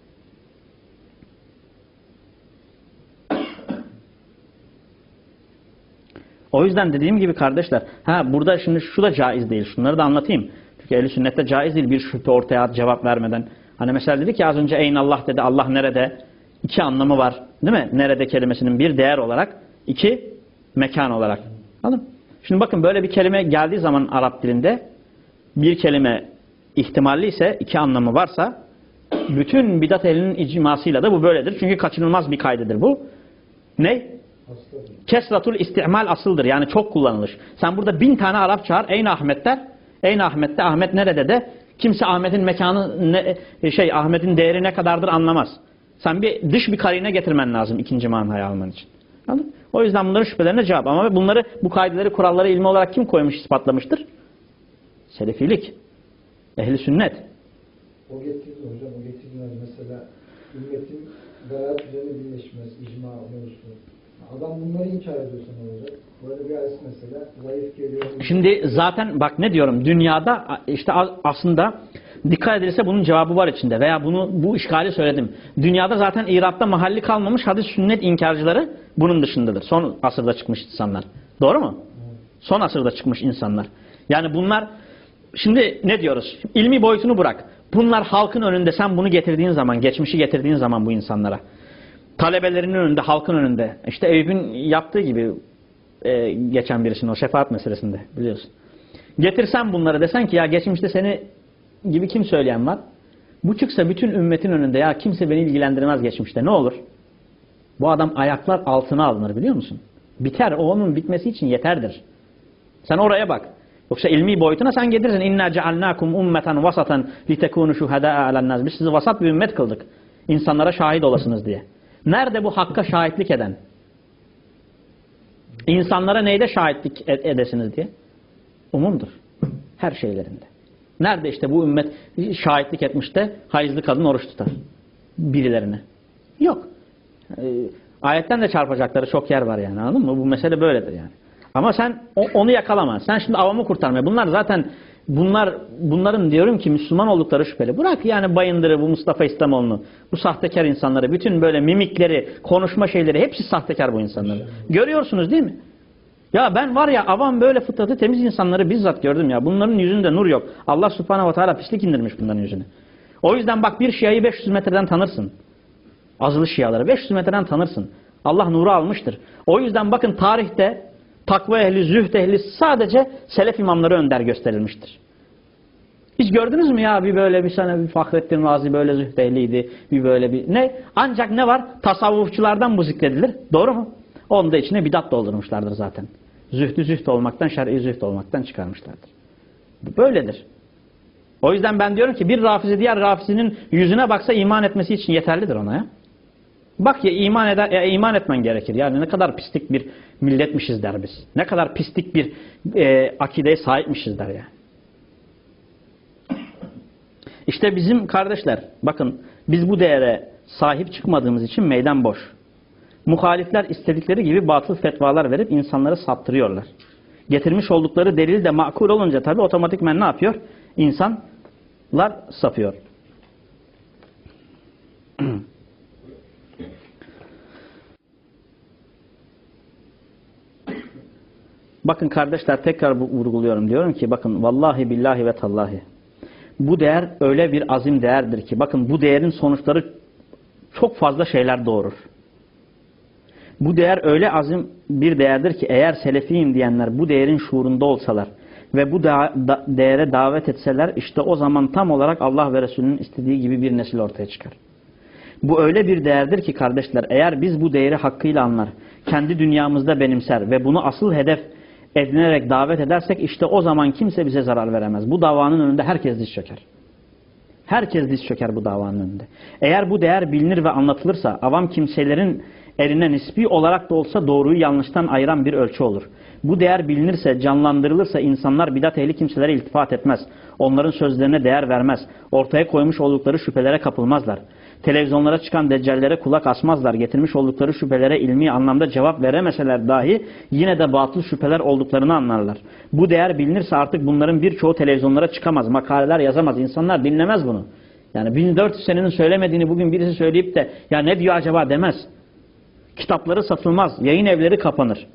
O yüzden dediğim gibi kardeşler, ha burada şimdi şu da caiz değil. Şunları da anlatayım. Çünkü ehl-i sünnette caiz değil bir şüphe ortaya at, cevap vermeden. Hani mesela dedi ki az önce eyn Allah dedi. Allah nerede? İki anlamı var. Değil mi? Nerede kelimesinin bir değer olarak, iki mekan olarak. Anladın mı? Şimdi bakın böyle bir kelime geldiği zaman Arap dilinde bir kelime ihtimalli ise, iki anlamı varsa bütün bidat ehlinin icmasıyla da bu böyledir. Çünkü kaçınılmaz bir kaydedir bu. Ne? Kesratul istimal asıldır. Yani çok kullanılır. Sen burada bin tane Arap çağır. Eyn Ahmet der. Eyn Ahmet'te Ahmet nerede de kimse Ahmet'in mekanı ne, şey Ahmet'in değeri ne kadardır anlamaz. Sen bir dış bir karine getirmen lazım ikinci manayı alman için. Anladın? O yüzden bunların şüphelerine cevap. Ama bunları bu kaideleri kuralları ilmi olarak kim koymuş ispatlamıştır? Selefilik. Ehli sünnet. O getirdi hocam. O getirdiler mesela ümmetin gayet üzerine birleşmez. İcma mevzusu. Adam bunları inkar ediyorsa ne olacak? Böyle bir hadis mesela zayıf geliyor. Şimdi zaten bak ne diyorum dünyada işte aslında Dikkat edilirse bunun cevabı var içinde veya bunu bu işgali söyledim. Dünyada zaten İrab'da mahalli kalmamış hadis sünnet inkarcıları bunun dışındadır. Son asırda çıkmış insanlar. Doğru mu? Son asırda çıkmış insanlar. Yani bunlar şimdi ne diyoruz? İlmi boyutunu bırak. Bunlar halkın önünde sen bunu getirdiğin zaman, geçmişi getirdiğin zaman bu insanlara, talebelerinin önünde, halkın önünde, işte Eyüp'ün yaptığı gibi e, geçen birisinin o şefaat meselesinde biliyorsun. Getirsen bunları desen ki ya geçmişte seni gibi kim söyleyen var? Bu çıksa bütün ümmetin önünde ya kimse beni ilgilendirmez geçmişte ne olur? Bu adam ayaklar altına alınır biliyor musun? Biter. O onun bitmesi için yeterdir. Sen oraya bak. Yoksa ilmi boyutuna sen getirirsin. İnna cealnakum ummeten vasatan litekunu şuhada'a alennas. Biz sizi vasat bir ümmet kıldık. İnsanlara şahit olasınız diye. Nerede bu hakka şahitlik eden? İnsanlara neyde şahitlik edesiniz diye? Umumdur. Her şeylerinde. Nerede işte bu ümmet şahitlik etmiş de hayızlı kadın oruç tutar? Birilerine. Yok. Ee, ayetten de çarpacakları çok yer var yani, anladın mı? Bu mesele böyledir yani. Ama sen onu yakalama. Sen şimdi avamı kurtarmaya. Bunlar zaten bunlar bunların diyorum ki Müslüman oldukları şüpheli. Bırak yani Bayındır'ı, bu Mustafa İslamoğlu'nu, bu sahtekar insanları, bütün böyle mimikleri, konuşma şeyleri hepsi sahtekar bu insanların. Görüyorsunuz değil mi? Ya ben var ya avam böyle fıtratı temiz insanları bizzat gördüm ya. Bunların yüzünde nur yok. Allah Subhanahu ve Teala pislik indirmiş bunların yüzüne. O yüzden bak bir Şia'yı beş yüz metreden tanırsın. Azılı Şiaları beş yüz metreden tanırsın. Allah nuru almıştır. O yüzden bakın tarihte takva ehli, zühd ehli sadece selef imamları önder gösterilmiştir. Hiç gördünüz mü ya bir böyle bir sene bir Fahrettin Razi böyle zühd ehliydi. Bir böyle bir ne? Ancak ne var? Tasavvufçulardan bu zikredilir. Doğru mu? Onun da içine bidat doldurmuşlardır zaten. Zühdü zühd olmaktan, şer'i zühd olmaktan çıkarmışlardır. Böyledir. O yüzden ben diyorum ki bir rafizi diğer rafizinin yüzüne baksa iman etmesi için yeterlidir ona ya. Bak ya iman, eder, ya iman etmen gerekir. Yani ne kadar pislik bir milletmişiz der biz. Ne kadar pislik bir e, akideye sahipmişiz der ya. İşte bizim kardeşler bakın biz bu değere sahip çıkmadığımız için meydan boş. Muhalifler istedikleri gibi batıl fetvalar verip insanları saptırıyorlar. Getirmiş oldukları delil de makul olunca tabi otomatikmen ne yapıyor? İnsanlar sapıyor. Bakın kardeşler tekrar vurguluyorum. Diyorum ki bakın vallahi billahi ve tallahi. Bu değer öyle bir azim değerdir ki bakın bu değerin sonuçları çok fazla şeyler doğurur. Bu değer öyle azim bir değerdir ki eğer selefiyim diyenler bu değerin şuurunda olsalar ve bu da, da, değere davet etseler işte o zaman tam olarak Allah ve Resulünün istediği gibi bir nesil ortaya çıkar. Bu öyle bir değerdir ki kardeşler eğer biz bu değeri hakkıyla anlar, kendi dünyamızda benimser ve bunu asıl hedef edinerek davet edersek işte o zaman kimse bize zarar veremez. Bu davanın önünde herkes diz çöker. Herkes diz çöker bu davanın önünde. Eğer bu değer bilinir ve anlatılırsa avam kimselerin eline nispi olarak da olsa doğruyu yanlıştan ayıran bir ölçü olur. Bu değer bilinirse, canlandırılırsa insanlar bidat ehli kimselere iltifat etmez. Onların sözlerine değer vermez. Ortaya koymuş oldukları şüphelere kapılmazlar. Televizyonlara çıkan deccallere kulak asmazlar. Getirmiş oldukları şüphelere ilmi anlamda cevap veremeseler dahi yine de batıl şüpheler olduklarını anlarlar. Bu değer bilinirse artık bunların birçoğu televizyonlara çıkamaz, makaleler yazamaz. İnsanlar dinlemez bunu. Yani bin dört yüz senenin söylemediğini bugün birisi söyleyip de ya ne diyor acaba demez. Kitapları satılmaz, yayın evleri kapanır.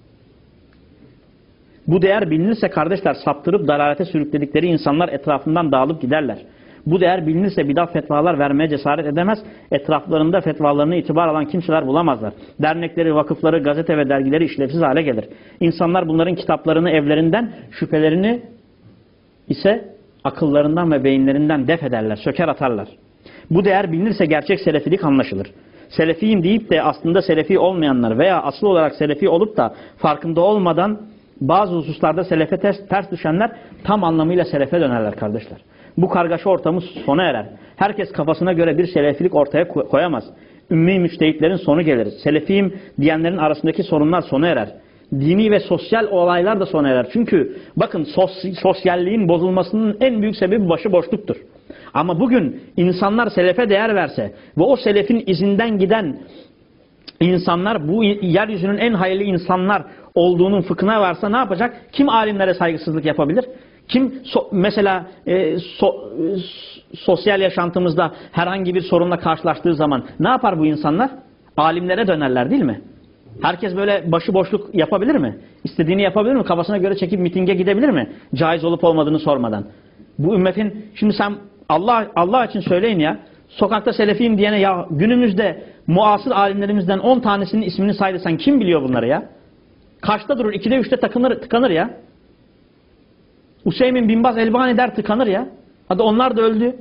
Bu değer bilinirse kardeşler saptırıp dalalete sürükledikleri insanlar etrafından dağılıp giderler. Bu değer bilinirse bidat fetvalar vermeye cesaret edemez, etraflarında fetvalarını itibar alan kimseler bulamazlar. Dernekleri, vakıfları, gazete ve dergileri işlevsiz hale gelir. İnsanlar bunların kitaplarını evlerinden, şüphelerini ise akıllarından ve beyinlerinden def ederler, söker atarlar. Bu değer bilinirse gerçek selefilik anlaşılır. Selefiyim deyip de aslında selefi olmayanlar veya asıl olarak selefi olup da farkında olmadan bazı hususlarda selefe ters, ters düşenler tam anlamıyla selefe dönerler kardeşler. Bu kargaşa ortamı sona erer. Herkes kafasına göre bir selefilik ortaya koyamaz. Ümmi müçtehitlerin sonu gelir. Selefiyim diyenlerin arasındaki sorunlar sona erer. Dini ve sosyal olaylar da sona erer. Çünkü bakın sos, sosyalliğin bozulmasının en büyük sebebi başıboşluktur. Ama bugün insanlar selefe değer verse ve o selefin izinden giden insanlar bu yeryüzünün en hayırlı insanlar olduğunun fıkhına varsa ne yapacak? Kim alimlere saygısızlık yapabilir? Kim so, mesela e, so, e, sosyal yaşantımızda herhangi bir sorunla karşılaştığı zaman ne yapar bu insanlar? Alimlere dönerler değil mi? Herkes böyle başıboşluk yapabilir mi? İstediğini yapabilir mi? Kafasına göre çekip mitinge gidebilir mi? Caiz olup olmadığını sormadan. Bu ümmetin, şimdi sen Allah Allah için söyleyin ya, sokakta selefiyim diyene ya günümüzde muasır alimlerimizden on tanesinin ismini saydı, sen kim biliyor bunları ya? Kaçta durur? ikide üçte tıkanır, tıkanır ya. Useymin, Bin Baz, Elbani der tıkanır ya. Hadi onlar da öldü.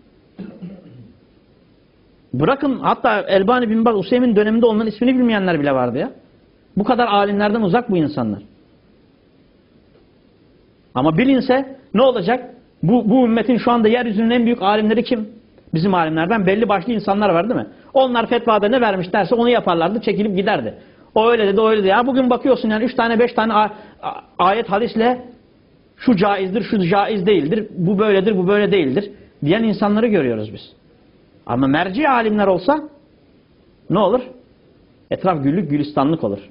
Bırakın hatta Elbani, Bin Baz, Useymin döneminde onların ismini bilmeyenler bile vardı ya. Bu kadar alimlerden uzak bu insanlar. Ama bilinse ne olacak? Bu, bu ümmetin şu anda yeryüzünün en büyük alimleri kim? Bizim alimlerden belli başlı insanlar var değil mi? Onlar fetvada ne vermişlerse onu yaparlardı, çekilip giderdi. O öyle dedi, o öyle dedi. Ya bugün bakıyorsun yani üç tane beş tane ayet hadisle şu caizdir, şu caiz değildir, bu böyledir, bu böyle değildir diyen insanları görüyoruz biz. Ama merci alimler olsa ne olur? Etraf güllük gülistanlık olur.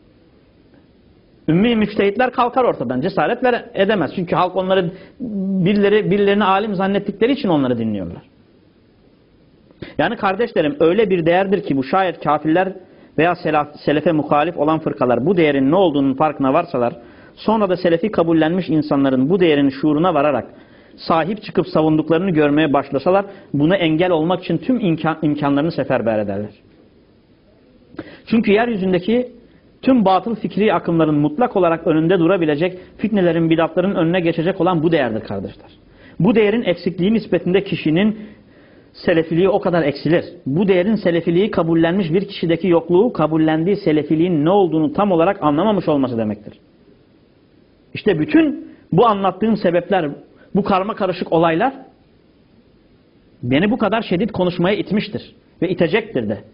Ümmi müçtehitler kalkar ortadan, cesaret ver, edemez. Çünkü halk onları birileri birilerini alim zannettikleri için onları dinliyorlar. Yani kardeşlerim, öyle bir değerdir ki bu, şayet kafirler veya selef, selefe muhalif olan fırkalar bu değerin ne olduğunun farkına varsalar, sonra da selefi kabullenmiş insanların bu değerin şuuruna vararak sahip çıkıp savunduklarını görmeye başlasalar, buna engel olmak için tüm imkan, imkanlarını seferber ederler. Çünkü yeryüzündeki tüm batıl fikri akımların mutlak olarak önünde durabilecek, fitnelerin, bidatların önüne geçecek olan bu değerdir kardeşler. Bu değerin eksikliği nispetinde kişinin selefiliği o kadar eksilir. Bu değerin selefiliği kabullenmiş bir kişideki yokluğu, kabullendiği selefiliğin ne olduğunu tam olarak anlamamış olması demektir. İşte bütün bu anlattığım sebepler, bu karma karışık olaylar beni bu kadar şiddet konuşmaya itmiştir ve itecektir de.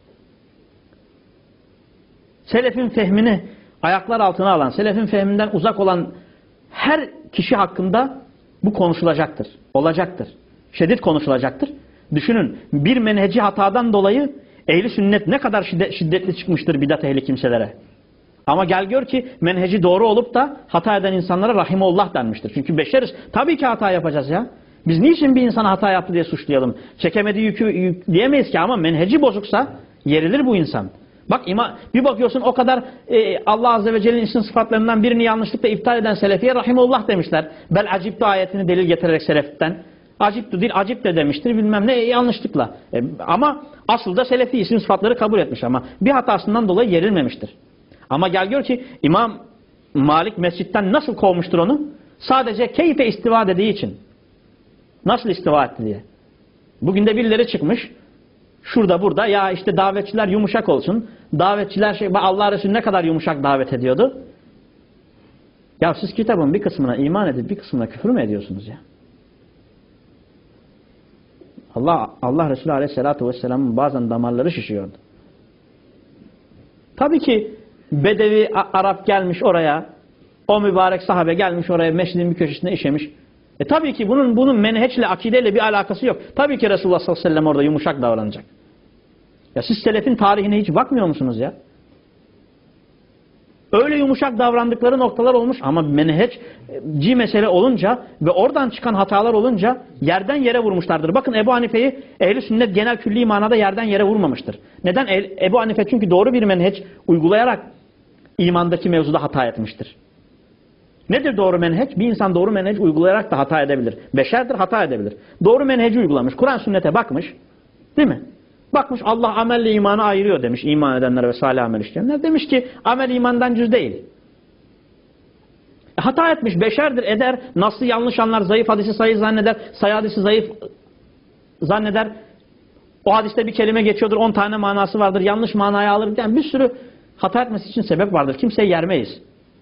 Selefin fehmini ayaklar altına alan, selefin fehminden uzak olan her kişi hakkında bu konuşulacaktır, olacaktır. Şiddet konuşulacaktır. Düşünün, bir menheci hatadan dolayı ehli sünnet ne kadar şiddet, şiddetli çıkmıştır bidat ehli kimselere. Ama gel gör ki menheci doğru olup da hata eden insanlara rahimullah denmiştir. Çünkü beşeriz. Tabii ki hata yapacağız ya. Biz niçin bir insana hata yaptı diye suçlayalım? Çekemediği yükü yükleyemeyiz ki, ama menheci bozuksa yerilir bu insan. Bak ima, bir bakıyorsun o kadar e, Allah Azze ve Celle'nin isim sıfatlarından birini yanlışlıkla iptal eden selefiye rahimullah demişler. Bel aciptu ayetini delil getirerek seleften. Aciptu değil, acip de demiştir bilmem ne, e, yanlışlıkla. E, ama asıl da selefi isim sıfatları kabul etmiş, ama bir hatasından dolayı yerilmemiştir. Ama gel gör ki İmam Malik mescitten nasıl kovmuştur onu? Sadece keyfe istiva dediği için. Nasıl istiva etti diye. Bugün de birileri çıkmış. Şurada burada ya işte davetçiler yumuşak olsun. Davetçiler şey, Allah Resulü ne kadar yumuşak davet ediyordu. Ya siz kitabın bir kısmına iman edip bir kısmına küfür mü ediyorsunuz ya? Allah Allah Resulü Aleyhisselatü Vesselam'ın bazen damarları şişiyordu. Tabii ki Bedevi Arap gelmiş oraya, o mübarek sahabe gelmiş oraya, mescidin bir köşesine işemiş. E tabii ki bunun bunun menheçle, akideyle bir alakası yok. Tabii ki Resulullah sallallahu aleyhi ve sellem orada yumuşak davranacak. Ya siz selefin tarihine hiç bakmıyor musunuz ya? Öyle yumuşak davrandıkları noktalar olmuş ama menheçci mesele olunca ve oradan çıkan hatalar olunca yerden yere vurmuşlardır. Bakın Ebu Hanife'yi ehli sünnet genel külli manada yerden yere vurmamıştır. Neden? Ebu Hanife çünkü doğru bir menheç uygulayarak imandaki mevzuda hata etmiştir. Nedir doğru menheç? Bir insan doğru menheç uygulayarak da hata edebilir. Beşerdir, hata edebilir. Doğru menheci uygulamış. Kur'an sünnete bakmış. Değil mi? Bakmış Allah amelle imanı ayırıyor demiş. İman edenler ve salih amel işleyenler. Demiş ki amel imandan cüz değil. E, hata etmiş. Beşerdir, eder. Nasıl yanlış anlar. Zayıf hadisi sayı zanneder. Sayı hadisi zayıf zanneder. O hadiste bir kelime geçiyordur. On tane manası vardır. Yanlış manayı alır. Yani bir sürü hata etmesi için sebep vardır. Kimseyi yermeyiz.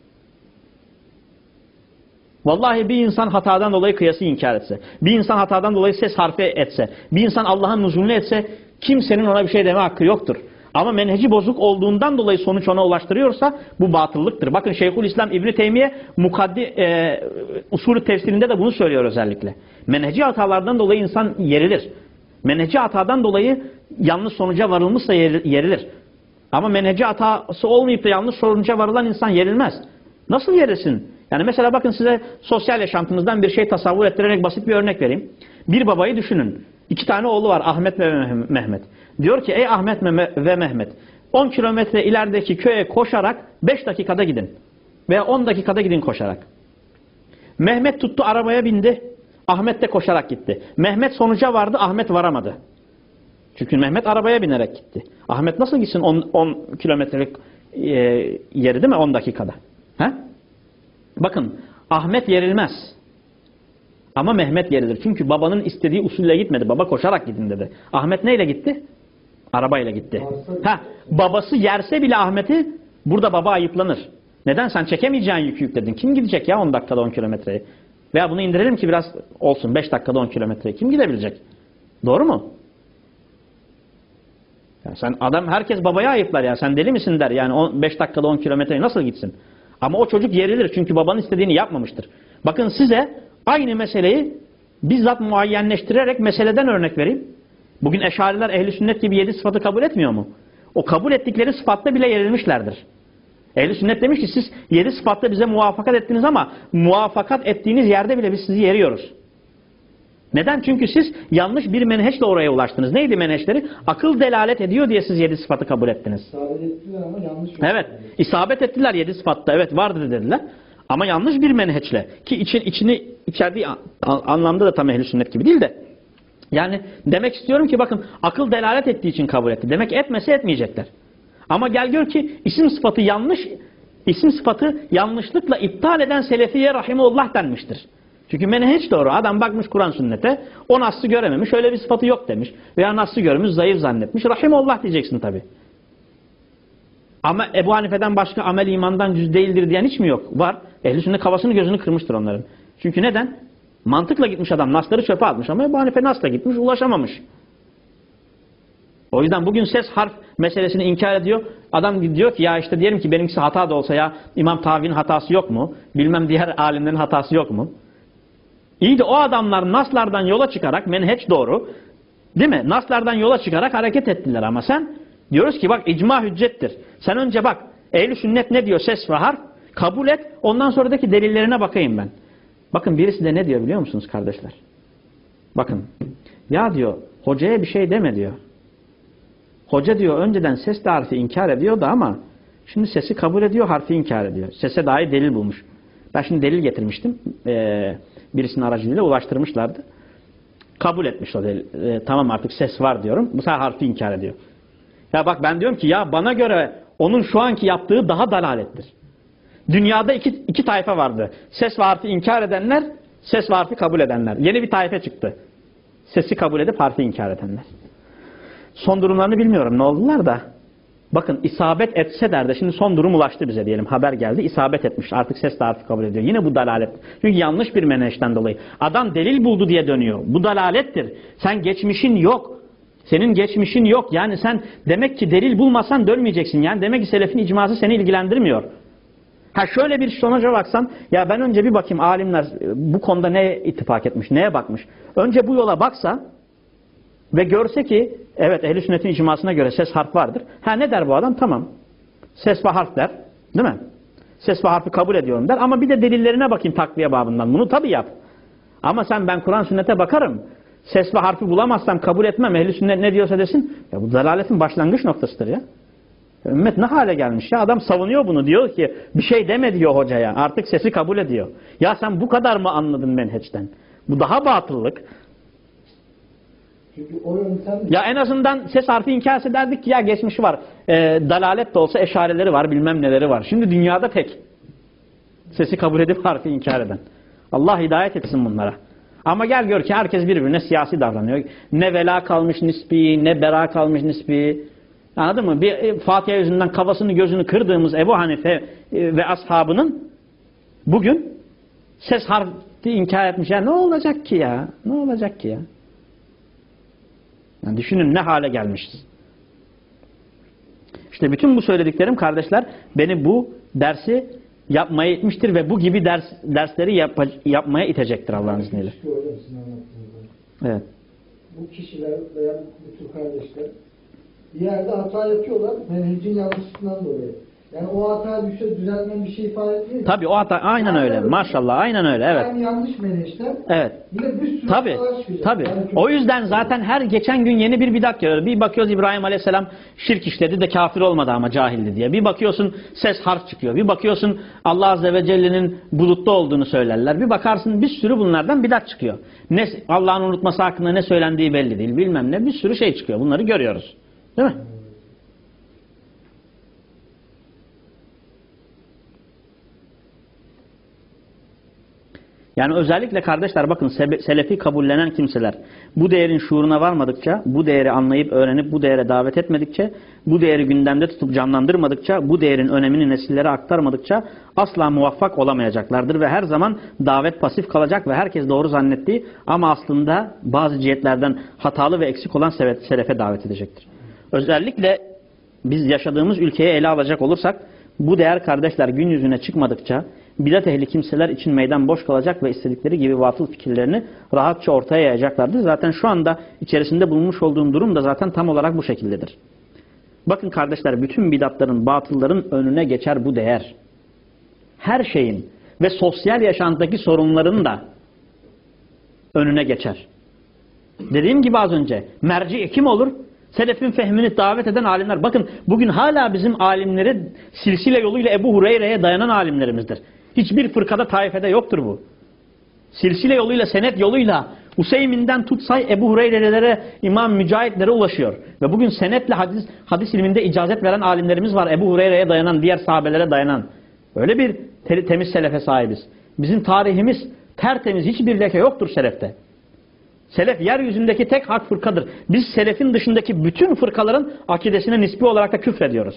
Vallahi bir insan hatadan dolayı kıyası inkar etse, bir insan hatadan dolayı ses harfi etse, bir insan Allah'ın nuzulünü etse, kimsenin ona bir şey deme hakkı yoktur. Ama menheci bozuk olduğundan dolayı sonuç ona ulaştırıyorsa bu batıllıktır. Bakın Şeyhülislam İbn Teymiye mukaddi e, usulü tefsirinde de bunu söylüyor özellikle. Menheci hatalardan dolayı insan yerilir. Menheci hatadan dolayı yanlış sonuca varılmışsa yerilir. Ama menheci hatası olmayıp da yanlış sonuca varılan insan yerilmez. Nasıl yerilsin? Yani mesela bakın size sosyal yaşantımızdan bir şey tasavvur ettirerek basit bir örnek vereyim. Bir babayı düşünün. İki tane oğlu var, Ahmet ve Mehmet. Diyor ki ey Ahmet ve Mehmet, on kilometre ilerideki köye koşarak beş dakikada gidin. Veya on dakikada gidin koşarak. Mehmet tuttu, arabaya bindi. Ahmet de koşarak gitti. Mehmet sonuca vardı, Ahmet varamadı. Çünkü Mehmet arabaya binerek gitti. Ahmet nasıl gitsin on kilometrelik e, yeri değil mi on dakikada? He? Bakın Ahmet yerilmez. Ama Mehmet yerilir. Çünkü babanın istediği usulle gitmedi. Baba koşarak gidin dedi. Ahmet neyle gitti? Arabayla gitti. Ha, babası yerse bile Ahmet'i burada baba ayıplanır. Neden? Sen çekemeyeceğin yükü yükledin. Kim gidecek ya on dakikada on kilometreyi? Veya bunu indirelim ki biraz olsun beş dakikada on kilometreyi. Kim gidebilecek? Doğru mu? Ya sen adam herkes babaya ayıplar ya. Sen deli misin der. Yani beş dakikada on kilometreyi nasıl gitsin? Ama o çocuk yerilir. Çünkü babanın istediğini yapmamıştır. Bakın size aynı meseleyi bizzat muayyenleştirerek meseleden örnek vereyim. Bugün eşariler ehli sünnet gibi yedi sıfatı kabul etmiyor mu? O kabul ettikleri sıfatta bile yerilmişlerdir. Ehli sünnet demiş ki siz yedi sıfatta bize muvaffakat ettiniz ama muvaffakat ettiğiniz yerde bile biz sizi yeriyoruz. Neden? Çünkü siz yanlış bir menheçle oraya ulaştınız. Neydi menheçleri? Akıl delalet ediyor diye siz yedi sıfatı kabul ettiniz. İsabet ettiler ama yanlış. Evet. İsabet ettiler yedi sıfatta. Evet vardır dediler. Ama yanlış bir menheçle. Ki için, içini içerdiği anlamda da tam ehl-i sünnet gibi değil de. Yani demek istiyorum ki bakın akıl delalet ettiği için kabul etti. Demek etmese etmeyecekler. Ama gel gör ki isim sıfatı yanlış, isim sıfatı yanlışlıkla iptal eden Selefiye rahimullah denmiştir. Çünkü menheç doğru. Adam bakmış Kur'an sünnete, o nas'ı görememiş, öyle bir sıfatı yok demiş. Veya nas'ı görmüş, zayıf zannetmiş. Rahimullah diyeceksin tabi. Ama Ebu Hanife'den başka amel imandan cüz değildir diyen hiç mi yok? Var. Ehl-i sünnet kafasını gözünü kırmıştır onların. Çünkü neden? Mantıkla gitmiş adam. Nas'ları çöpe atmış ama Ebu Hanife nas'la gitmiş, ulaşamamış. O yüzden bugün ses harf meselesini inkar ediyor. Adam diyor ki ya işte diyelim ki benimkisi hata da olsa ya İmam Tavi'nin hatası yok mu? Bilmem diğer alimlerin hatası yok mu? İyi de o adamlar naslardan yola çıkarak menheç doğru. Değil mi? Naslardan yola çıkarak hareket ettiler ama sen diyoruz ki bak icma hüccettir. Sen önce bak ehl-i sünnet ne diyor ses ve harf? Kabul et. Ondan sonraki delillerine bakayım ben. Bakın birisi de ne diyor biliyor musunuz kardeşler? Bakın. Ya diyor hocaya bir şey deme diyor. Hoca diyor önceden ses de harfi inkar ediyordu ama şimdi sesi kabul ediyor, harfi inkar ediyor. Sese dair delil bulmuş. Ben şimdi delil getirmiştim. Ee, birisinin aracılığıyla ulaştırmışlardı. Kabul etmiş o delil. Ee, tamam artık ses var diyorum. Bu sefer harfi inkar ediyor. Ya bak ben diyorum ki ya bana göre onun şu anki yaptığı daha dalalettir. Dünyada iki, iki tayfa vardı. Ses ve harfi inkar edenler, ses ve harfi kabul edenler. Yeni bir tayfa çıktı. Sesi kabul edip harfi inkar edenler. Son durumlarını bilmiyorum ne oldular da. Bakın isabet etse der de şimdi son durum ulaştı bize diyelim. Haber geldi isabet etmiş. Artık ses de harfi kabul ediyor. Yine bu dalalet. Çünkü yanlış bir menheçten dolayı. Adam delil buldu diye dönüyor. Bu dalalettir. Sen geçmişin yok. Senin geçmişin yok. Yani sen demek ki delil bulmasan dönmeyeceksin. Yani demek ki selefin icması seni ilgilendirmiyor. Ha şöyle bir sonuca baksan ya ben önce bir bakayım alimler bu konuda neye ittifak etmiş, neye bakmış. Önce bu yola baksa ve görse ki evet ehl-i sünnetin icmasına göre ses harf vardır. Ha ne der bu adam? Tamam. Ses ve harf der. Değil mi? Ses ve harfi kabul ediyorum der. Ama bir de delillerine bakayım takviye babından. Bunu tabii yap. Ama sen ben Kur'an sünnete bakarım. Ses ve harfi bulamazsam kabul etmem. Ehl-i sünnet ne diyorsa desin. Ya bu dalaletin başlangıç noktasıdır ya. Ümmet ne hale gelmiş ya? Adam savunuyor bunu. Diyor ki bir şey deme diyor hocaya. Artık sesi kabul ediyor. Ya sen bu kadar mı anladın menheçten? Bu daha batıllık. Çünkü o yöntem... Ya en azından ses harfi inkar ederdik ki ya geçmişi var. E, dalalet de olsa eşareleri var bilmem neleri var. Şimdi dünyada tek. Sesi kabul edip harfi inkar eden. Allah hidayet etsin bunlara. Ama gel gör ki herkes birbirine siyasi davranıyor. Ne vela kalmış nispi, ne bera kalmış nispi. Anladın mı? Bir Fatiha yüzünden kafasını gözünü kırdığımız Ebu Hanife ve ashabının bugün ses harfi inkar etmiş. Ya ne olacak ki ya? Ne olacak ki ya? Yani düşünün ne hale gelmişiz. İşte bütün bu söylediklerim kardeşler beni bu dersi yapmaya itmiştir ve bu gibi ders dersleri yap, yapmaya itecektir Allah'ın izniyle. Evet. Bu kişiler veya bu tür kardeşler bir yerde hata yapıyorlar menhecin yanlışlığından dolayı. Yani o hataya düşse düzeltmen bir şey ifade etmiyor. Tabii o hata aynen öyle. Maşallah aynen öyle. Evet. Yani yanlış menheşten Evet. yine bir sürü Tabii. hatalar çıkacak. Tabii. Yani çok- O yüzden zaten her geçen gün yeni bir bidat görüyoruz. Bir bakıyoruz İbrahim Aleyhisselam şirk işledi de kafir olmadı ama cahildi diye. Bir bakıyorsun ses harf çıkıyor. Bir bakıyorsun Allah Azze ve Celle'nin bulutta olduğunu söylerler. Bir bakarsın bir sürü bunlardan bidat çıkıyor. Ne Allah'ın unutması hakkında ne söylendiği belli değil. Bilmem ne bir sürü şey çıkıyor. Bunları görüyoruz. Değil mi? Yani özellikle kardeşler bakın selefi kabullenen kimseler bu değerin şuuruna varmadıkça, bu değeri anlayıp öğrenip bu değere davet etmedikçe, bu değeri gündemde tutup canlandırmadıkça, bu değerin önemini nesillere aktarmadıkça asla muvaffak olamayacaklardır ve her zaman davet pasif kalacak ve herkes doğru zannettiği ama aslında bazı cihetlerden hatalı ve eksik olan selefe davet edecektir. Özellikle biz yaşadığımız ülkeye ele alacak olursak bu değer kardeşler gün yüzüne çıkmadıkça bidat ehli kimseler için meydan boş kalacak ve istedikleri gibi batıl fikirlerini rahatça ortaya yayacaklardır. Zaten şu anda içerisinde bulunmuş olduğum durum da zaten tam olarak bu şekildedir. Bakın kardeşler bütün bidatların, batılların önüne geçer bu değer. Her şeyin ve sosyal yaşantıdaki sorunların da önüne geçer. Dediğim gibi az önce merci kim olur? Selefin fehmini davet eden alimler. Bakın bugün hala bizim alimleri silsile yoluyla Ebu Hureyre'ye dayanan alimlerimizdir. Hiçbir fırkada, taifede yoktur bu. Silsile yoluyla, senet yoluyla Useymin'den tutsay Ebu Hureyre'lere, İmam Mücahitlere ulaşıyor. Ve bugün senetle hadis, hadis ilminde icazet veren alimlerimiz var. Ebu Hureyre'ye dayanan, diğer sahabelere dayanan. Öyle bir te temiz selefe sahibiz. Bizim tarihimiz tertemiz, hiçbir leke yoktur selefte. Selef yeryüzündeki tek hak fırkadır. Biz selefin dışındaki bütün fırkaların akidesine nispi olarak da küfrediyoruz.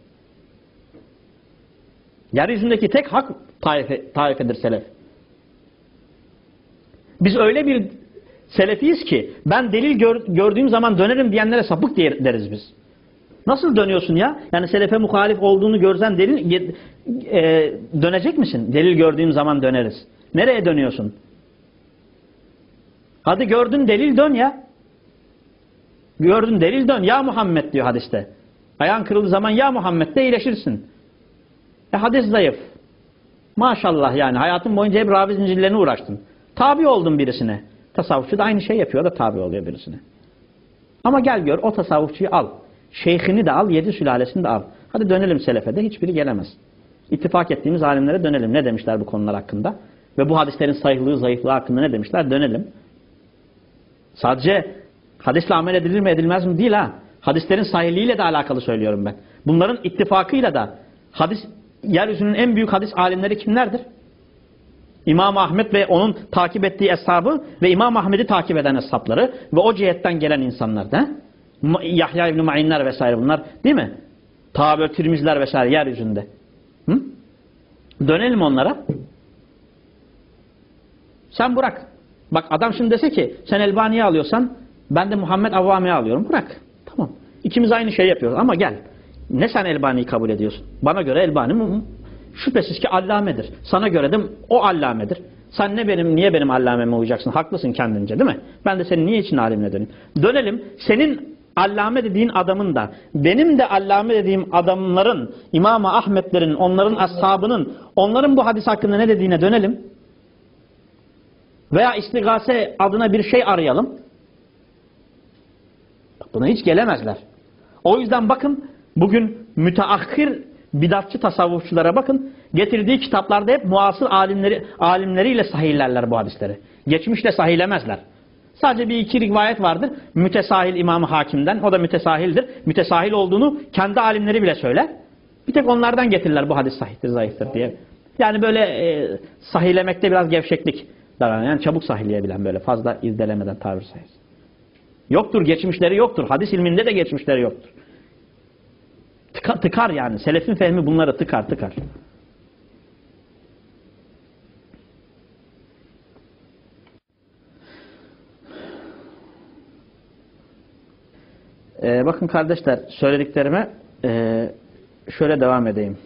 Yeryüzündeki tek hak taife, taifedir selef. Biz öyle bir selefiyiz ki ben delil gör, gördüğüm zaman dönerim diyenlere sapık diye, deriz biz. Nasıl dönüyorsun ya? Yani selefe muhalif olduğunu görsen delil e, dönecek misin? Delil gördüğüm zaman döneriz. Nereye dönüyorsun? Hadi gördün delil dön ya. Gördün delil dön. Ya Muhammed diyor hadiste. Ayağın kırıldığı zaman ya Muhammed de iyileşirsin. E hadis zayıf. Maşallah yani hayatın boyunca hep ravi zincirlerine uğraştın. Tabi oldun birisine. Tasavvufçu da aynı şey yapıyor da tabi oluyor birisine. Ama gel gör o tasavvufçuyu al. Şeyhini de al, yedi sülalesini de al. Hadi dönelim selefede, hiçbiri gelemez. İttifak ettiğimiz alimlere dönelim. Ne demişler bu konular hakkında? Ve bu hadislerin sayılığı, zayıflığı hakkında ne demişler? Dönelim. Sadece hadisle amel edilir mi edilmez mi değil ha. Hadislerin sahihliğiyle de alakalı söylüyorum ben. Bunların ittifakıyla da hadis, yeryüzünün en büyük hadis alimleri kimlerdir? İmam Ahmed ve onun takip ettiği eshabı ve İmam Ahmed'i takip eden eshabları ve o cihetten gelen insanlar da. Yahya İbn-i Ma'inler vesaire bunlar değil mi? Tabi Tirmizler vesaire yeryüzünde. Hı? Dönelim onlara. Sen bırak. Bak adam şimdi dese ki sen Elbani'yi alıyorsan ben de Muhammed Avvami'yi alıyorum. Bırak. Tamam. İkimiz aynı şey yapıyoruz ama gel. Ne sen Elbani'yi kabul ediyorsun? Bana göre Elbani şüphesiz ki allamedir. Sana göre de o allamedir. Sen ne benim, niye benim allameme uyacaksın? Haklısın kendince değil mi? Ben de senin niye için alimine döneyim? Dönelim. Senin allame dediğin adamın da benim de allame dediğim adamların, İmam-ı Ahmetlerin, onların ashabının, onların bu hadis hakkında ne dediğine dönelim. Veya istigase adına bir şey arayalım. Buna hiç gelemezler. O yüzden bakın bugün müteahhir bidatçı tasavvufçulara bakın. Getirdiği kitaplarda hep muasır alimleri, alimleriyle sahihlerler bu hadisleri. Geçmişle sahihlemezler. Sadece bir iki rivayet vardır. Mütesahil İmam-ı Hakim'den. O da mütesahildir. Mütesahil olduğunu kendi alimleri bile söyler. Bir tek onlardan getirirler bu hadis sahihtir, zayıftır diye. Yani böyle e, sahihlemekte biraz gevşeklik. Yani çabuk sahihleyebilen böyle fazla izdelemeden tabir sayısı. Yoktur, geçmişleri yoktur. Hadis ilminde de geçmişleri yoktur. Tıka, tıkar yani. Selefin fehmi bunları tıkar tıkar. Ee, bakın kardeşler söylediklerime e, şöyle devam edeyim.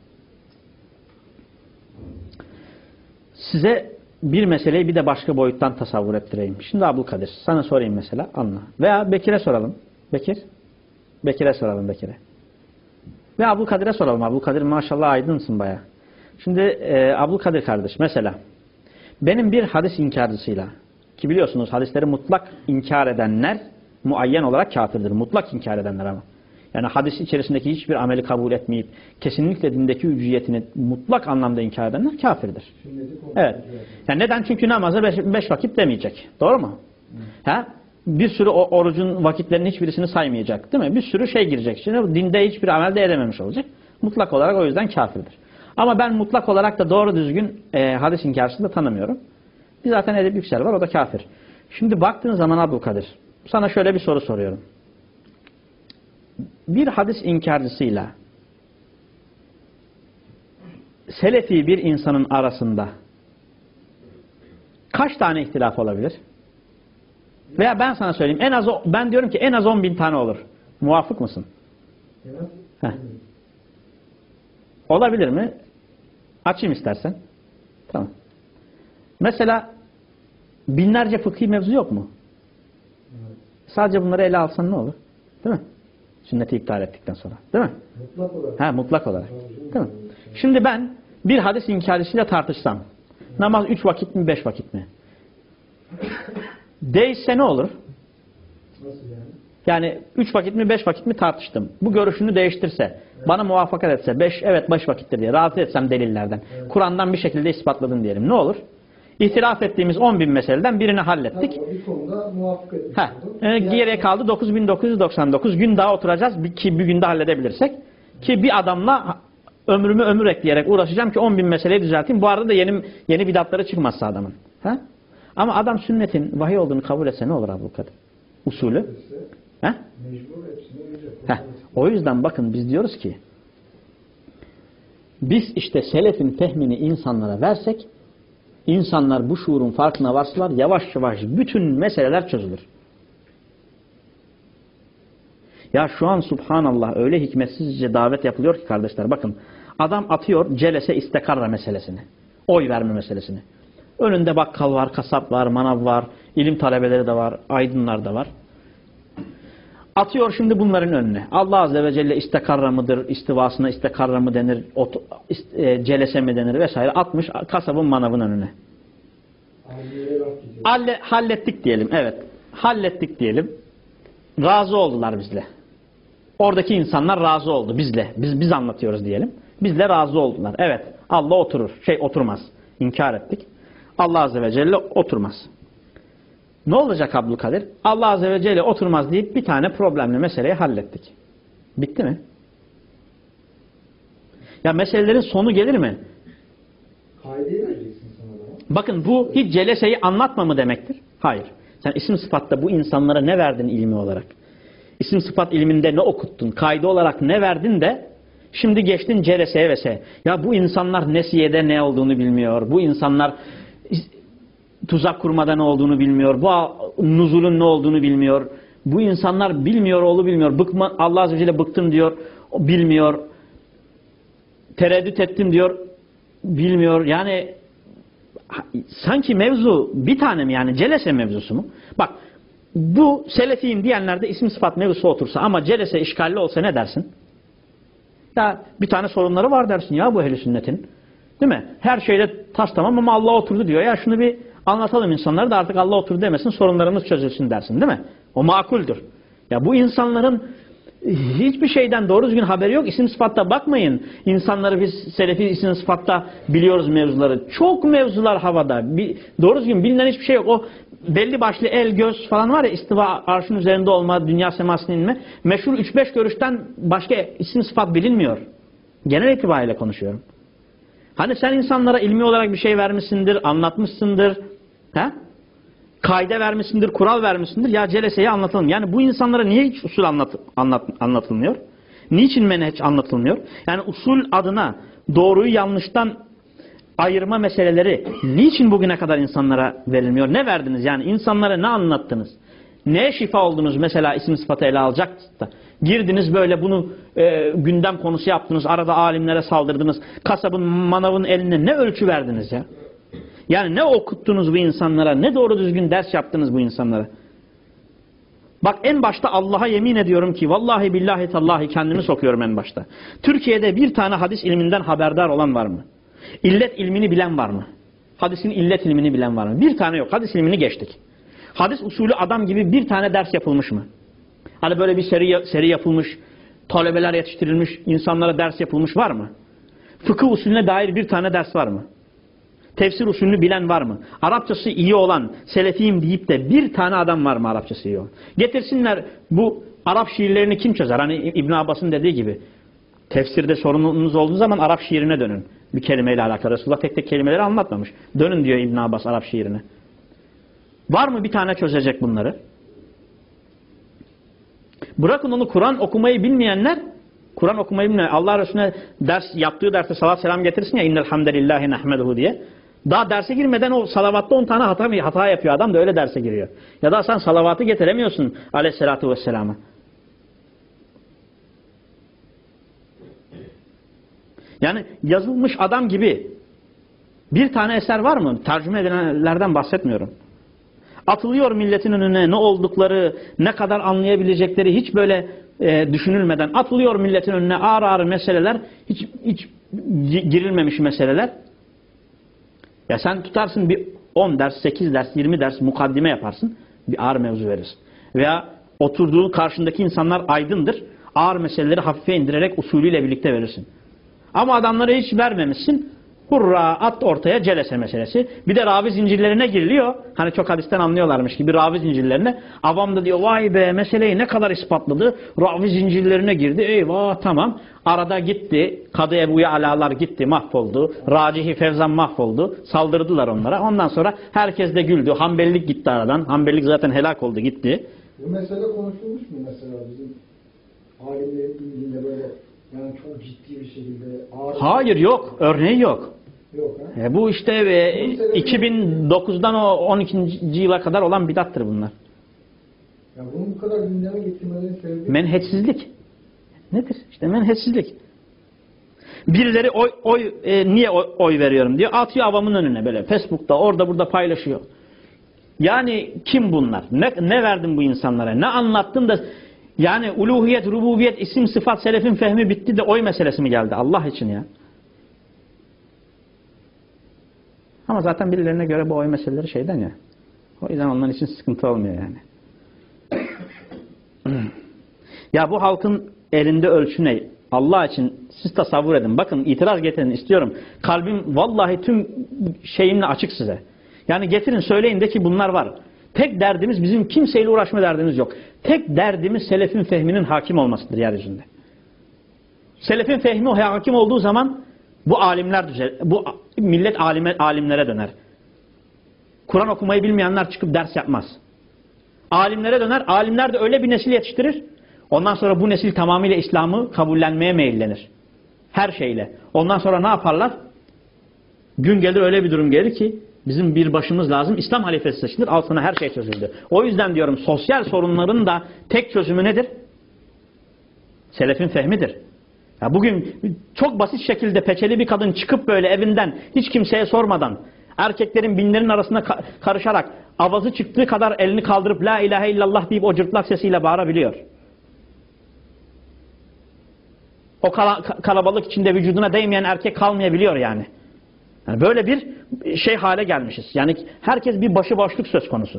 Size bir meseleyi bir de başka boyuttan tasavvur ettireyim. Şimdi Abdülkadir sana sorayım mesela anla. Veya Bekir'e soralım. Bekir. Bekir'e soralım Bekir'e. Ve Abdülkadir'e soralım. Abdülkadir maşallah aydınsın bayağı. Şimdi e, Abdülkadir kardeş mesela benim bir hadis inkarcısıyla ki biliyorsunuz hadisleri mutlak inkar edenler muayyen olarak kafirdir. Mutlak inkar edenler ama. Yani hadis içerisindeki hiçbir ameli kabul etmeyip kesinlikle dindeki ücretini mutlak anlamda inkar edenler kafirdir. Evet. Yani neden? Çünkü namaza beş, beş vakit demeyecek. Doğru mu? Hmm. Ha? Bir sürü o orucun vakitlerinin hiçbirisini saymayacak. Değil mi? Bir sürü şey girecek. Şimdi dinde hiçbir amel de edememiş olacak. Mutlak olarak o yüzden kafirdir. Ama ben mutlak olarak da doğru düzgün e, hadis inkarcısını da tanımıyorum. Bir zaten Edip Yüksel var. O da kafir. Şimdi baktığın zaman Abdülkadir sana şöyle bir soru soruyorum. Bir hadis inkarcısıyla selefi bir insanın arasında kaç tane ihtilaf olabilir? Veya ben sana söyleyeyim. En az ben diyorum ki en az on bin tane olur. Muvafık mısın? Heh. Olabilir mi? Açayım istersen. Tamam. Mesela binlerce fıkhi mevzu yok mu? Sadece bunları ele alsan ne olur? Değil mi? Sünneti iptal ettikten sonra. Değil mi? Mutlak olarak. Ha, mutlak olarak. Değil mi? Şimdi ben bir hadis inkarcısıyla tartışsam namaz üç vakit mi beş vakit mi? Değişse ne olur? Nasıl yani? Yani üç vakit mi beş vakit mi tartıştım. Bu görüşünü değiştirse, evet, bana muvaffakat etse, beş evet beş vakittir diye rahatsız etsem delillerden, evet, Kur'an'dan bir şekilde ispatladın diyelim. Ne olur? İhtilaf ettiğimiz on bin meseleden birini hallettik. Tabii, bir konuda muvaffak etmiş ha, e, geriye kaldı dokuz bin dokuz yüz doksan dokuz gün daha oturacağız ki bir günde halledebilirsek. Ki bir adamla ömrümü ömür ekleyerek uğraşacağım ki on bin meseleyi düzelteyim. Bu arada da yeni yeni bidatları çıkmazsa adamın. Ha? Ama adam sünnetin vahiy olduğunu kabul etse ne olur Abdülkadir? Usulü. Ha? Ha. O yüzden bakın biz diyoruz ki biz işte selefin fehmini insanlara versek, insanlar bu şuurun farkına varsalar yavaş yavaş bütün meseleler çözülür. Ya şu an subhanallah öyle hikmetsizce davet yapılıyor ki kardeşler bakın. Adam atıyor celese istekarra meselesini. Oy verme meselesini. Önünde bakkal var, kasap var, manav var, ilim talebeleri de var, aydınlar da var. Atıyor şimdi bunların önüne. Allah Azze ve Celle istekarra mıdır, istivasına istekarra mı denir, ot, e, celese mi denir vesaire atmış kasabın manavın önüne. Halle, hallettik diyelim, evet. Hallettik diyelim. Razı oldular bizle. Oradaki insanlar razı oldu bizle. Biz biz anlatıyoruz diyelim. Bizle razı oldular. Evet. Allah oturur. Şey oturmaz. İnkar ettik. Allah Azze ve Celle oturmaz. Ne olacak Abdülkadir? Allah Azze ve Celle oturmaz deyip bir tane problemli meseleyi hallettik. Bitti mi? Ya meselelerin sonu gelir mi? Kaideyi vereceksin sana da. Bakın bu hiç celeseyi anlatma mı demektir? Hayır. Sen isim sıfatta bu insanlara ne verdin ilmi olarak? İsim sıfat ilminde ne okuttun? Kaide olarak ne verdin de şimdi geçtin celeseye vesaire. Ya bu insanlar nesiyede ne olduğunu bilmiyor. Bu insanlar tuzak kurmada ne olduğunu bilmiyor. Bu nuzulun ne olduğunu bilmiyor. Bu insanlar bilmiyor oğlu bilmiyor. Bıkma, Allah Azze ve Celle bıktım diyor. Bilmiyor. Tereddüt ettim diyor. Bilmiyor. Yani sanki mevzu bir tane mi yani? Celese mevzusu mu? Bak bu selefiyim diyenlerde isim sıfat mevzusu otursa ama celese işgalli olsa ne dersin? Ya bir tane sorunları var dersin ya bu ehl-i sünnetin. Değil mi? Her şeyde tas tamam ama Allah oturdu diyor. Ya şunu bir anlatalım insanlara da artık Allah oturdu demesin sorunlarımız çözülsün dersin değil mi? O makuldür. Ya bu insanların hiçbir şeyden doğru düzgün haberi yok. İsim sıfatta bakmayın. İnsanları biz selefi isim sıfatta biliyoruz mevzuları. Çok mevzular havada. Bir, doğru düzgün bilinen hiçbir şey yok. O belli başlı el, göz falan var ya istiva arşın üzerinde olma, dünya semasına inme. Meşhur üç beş görüşten başka isim sıfat bilinmiyor. Genel itibariyle konuşuyorum. Hani sen insanlara ilmi olarak bir şey vermişsindir, anlatmışsındır. He? Kaide vermişsindir, kural vermişsindir. Ya celeseyi anlatalım. Yani bu insanlara niye hiç usul anlat, anlat, anlatılmıyor? Niçin menheç anlatılmıyor? Yani usul adına doğruyu yanlıştan ayırma meseleleri niçin bugüne kadar insanlara verilmiyor? Ne verdiniz? Yani insanlara ne anlattınız? Neye şifa oldunuz? Mesela isim sıfatı ele alacaktı da. Girdiniz böyle bunu e, gündem konusu yaptınız. Arada alimlere saldırdınız. Kasabın, manavın eline ne ölçü verdiniz ya? Yani ne okuttunuz bu insanlara? Ne doğru düzgün ders yaptınız bu insanlara? Bak en başta Allah'a yemin ediyorum ki vallahi billahi tallahi kendimi sokuyorum en başta. Türkiye'de bir tane hadis ilminden haberdar olan var mı? İllet ilmini bilen var mı? Hadisin illet ilmini bilen var mı? Bir tane yok. Hadis ilmini geçtik. Hadis usulü adam gibi bir tane ders yapılmış mı? Hani böyle bir seri, seri yapılmış, talebeler yetiştirilmiş, insanlara ders yapılmış var mı? Fıkıh usulüne dair bir tane ders var mı? Tefsir usulünü bilen var mı? Arapçası iyi olan, selefiyim deyip de bir tane adam var mı Arapçası iyi olan? Getirsinler bu Arap şiirlerini kim çözer? Hani İbn Abbas'ın dediği gibi. Tefsirde sorununuz olduğu zaman Arap şiirine dönün. Bir kelimeyle alakalı. Resulullah tek tek kelimeleri anlatmamış. Dönün diyor İbn Abbas Arap şiirine. Var mı bir tane çözecek bunları? Bırakın onu Kur'an okumayı bilmeyenler, Kur'an okumayı bilmeyenler, Allah Resulüne ders, yaptığı derste salat selam getirsin ya innelhamdülillahi nehmeduhu diye. Daha derse girmeden o salavatta on tane hata, hata yapıyor. Adam da öyle derse giriyor. Ya da sen salavatı getiremiyorsun aleyhissalatu vesselama. Yani yazılmış adam gibi bir tane eser var mı? Tercüme edilenlerden bahsetmiyorum. Atılıyor milletin önüne ne oldukları, ne kadar anlayabilecekleri hiç böyle e, düşünülmeden atılıyor milletin önüne ağır ağır meseleler, hiç, hiç girilmemiş meseleler. Ya sen tutarsın bir on ders, sekiz ders, yirmi ders mukaddime yaparsın, bir ağır mevzu verirsin. Veya oturduğu karşındaki insanlar aydındır, ağır meseleleri hafife indirerek usulüyle birlikte verirsin. Ama adamlara hiç vermemişsin. Hurra at ortaya celese meselesi. Bir de ravi zincirlerine giriliyor. Hani çok hadisten anlıyorlarmış gibi ravi zincirlerine. Avam da diyor vay be meseleyi ne kadar ispatladı. Ravi zincirlerine girdi. Eyvah tamam. Arada gitti. Kadı Ebu Ya'lalar gitti mahvoldu. Racihi Fevzan mahvoldu. Saldırdılar onlara. Ondan sonra herkes de güldü. Hanbelilik gitti aradan. Hanbelilik zaten helak oldu gitti. Bu mesele konuşulmuş mu mesela bizim alimlerin bildiğinde böyle yani çok ciddi bir şekilde ağır... Hayır yok. Örneği yok. Yok ha? E, bu işte e, iki bin dokuzdan o on ikinci yıla kadar olan bidattır bunlar. Ya bunu bu kadar gündeme getirmelerinin sebebi... Menhetsizlik. Nedir? İşte menhetsizlik. Birileri oy, oy e, niye oy, oy veriyorum diyor. Atıyor avamın önüne böyle. Facebook'ta orada burada paylaşıyor. Yani kim bunlar? Ne, ne verdin bu insanlara? Ne anlattın da yani uluhiyet, rububiyet, isim, sıfat, selefin fehmi bitti de oy meselesi mi geldi? Allah için ya. Ama zaten birilerine göre bu oy meseleleri şeyden ya. O yüzden onların için sıkıntı olmuyor yani. Ya bu halkın elinde ölçü ne? Allah için siz tasavvur edin. Bakın itiraz getirin istiyorum. Kalbim vallahi tüm şeyimle açık size. Yani getirin söyleyin de ki bunlar var. Tek derdimiz bizim kimseyle uğraşma derdimiz yok. Tek derdimiz selefin fehminin hakim olmasıdır yeryüzünde. Selefin fehmi o hakim olduğu zaman bu alimler düzel, bu millet alime, alimlere döner. Kur'an okumayı bilmeyenler çıkıp ders yapmaz. Alimlere döner. Alimler de öyle bir nesil yetiştirir. Ondan sonra bu nesil tamamıyla İslam'ı kabullenmeye meyillenir. Her şeyle. Ondan sonra ne yaparlar? Gün gelir öyle bir durum gelir ki bizim bir başımız lazım. İslam halifesi seçilir. Altına her şey çözüldü. O yüzden diyorum sosyal sorunların da tek çözümü nedir? Selefin fehmidir. Ya bugün çok basit şekilde peçeli bir kadın çıkıp böyle evinden hiç kimseye sormadan erkeklerin binlerin arasında ka karışarak avazı çıktığı kadar elini kaldırıp la ilahe illallah deyip o cırtlak sesiyle bağırabiliyor. O kal kalabalık içinde vücuduna değmeyen erkek kalmayabiliyor yani. Yani böyle bir şey hale gelmişiz. Yani herkes bir başıboşluk söz konusu.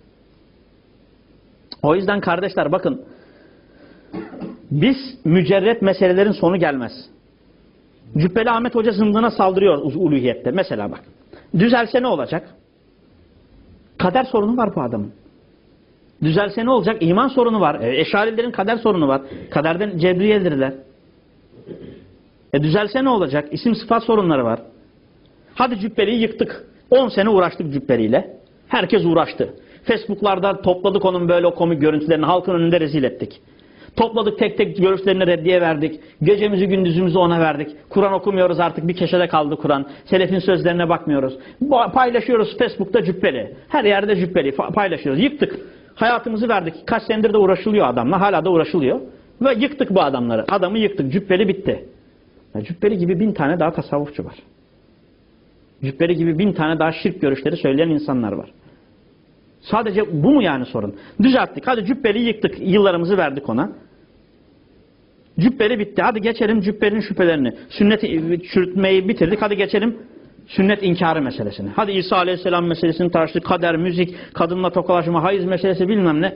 O yüzden kardeşler bakın biz mücerret meselelerin sonu gelmez. Cübbeli Ahmet Hoca zındığına saldırıyor uluhiyette. Mesela bak. Düzelse ne olacak? Kader sorunu var bu adamın. Düzelse ne olacak? İman sorunu var. E, Eşarilerin kader sorunu var. Kaderden cebriyedirler. E düzelse ne olacak? İsim sıfat sorunları var. Hadi Cübbeli'yi yıktık. on sene uğraştık Cübbeli'yle. Herkes uğraştı. Facebook'larda topladık onun böyle o komik görüntülerini. Halkın önünde rezil ettik. Topladık tek tek görüşlerine reddiye verdik. Gecemizi gündüzümüzü ona verdik. Kur'an okumuyoruz artık bir köşede kaldı Kur'an. Selefin sözlerine bakmıyoruz. Paylaşıyoruz Facebook'ta Cübbeli. Her yerde Cübbeli paylaşıyoruz. Yıktık. Hayatımızı verdik. Kaç senedir de uğraşılıyor adamla. Hala da uğraşılıyor. Ve yıktık bu adamları. Adamı yıktık. Cübbeli bitti. Ya Cübbeli gibi bin tane daha tasavvufçu var. Cübbeli gibi bin tane daha şirk görüşleri söyleyen insanlar var. Sadece bu mu yani sorun? Düzelttik. Hadi cübbeli yıktık. Yıllarımızı verdik ona. Cübbeli bitti. Hadi geçelim cübbenin şüphelerini. Sünneti çürütmeyi bitirdik. Hadi geçelim sünnet inkarı meselesine. Hadi İsa Aleyhisselam meselesini tartıştık. Kader, müzik, kadınla tokalaşma, hayız meselesi bilmem ne.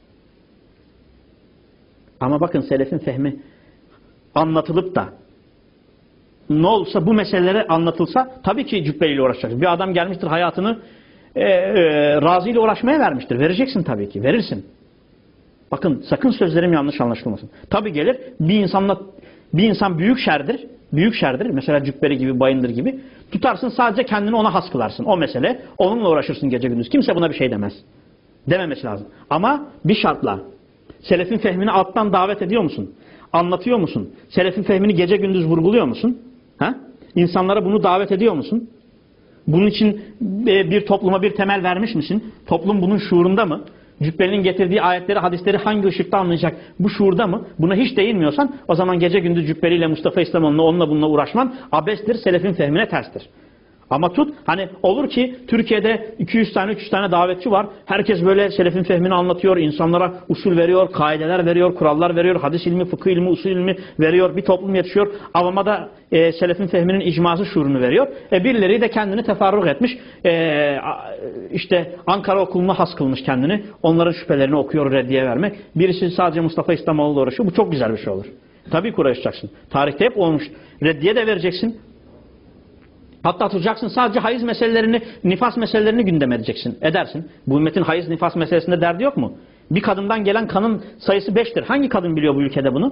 Ama bakın selefin fehmi anlatılıp da ne olsa bu meseleleri anlatılsa tabii ki cübbeliyle uğraşacak. Bir adam gelmiştir hayatını e, e, razıyla uğraşmaya vermiştir. Vereceksin tabii ki. Verirsin. Bakın sakın sözlerim yanlış anlaşılmasın. Tabii gelir bir insanla bir insan büyük şerdir. Büyük şerdir. Mesela cübbeli gibi, bayındır gibi. Tutarsın sadece kendini ona has kılarsın. O mesele. Onunla uğraşırsın gece gündüz. Kimse buna bir şey demez. Dememesi lazım. Ama bir şartla. Selefin fehmini alttan davet ediyor musun? Anlatıyor musun? Selefin fehmini gece gündüz vurguluyor musun? Ha? İnsanlara bunu davet ediyor musun? Bunun için bir topluma bir temel vermiş misin? Toplum bunun şuurunda mı? Cübbelinin getirdiği ayetleri, hadisleri hangi ışıkta anlayacak? Bu şuurda mı? Buna hiç değinmiyorsan o zaman gece gündüz cübbeliyle Mustafa İslamoğlu'na onunla bununla uğraşman abestir, selefin fehmine terstir. Ama tut hani olur ki Türkiye'de iki yüz tane üç yüz tane davetçi var. Herkes böyle selefin fehmini anlatıyor. İnsanlara usul veriyor, kaideler veriyor, kurallar veriyor. Hadis ilmi, fıkıh ilmi, usul ilmi veriyor. Bir toplum yetişiyor. Avama da e, selefin fehminin icması şuurunu veriyor. E, birileri de kendini teferruh etmiş. E, işte Ankara okuluna has kılmış kendini. Onların şüphelerini okuyor, reddiye vermek. Birisi sadece Mustafa İslamoğlu'yla uğraşıyor. Bu çok güzel bir şey olur. Tabii ki uğraşacaksın. Tarihte hep olmuş. Reddiye de vereceksin. Hatta tutacaksın sadece hayız meselelerini, nifas meselelerini gündem edeceksin. Edersin. Bu ümmetin hayız nifas meselesinde derdi yok mu? Bir kadından gelen kanın sayısı beştir. Hangi kadın biliyor bu ülkede bunu?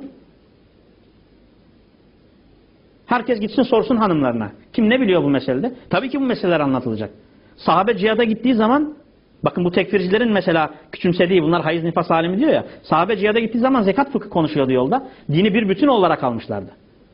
Herkes gitsin sorsun hanımlarına. Kim ne biliyor bu meselede? Tabii ki bu meseleler anlatılacak. Sahabe cihada gittiği zaman, bakın bu tekfircilerin mesela küçümsediği, bunlar hayız nifas alemi diyor ya. Sahabe cihada gittiği zaman zekat fıkı konuşuyordu yolda. Dini bir bütün olarak almışlardı.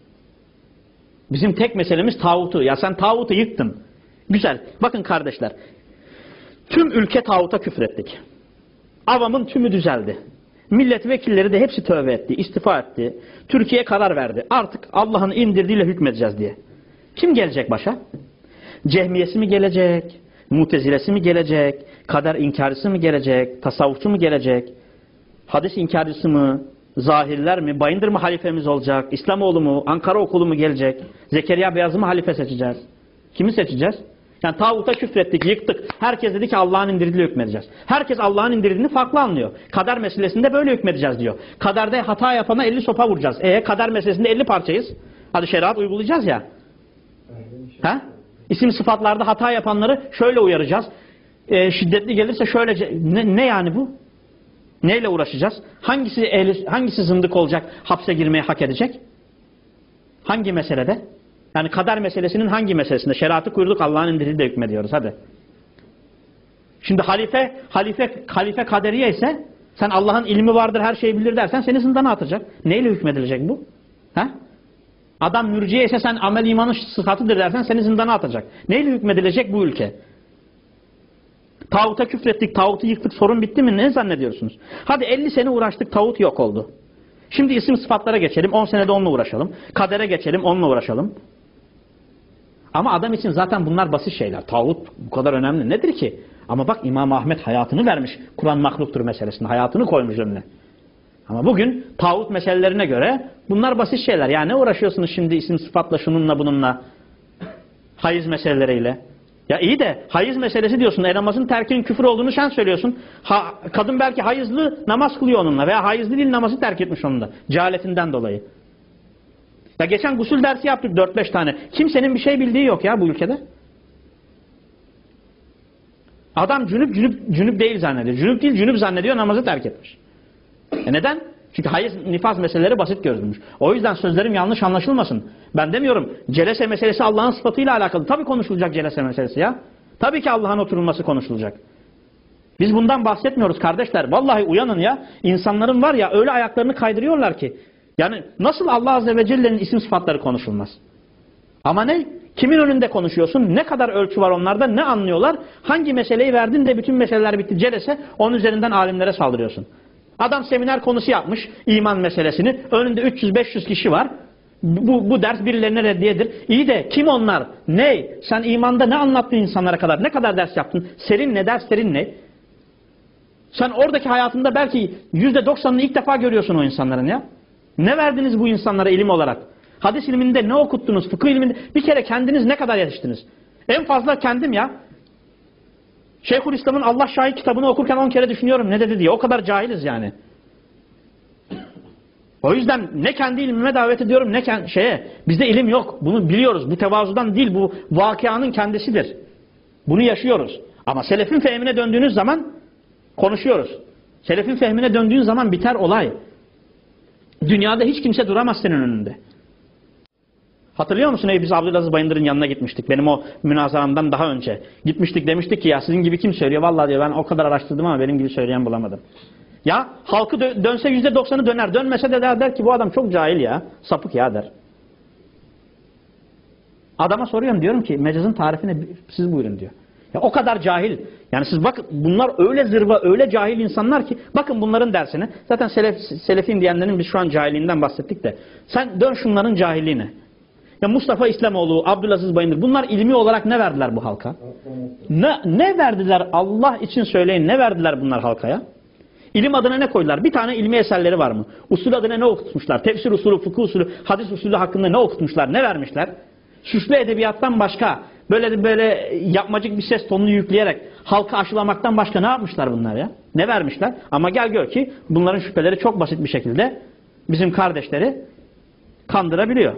Bizim tek meselemiz tağutu. Ya sen tağutu yıktın. Güzel. Bakın kardeşler. Tüm ülke tağuta küfrettik. Avamın tümü düzeldi. Milletvekilleri de hepsi tövbe etti, istifa etti. Türkiye karar verdi. Artık Allah'ın indirdiğiyle hükmedeceğiz diye. Kim gelecek başa? Cehmiyesi mi gelecek? Mutezilesi mi gelecek? Kader inkarcısı mı gelecek? Tasavvufçu mu gelecek? Hadis inkarcısı mı? Zahirler mi? Bayındır mı halifemiz olacak? İslamoğlu mu? Ankara okulu mu gelecek? Zekeriya Beyazı mı halife seçeceğiz? Kimi seçeceğiz? Yani tağuta küfrettik, yıktık. Herkes dedi ki Allah'ın indirdiğiyle hükmedeceğiz. Herkes Allah'ın indirdiğini farklı anlıyor. Kader meselesinde böyle hükmedeceğiz diyor. Kaderde hata yapana elli sopa vuracağız. E kader meselesinde elli parçayız. Hadi şeriat uygulayacağız ya. Ha? İsim sıfatlarda hata yapanları şöyle uyaracağız. E, şiddetli gelirse şöyle ne, ne yani bu? Neyle uğraşacağız? Hangisi ehli, hangisi zındık olacak, hapse girmeye hak edecek? Hangi meselede? Yani kader meselesinin hangi meselesinde? Şeriatı kurduk, Allah'ın indirdiğiyle hükmediyoruz. Hadi. Şimdi halife, halife, halife kaderiye ise sen Allah'ın ilmi vardır, her şeyi bilir dersen seni zindana atacak. Neyle hükmedilecek bu? Ha? Adam mürciye ise sen amel imanın sıfatıdır dersen seni zindana atacak. Neyle hükmedilecek bu ülke? Tağuta küfrettik, tağutu yıktık, sorun bitti mi? Ne zannediyorsunuz? Hadi elli sene uğraştık, tağut yok oldu. Şimdi isim sıfatlara geçelim, on senede onunla uğraşalım. Kadere geçelim, onunla uğraşalım. Ama adam için zaten bunlar basit şeyler. Tağut bu kadar önemli nedir ki? Ama bak İmam Ahmet hayatını vermiş Kur'an mahluktur meselesine, hayatını koymuş önüne. Ama bugün tağut meselelerine göre bunlar basit şeyler. Yani ne uğraşıyorsunuz şimdi isim sıfatla, şununla bununla, hayız meseleleriyle? Ya iyi de hayız meselesi diyorsun. E namazın terkinin küfür olduğunu sen söylüyorsun. Ha, kadın belki hayızlı namaz kılıyor onunla veya hayızlı değil namazı terk etmiş onunla. Cehaletinden dolayı. Ya geçen gusül dersi yaptık dört beş tane. Kimsenin bir şey bildiği yok ya bu ülkede. Adam cünüp cünüp cünüp değil zannediyor. Cünüp değil cünüp zannediyor, namazı terk etmiş. E neden? Çünkü hayız nifaz meseleleri basit görülmüş. O yüzden sözlerim yanlış anlaşılmasın. Ben demiyorum celese meselesi Allah'ın sıfatıyla alakalı. Tabii konuşulacak celese meselesi ya. Tabii ki Allah'ın oturulması konuşulacak. Biz bundan bahsetmiyoruz kardeşler. Vallahi uyanın ya. İnsanların var ya öyle ayaklarını kaydırıyorlar ki. Yani nasıl Allah Azze ve Celle'nin isim sıfatları konuşulmaz? Ama ne? Kimin önünde konuşuyorsun? Ne kadar ölçü var onlarda? Ne anlıyorlar? Hangi meseleyi verdin de bütün meseleler bitti celese onun üzerinden alimlere saldırıyorsun. Adam seminer konusu yapmış iman meselesini. Önünde üç yüz beş yüz kişi var. Bu, bu ders birilerine reddiyedir. İyi de kim onlar? Ne? Sen imanda ne anlattın insanlara kadar? Ne kadar ders yaptın? Serin ne? Derslerin ne? Sen oradaki hayatında belki yüzde doksanını ilk defa görüyorsun o insanların ya. Ne verdiniz bu insanlara ilim olarak? Hadis ilminde ne okuttunuz? Fıkıh ilminde bir kere kendiniz ne kadar yetiştiniz? En fazla kendim ya. Şeyhülislam'ın Allah Şahit kitabını okurken on kere düşünüyorum ne dedi diye. O kadar cahiliz yani. O yüzden ne kendi ilmime davet ediyorum ne kendi şeye. Bizde ilim yok. Bunu biliyoruz. Bu tevazudan değil. Bu vakianın kendisidir. Bunu yaşıyoruz. Ama selefin fehmine döndüğünüz zaman konuşuyoruz. Selefin fehmine döndüğün zaman biter olay. Dünyada hiç kimse duramaz senin önünde. Hatırlıyor musun? Ey biz Abdülaziz Bayındır'ın yanına gitmiştik. Benim o münazaramdan daha önce. Gitmiştik demiştik ki ya sizin gibi kim söylüyor? Vallahi diyor ben o kadar araştırdım ama benim gibi söyleyen bulamadım. Ya halkı dö dönse yüzde doksanı döner. Dönmese de der, der ki bu adam çok cahil ya. Sapık ya der. Adama soruyorum diyorum ki mecazın tarifini siz buyurun diyor. Ya o kadar cahil. Yani siz bakın bunlar öyle zırva, öyle cahil insanlar ki bakın bunların dersine. Zaten selef, selefin diyenlerin biz şu an cahilliğinden bahsettik de. Sen dön şunların cahilliğine. Ya Mustafa İslamoğlu, Abdülaziz Bayındır bunlar ilmi olarak ne verdiler bu halka? Ne, ne verdiler Allah için söyleyin ne verdiler bunlar halkaya? İlim adına ne koydular? Bir tane ilmi eserleri var mı? Usul adına ne okutmuşlar? Tefsir usulü, fıkıh usulü, hadis usulü hakkında ne okutmuşlar? Ne vermişler? Süslü edebiyattan başka böyle böyle yapmacık bir ses tonunu yükleyerek halka aşılamaktan başka ne yapmışlar bunlar ya? Ne vermişler? Ama gel gör ki bunların şüpheleri çok basit bir şekilde bizim kardeşleri kandırabiliyor.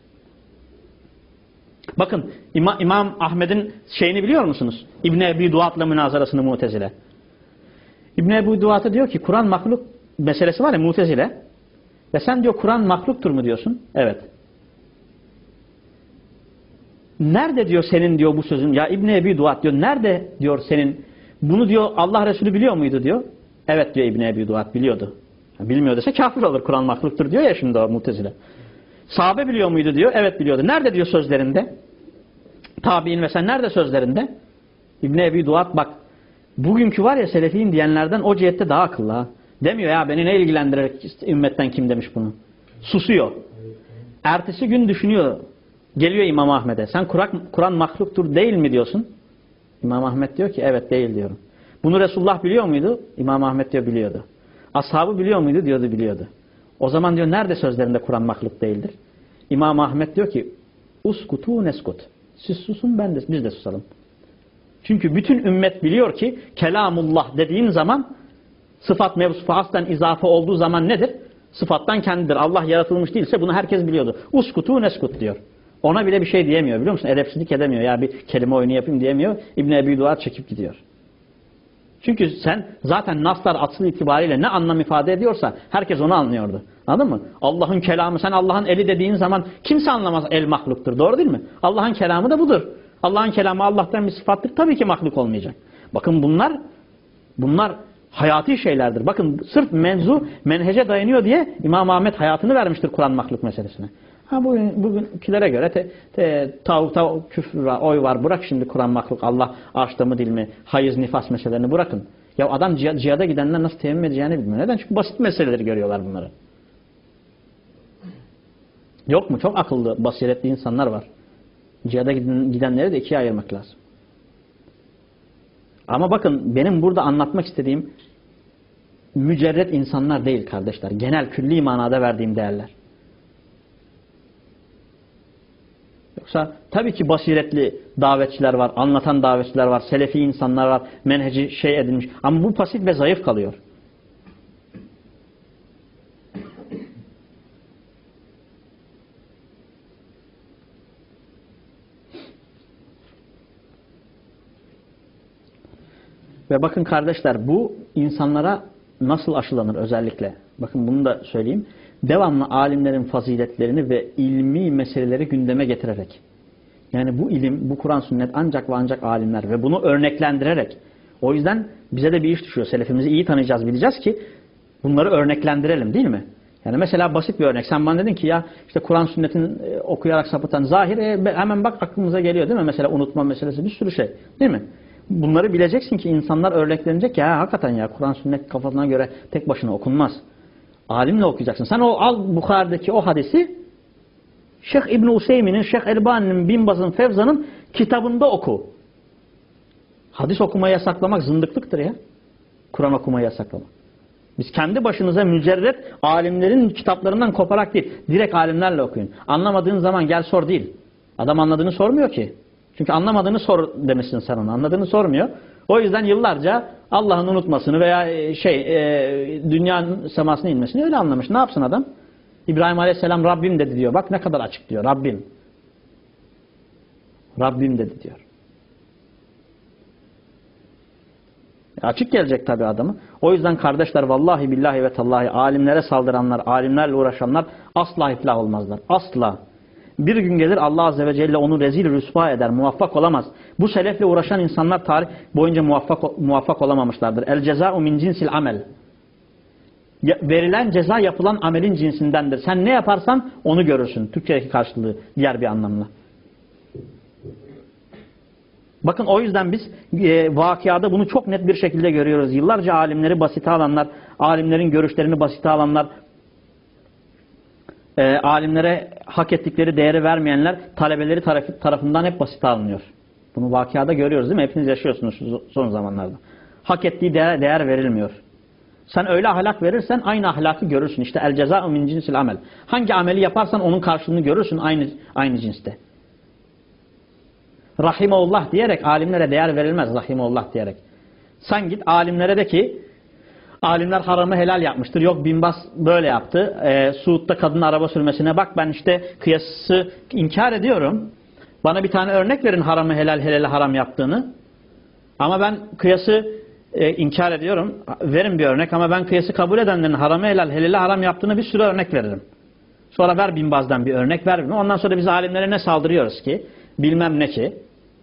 Bakın İma, İmam Ahmed'in şeyini biliyor musunuz? İbn-i Ebi Duat'la münazarasını Mu'tezile. İbn-i Ebi Duat'a diyor ki Kur'an mahluk meselesi var ya Mu'tezile. Ve sen diyor Kur'an mahluktur mu diyorsun? Evet. Nerede diyor senin diyor bu sözün? Ya İbn-i Ebi Duat diyor. Nerede diyor senin? Bunu diyor Allah Resulü biliyor muydu diyor. Evet diyor İbn-i Ebi Duat biliyordu. Bilmiyor dese kafir olur. Kur'an mahluktur diyor ya şimdi o Mu'tezile. Sahabe biliyor muydu diyor. Evet biliyordu. Nerede diyor sözlerinde? Tabi'in ve sen nerede sözlerinde? İbn-i Ebi Duat bak. Bugünkü var ya selefiyim diyenlerden o cihette daha akıllı ha. Demiyor ya beni ne ilgilendirir ümmetten kim demiş bunu. Susuyor. Ertesi gün düşünüyor. Geliyor İmam Ahmed'e. Sen Kur'an Kur'an mahluktur değil mi diyorsun? İmam Ahmed diyor ki evet değil diyorum. Bunu Resulullah biliyor muydu? İmam Ahmed diyor biliyordu. Ashabı biliyor muydu? Diyordu biliyordu. O zaman diyor nerede sözlerinde Kur'an mahluk değildir? İmam Ahmed diyor ki uskutu neskut. Siz susun ben de biz de susalım. Çünkü bütün ümmet biliyor ki kelamullah dediğin zaman sıfat mevsufu aslen izafe olduğu zaman nedir? Sıfattan kendidir. Allah yaratılmış değilse bunu herkes biliyordu. Uskutu neskut diyor. Ona bile bir şey diyemiyor biliyor musun? Edepsizlik edemiyor. Ya bir kelime oyunu yapayım diyemiyor. İbn-i Ebi Duat çekip gidiyor. Çünkü sen zaten naslar asıl itibariyle ne anlam ifade ediyorsa herkes onu anlıyordu. Anladın mı? Allah'ın kelamı sen Allah'ın eli dediğin zaman kimse anlamaz el mahluktur. Doğru değil mi? Allah'ın kelamı da budur. Allah'ın kelamı Allah'tan bir sıfattır. Tabii ki mahluk olmayacak. Bakın bunlar bunlar hayati şeylerdir. Bakın sırf menzu menhece dayanıyor diye İmam Ahmed hayatını vermiştir Kur'an mahluk meselesine. Ha bugün bugünkilere göre te, te, tavuk tavuk küfür var, oy var. Bırak şimdi Kur'an mahluk. Allah arşta mı değil mi? Hayız nifas meselelerini bırakın. Ya adam cihad, cihada gidenler nasıl teyemmüm edeceğini bilmiyor. Neden? Çünkü basit meseleleri görüyorlar bunları. Yok mu? Çok akıllı, basiretli insanlar var. Cihada giden, gidenleri de ikiye ayırmak lazım. Ama bakın benim burada anlatmak istediğim mücerret insanlar değil kardeşler. Genel külli manada verdiğim değerler. Yoksa tabii ki basiretli davetçiler var, anlatan davetçiler var, selefi insanlar var, menheci şey edilmiş. Ama bu pasif ve zayıf kalıyor. Ve bakın kardeşler bu insanlara nasıl aşılanır özellikle? Bakın bunu da söyleyeyim. Devamlı alimlerin faziletlerini ve ilmi meseleleri gündeme getirerek. Yani bu ilim, bu Kur'an sünnet ancak ve ancak alimler ve bunu örneklendirerek. O yüzden bize de bir iş düşüyor. Selefimizi iyi tanıyacağız, bileceğiz ki bunları örneklendirelim değil mi? Yani mesela basit bir örnek. Sen bana dedin ki ya işte Kur'an sünnetin okuyarak sapıtan zahir e, hemen bak aklımıza geliyor değil mi? Mesela unutma meselesi bir sürü şey değil mi? Bunları bileceksin ki insanlar örneklenecek ya hakikaten ya Kur'an sünnet kafasına göre tek başına okunmaz. Alimle okuyacaksın. Sen o al Bukhari'deki o hadisi Şeyh İbn Useymin'in, Şeyh Elbani'nin, Bin Baz'ın, Fevza'nın kitabında oku. Hadis okumayı yasaklamak zındıklıktır ya. Kur'an okumayı yasaklama. Biz kendi başınıza mücerret alimlerin kitaplarından koparak değil, direkt alimlerle okuyun. Anlamadığın zaman gel sor değil. Adam anladığını sormuyor ki. Çünkü anlamadığını sor demişsin sen ona. Anladığını sormuyor. O yüzden yıllarca Allah'ın unutmasını veya şey e, dünyanın semasına inmesini öyle anlamış. Ne yapsın adam? İbrahim Aleyhisselam Rabbim dedi diyor. Bak ne kadar açık diyor. Rabbim. Rabbim dedi diyor. Açık gelecek tabi adamı. O yüzden kardeşler vallahi billahi ve tallahi alimlere saldıranlar, alimlerle uğraşanlar asla iflah olmazlar. Asla. Bir gün gelir Allah Azze ve Celle onu rezil rüsva eder, muvaffak olamaz. Bu selefle uğraşan insanlar tarih boyunca muvaffak, muvaffak olamamışlardır. El ceza'u min cinsil amel. Verilen ceza yapılan amelin cinsindendir. Sen ne yaparsan onu görürsün. Türkçedeki karşılığı diğer bir anlamla. Bakın o yüzden biz e, vakıada bunu çok net bir şekilde görüyoruz. Yıllarca alimleri basite alanlar, alimlerin görüşlerini basite alanlar, e, alimlere hak ettikleri değeri vermeyenler talebeleri tarafı, tarafından hep basite alınıyor. Bunu vakıada görüyoruz değil mi? Hepiniz yaşıyorsunuz son zamanlarda. Hak ettiği değer, değer verilmiyor. Sen öyle ahlak verirsen aynı ahlakı görürsün. İşte el ceza'u min cinsil amel. Hangi ameli yaparsan onun karşılığını görürsün aynı aynı cinste. Rahimeullah diyerek alimlere değer verilmez. Rahimeullah diyerek. Sen git alimlere de ki alimler haramı helal yapmıştır. Yok Bin Baz böyle yaptı. E, Suud'da kadın araba sürmesine bak ben işte kıyası inkar ediyorum. Bana bir tane örnek verin haramı helal helali haram yaptığını. Ama ben kıyası e, inkar ediyorum. Verin bir örnek ama ben kıyası kabul edenlerin haramı helal helali haram yaptığını bir sürü örnek veririm. Sonra ver Bin Baz'dan bir örnek ver. Ondan sonra biz alimlere ne saldırıyoruz ki? Bilmem ne ki.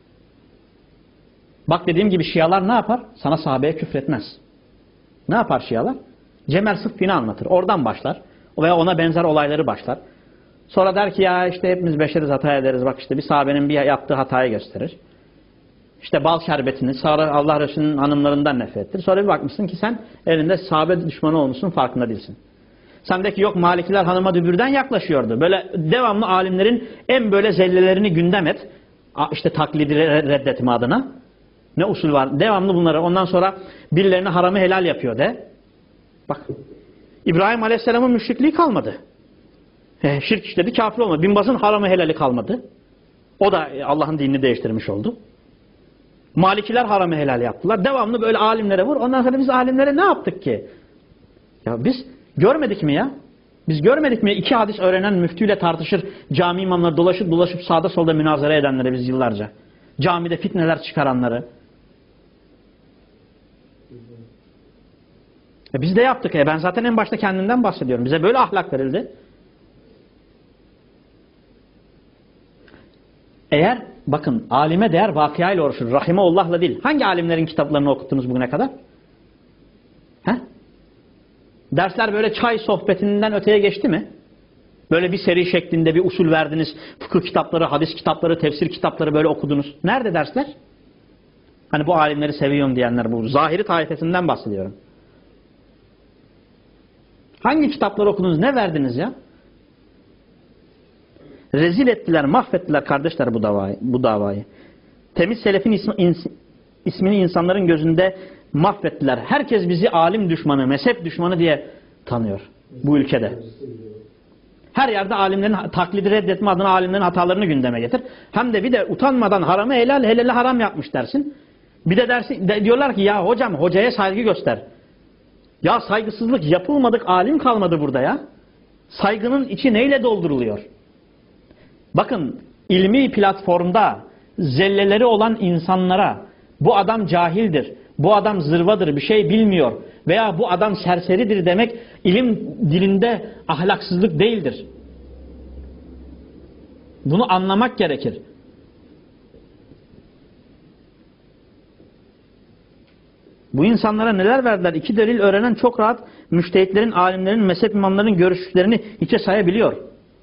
Bak dediğim gibi Şialar ne yapar? Sana sahabeye küfretmez. Ne yapar Şialar? Cemel Sıffin'i anlatır. Oradan başlar. Veya ona benzer olayları başlar. Sonra der ki ya işte hepimiz beşeriz hata ederiz. Bak işte bir sahabenin bir yaptığı hatayı gösterir. İşte bal şerbetini sonra Allah Resulü'nün hanımlarından nefret ettir. Sonra bir bakmışsın ki sen elinde sahabe düşmanı olmuşsun farkında değilsin. Sen de ki yok Malikiler hanıma dübürden yaklaşıyordu. Böyle devamlı alimlerin en böyle zellelerini gündem et. İşte taklidi reddetme adına. Ne usul var? Devamlı bunları. Ondan sonra birilerine haramı helal yapıyor de. Bak. İbrahim Aleyhisselam'ın müşrikliği kalmadı. He, şirk işledi kafir olmadı. Bin Baz'ın haramı helali kalmadı. O da Allah'ın dinini değiştirmiş oldu. Malikiler haramı helal yaptılar. Devamlı böyle alimlere vur. Ondan sonra biz alimlere ne yaptık ki? Ya biz görmedik mi ya? Biz görmedik mi? İki hadis öğrenen müftüyle tartışır. Cami imamları dolaşıp dolaşıp sağda solda münazara edenleri biz yıllarca. Camide fitneler çıkaranları. E biz de yaptık. E ben zaten en başta kendimden bahsediyorum. Bize böyle ahlak verildi. Eğer bakın alime değer vakıayla uğraşır. Rahimeallah'la değil. Hangi alimlerin kitaplarını okuttunuz bugüne kadar? He? Dersler böyle çay sohbetinden öteye geçti mi? Böyle bir seri şeklinde bir usul verdiniz. Fıkıh kitapları, hadis kitapları, tefsir kitapları böyle okudunuz. Nerede dersler? Hani bu alimleri seviyorum diyenler bu. Zahiri taifesinden bahsediyorum. Hangi kitapları okudunuz? Ne verdiniz ya? Rezil ettiler, mahvettiler kardeşler bu davayı. Bu davayı. Temiz selefin ismi, ins, ismini insanların gözünde mahvettiler. Herkes bizi alim düşmanı, mezhep düşmanı diye tanıyor bu ülkede. Her yerde alimlerin taklidi reddetme adına alimlerin hatalarını gündeme getir. Hem de bir de utanmadan haramı helal, helali haram yapmış dersin. Bir de dersin, de diyorlar ki ya hocam hocaya saygı göster. Ya saygısızlık yapılmadık alim kalmadı burada ya. Saygının içi neyle dolduruluyor? Bakın ilmi platformda zelleleri olan insanlara bu adam cahildir, bu adam zırvadır, bir şey bilmiyor veya bu adam serseridir demek ilim dilinde ahlaksızlık değildir. Bunu anlamak gerekir. Bu insanlara neler verdiler? İki delil öğrenen çok rahat müştehitlerin, alimlerin, mezhep imamlarının görüşlerini içe sayabiliyor.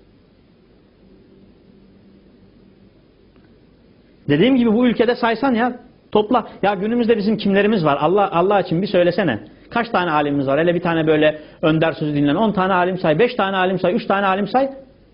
Dediğim gibi bu ülkede saysan ya topla. Ya günümüzde bizim kimlerimiz var? Allah Allah için bir söylesene. Kaç tane alimimiz var? Hele bir tane böyle önder sözü dinlenen on tane alim say, beş tane alim say, üç tane alim say.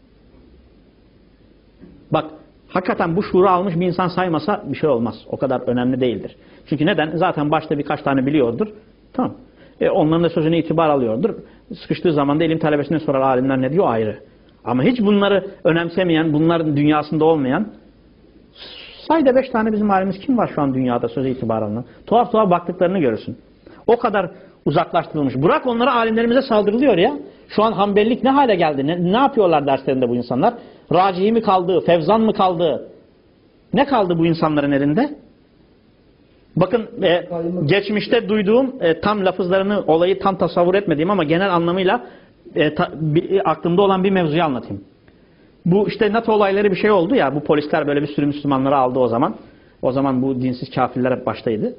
Bak hakikaten bu şuuru almış bir insan saymasa bir şey olmaz. O kadar önemli değildir. Çünkü neden? Zaten başta birkaç tane biliyordur. Tamam. E, onların da sözüne itibar alıyordur. Sıkıştığı zaman da ilim talebesine sorar, alimler ne diyor, ayrı. Ama hiç bunları önemsemeyen, bunların dünyasında olmayan, sayda beş tane bizim alimimiz kim var şu an dünyada söze itibar alınan? Tuhaf tuhaf baktıklarını görürsün. O kadar uzaklaştırılmış. Bırak onlara, alimlerimize saldırılıyor ya. Şu an Hanbelilik ne hale geldi? Ne, ne yapıyorlar derslerinde bu insanlar? Racihi mi kaldı? Fevzan mı kaldı? Ne kaldı bu insanların elinde? Bakın e, geçmişte duyduğum e, tam lafızlarını, olayı tam tasavvur etmediğim ama genel anlamıyla e, ta, bir, aklımda olan bir mevzuyu anlatayım. Bu işte NATO olayları bir şey oldu ya, bu polisler böyle bir sürü Müslümanları aldı o zaman. O zaman bu dinsiz kafirler hep baştaydı.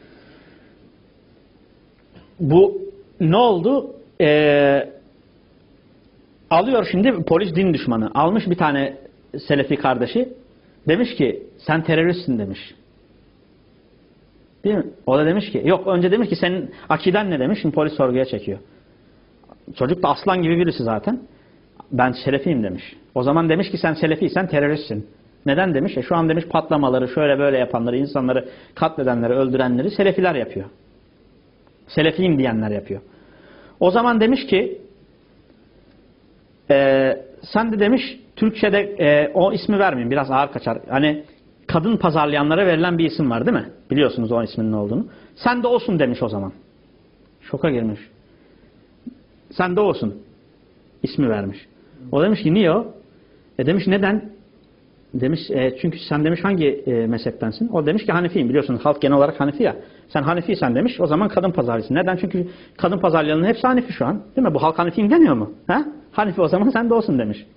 Bu ne oldu? Ee, alıyor şimdi polis, din düşmanı. Almış bir tane Selefi kardeşi. Demiş ki sen teröristsin demiş. Değil mi? O da demiş ki yok, önce demiş ki senin akiden ne demiş. Şimdi polis sorguya çekiyor. Çocuk da aslan gibi birisi zaten. Ben Selefiyim demiş. O zaman demiş ki sen Selefiysen teröristsin. Neden demiş? E şu an demiş patlamaları, şöyle böyle yapanları, insanları katledenleri, öldürenleri Selefiler yapıyor. Selefiyim diyenler yapıyor. O zaman demiş ki e, sen de demiş Türkçe'de e, o ismi vermeyeyim, biraz ağır kaçar. Hani kadın pazarlayanlara verilen bir isim var değil mi? Biliyorsunuz o isminin ne olduğunu. Sen de olsun demiş o zaman. Şoka girmiş. Sen de olsun. İsmi vermiş. O demiş ki niye o? E demiş neden? Demiş e, çünkü sen demiş hangi e, mezheptensin? O demiş ki Hanefiyim. Biliyorsunuz halk genel olarak Hanefi ya. Sen Hanefiysen demiş, o zaman kadın pazarlısın. Neden? Çünkü kadın pazarlayanların hepsi Hanefi şu an. Değil mi? Bu halk Hanefiyim demiyor mu? Ha? Hanefi, o zaman sen de olsun demiş.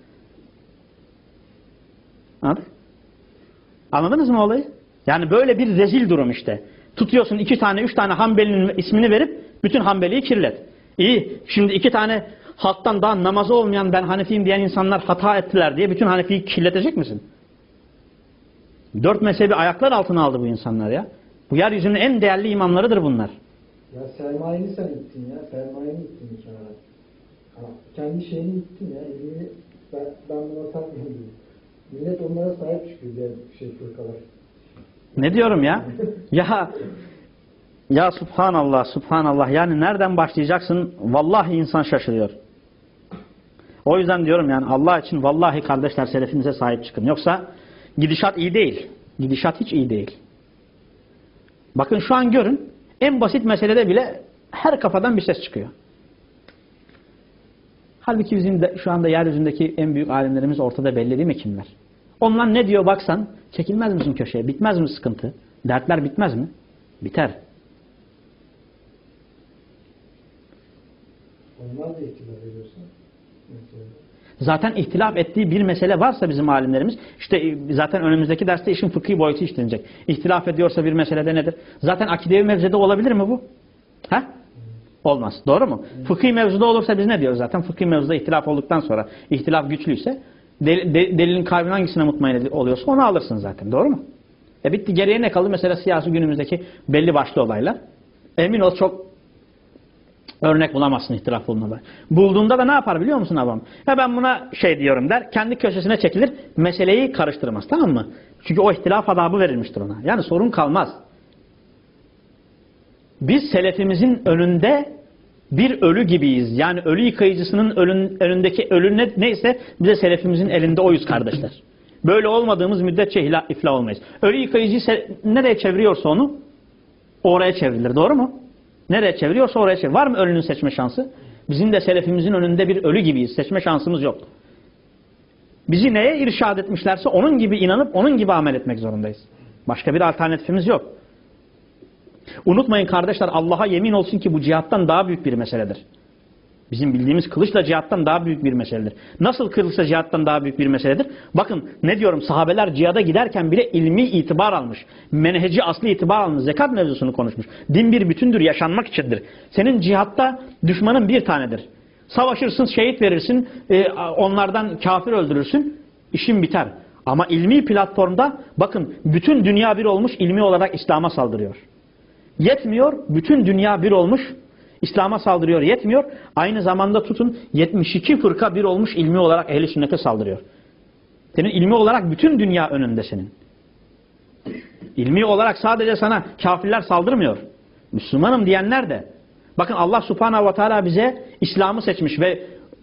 Anladın? Anladınız mı olayı? Yani böyle bir rezil durum işte. Tutuyorsun iki tane, üç tane Hanbeli'nin ismini verip bütün Hanbeli'yi kirlet. İyi. Şimdi iki tane halktan daha namazı olmayan ben Hanefiyim diyen insanlar hata ettiler diye bütün Hanefi'yi kirletecek misin? Dört mezhebi ayaklar altına aldı bu insanlar ya. Bu yeryüzünün en değerli imamlarıdır bunlar. Ya sermayeni sen ittin ya. Sermayeni ittin kenara. Ha, kendi şeyini ittin ya. Elini, ben, ben buna takmıyorum. Millet onlara sahip çıkıyor diye şey fırkalar. Ne diyorum ya? ya ya subhanallah, subhanallah. Yani nereden başlayacaksın? Vallahi insan şaşırıyor. O yüzden diyorum yani Allah için vallahi kardeşler selefinize sahip çıkın. Yoksa gidişat iyi değil. Gidişat hiç iyi değil. Bakın şu an görün, en basit meselede bile her kafadan bir ses çıkıyor. Halbuki bizim de şu anda yeryüzündeki en büyük alimlerimiz ortada, belli değil mi kimler? Onlar ne diyor baksan, çekilmez misin köşeye? Bitmez mi sıkıntı? Dertler bitmez mi? Biter. Onlar da ihtilaf ediyorsa. Zaten ihtilaf ettiği bir mesele varsa bizim alimlerimiz, işte zaten önümüzdeki derste işin fıkhi boyutu işlenecek. İhtilaf ediyorsa bir meselede nedir? Zaten akidevi mevzuda olabilir mi bu? Ha? Olmaz. Doğru mu? Hmm. Fıkhi mevzuda olursa biz ne diyoruz zaten? Fıkhi mevzuda ihtilaf olduktan sonra, ihtilaf güçlüyse del, de, delilin kalbin hangisine mutmain oluyorsa onu alırsın zaten. Doğru mu? E bitti. Geriye ne kaldı? Mesela siyasi günümüzdeki belli başlı olaylar. Emin ol çok örnek bulamazsın ihtilaf bulmadan. Bulduğunda da ne yapar biliyor musun adam? Ya ben buna şey diyorum der. Kendi köşesine çekilir. Meseleyi karıştırmaz. Tamam mı? Çünkü o ihtilaf adabı verilmiştir ona. Yani sorun kalmaz. Biz selefimizin önünde bir ölü gibiyiz. Yani ölü yıkayıcısının önün, önündeki ölü ne, neyse bize selefimizin elinde oyuz kardeşler. Böyle olmadığımız müddetçe iflah olmayız. Ölü yıkayıcıyı nereye çeviriyorsa onu oraya çevrilir. Doğru mu? Nereye çeviriyorsa oraya çevirilir. Var mı ölünün seçme şansı? Bizim de selefimizin önünde bir ölü gibiyiz. Seçme şansımız yok. Bizi neye irşad etmişlerse onun gibi inanıp onun gibi amel etmek zorundayız. Başka bir alternatifimiz yok. Unutmayın kardeşler, Allah'a yemin olsun ki bu cihattan daha büyük bir meseledir. Bizim bildiğimiz kılıçla cihattan daha büyük bir meseledir. Nasıl kılıçla cihattan daha büyük bir meseledir? Bakın ne diyorum, sahabeler cihada giderken bile ilmi itibar almış. Menheci aslı itibar almış. Zekat mevzusunu konuşmuş. Din bir bütündür, yaşanmak içindir. Senin cihatta düşmanın bir tanedir. Savaşırsın, şehit verirsin, onlardan kafir öldürürsün, işin biter. Ama ilmi platformda bakın bütün dünya bir olmuş, ilmi olarak İslam'a saldırıyor. Yetmiyor, bütün dünya bir olmuş, İslam'a saldırıyor, yetmiyor. Aynı zamanda tutun yetmiş iki fırka bir olmuş, ilmi olarak ehl-i sünnete saldırıyor. Senin ilmi olarak bütün dünya önünde senin. İlmi olarak sadece sana kafirler saldırmıyor. Müslümanım diyenler de Bakın Allah Subhanahu ve Teala bize İslam'ı seçmiş ve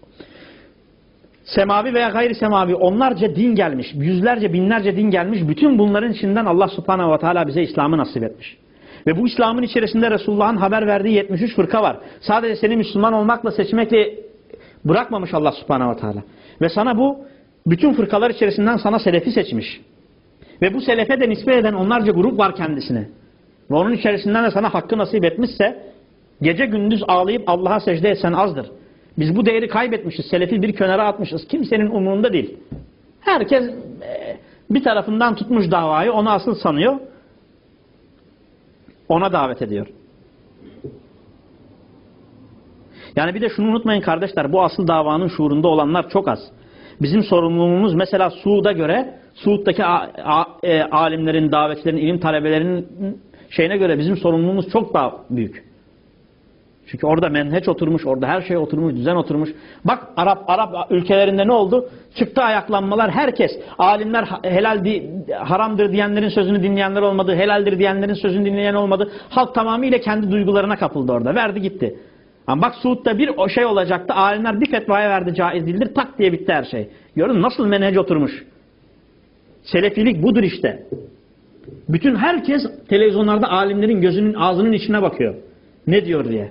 semavi veya gayri semavi onlarca din gelmiş, yüzlerce binlerce din gelmiş. Bütün bunların içinden Allah Subhanahu ve Teala bize İslam'ı nasip etmiş. Ve bu İslam'ın içerisinde Resulullah'ın haber verdiği yetmiş üç fırka var. Sadece seni Müslüman olmakla seçmekle bırakmamış Allah Subhanahu ve Teala. Ve sana bu bütün fırkalar içerisinden sana selefi seçmiş. Ve bu selefe de nispet eden onlarca grup var kendisine. Ve onun içerisinden de sana hakkı nasip etmişse gece gündüz ağlayıp Allah'a secde etsen azdır. Biz bu değeri kaybetmişiz. Selefi bir kenara atmışız. Kimsenin umurunda değil. Herkes bir tarafından tutmuş davayı, onu asıl sanıyor. Ona davet ediyor. Yani bir de şunu unutmayın kardeşler, bu asıl davanın şuurunda olanlar çok az. Bizim sorumluluğumuz mesela Suud'a göre, Suud'daki alimlerin, davetçilerin, ilim talebelerinin şeyine göre bizim sorumluluğumuz çok daha büyük. Çünkü orada menheç oturmuş, orada her şey oturmuş, düzen oturmuş. Bak Arap Arap ülkelerinde ne oldu? Çıktı ayaklanmalar, herkes. Alimler helal di, haramdır diyenlerin sözünü dinleyenler olmadı, helaldir diyenlerin sözünü dinleyen olmadı. Halk tamamıyla kendi duygularına kapıldı orada. Verdi gitti. Ama bak Suud'da bir o şey olacaktı. Alimler bir fetvaya verdi, caiz değildir. Tak diye bitti her şey. Gördün mü? Nasıl menhec oturmuş? Selefilik budur işte. Bütün herkes televizyonlarda alimlerin gözünün ağzının içine bakıyor. Ne diyor diye.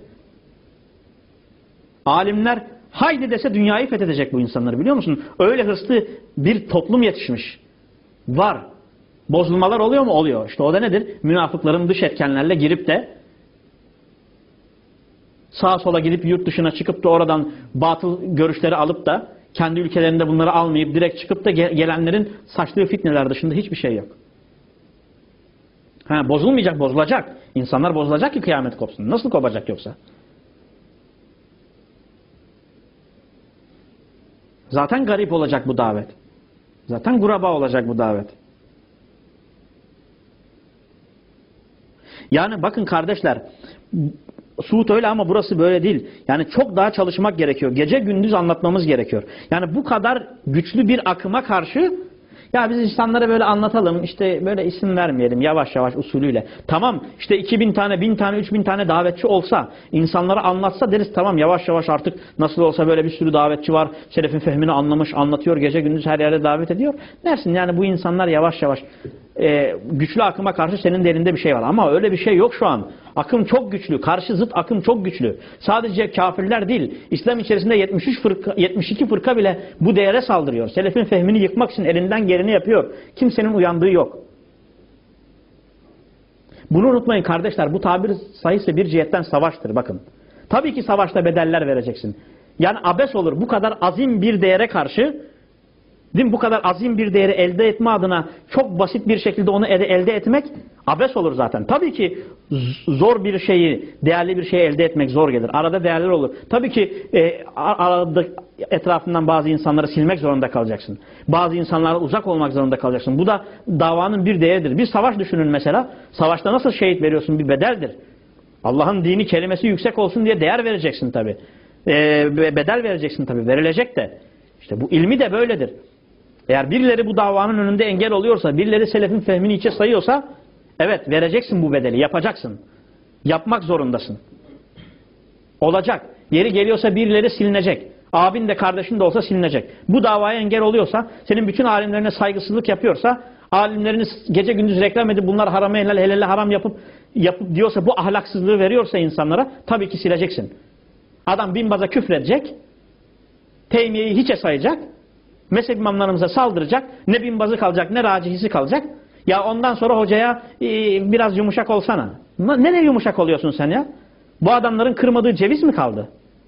Alimler haydi dese dünyayı fethedecek bu insanları, biliyor musun? Öyle hırslı bir toplum yetişmiş. Var. Bozulmalar oluyor mu? Oluyor. İşte o da nedir? Münafıkların dış etkenlerle girip de sağa sola gidip yurt dışına çıkıp da oradan batıl görüşleri alıp da kendi ülkelerinde bunları almayıp direkt çıkıp da gelenlerin saçtığı fitneler dışında hiçbir şey yok. Ha, bozulmayacak, bozulacak. İnsanlar bozulacak ki kıyamet kopsun. Nasıl kopacak yoksa? Zaten garip olacak bu davet. Zaten guraba olacak bu davet. Yani bakın kardeşler, Suud öyle ama burası böyle değil. Yani çok daha çalışmak gerekiyor. Gece gündüz anlatmamız gerekiyor. Yani bu kadar güçlü bir akıma karşı ya biz insanlara böyle anlatalım, işte böyle isim vermeyelim yavaş yavaş usulüyle. Tamam işte iki bin tane, bin tane, üç bin tane davetçi olsa, insanlara anlatsa deriz tamam yavaş yavaş artık nasıl olsa böyle bir sürü davetçi var. Selefin fehmini anlamış, anlatıyor, gece gündüz her yerde davet ediyor. Dersin yani bu insanlar yavaş yavaş e, güçlü akıma karşı senin de elinde bir şey var. Ama öyle bir şey yok şu an. Akım çok güçlü. Karşı zıt akım çok güçlü. Sadece kafirler değil. İslam içerisinde yetmiş üç fırka, yetmiş iki fırka bile bu değere saldırıyor. Selefin fehmini yıkmak için elinden geleni yapıyor. Kimsenin uyandığı yok. Bunu unutmayın kardeşler. Bu tabir sahihse bir cihetten savaştır. Bakın. Tabii ki savaşta bedeller vereceksin. Yani abes olur. Bu kadar azim bir değere karşı, değil mi? Bu kadar azim bir değeri elde etme adına çok basit bir şekilde onu elde etmek abes olur zaten. Tabii ki zor bir şeyi, değerli bir şeyi elde etmek zor gelir. Arada değerler olur. Tabii ki e, arada etrafından bazı insanları silmek zorunda kalacaksın. Bazı insanlara uzak olmak zorunda kalacaksın. Bu da davanın bir değeridir. Bir savaş düşünün mesela. Savaşta nasıl şehit veriyorsun? Bir bedeldir. Allah'ın dini kelimesi yüksek olsun diye değer vereceksin tabii. E, bedel vereceksin tabii. Verilecek de. İşte bu ilmi de böyledir. Eğer birileri bu davanın önünde engel oluyorsa, birileri selefin fehmini içe sayıyorsa, evet vereceksin bu bedeli, yapacaksın. Yapmak zorundasın. Olacak. Yeri geliyorsa birileri silinecek. Abin de kardeşin de olsa silinecek. Bu davaya engel oluyorsa, senin bütün alimlerine saygısızlık yapıyorsa, alimlerini gece gündüz reklam edip bunlar haramı helal, helali haram yapıp, yapıp diyorsa, bu ahlaksızlığı veriyorsa insanlara, tabii ki sileceksin. Adam binbaza küfredecek, Teymiye'yi hiçe sayacak, mezhep imamlarımıza saldıracak, ne binbazı kalacak ne racihisi kalacak. Ya ondan sonra hocaya e, biraz yumuşak olsana. Ne ne yumuşak oluyorsun sen ya? Bu adamların kırmadığı ceviz mi kaldı?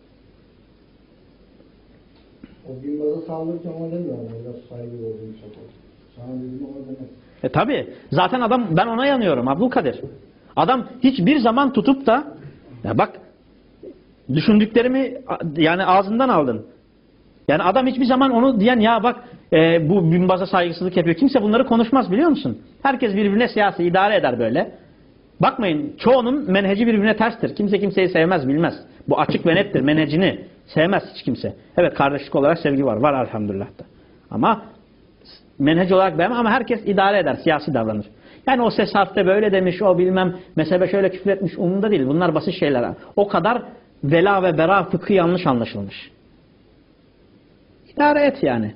O binbaza saldırırken ona demiyor. Biraz saygı oldu, yumuşak oldu. Sana dedim ama demez. E tabi. Zaten adam, ben ona yanıyorum Abdülkadir. Adam hiçbir zaman tutup da ya bak düşündüklerimi yani ağzından aldın. Yani adam hiçbir zaman onu diyen ya bak e, bu binbaza saygısızlık yapıyor. Kimse bunları konuşmaz biliyor musun? Herkes birbirine siyasi idare eder böyle. Bakmayın çoğunun menheci birbirine terstir. Kimse kimseyi sevmez bilmez. Bu açık ve nettir. Menhecini sevmez hiç kimse. Evet kardeşlik olarak sevgi var. Var elhamdülillah da. Ama menhec olarak beğenmez ama herkes idare eder. Siyasi davranır. Yani o ses harfte böyle demiş, o bilmem mezhebe şöyle küfür etmiş, umurunda değil. Bunlar basit şeyler. O kadar vela ve bera fıkhı yanlış anlaşılmış. İdare et yani.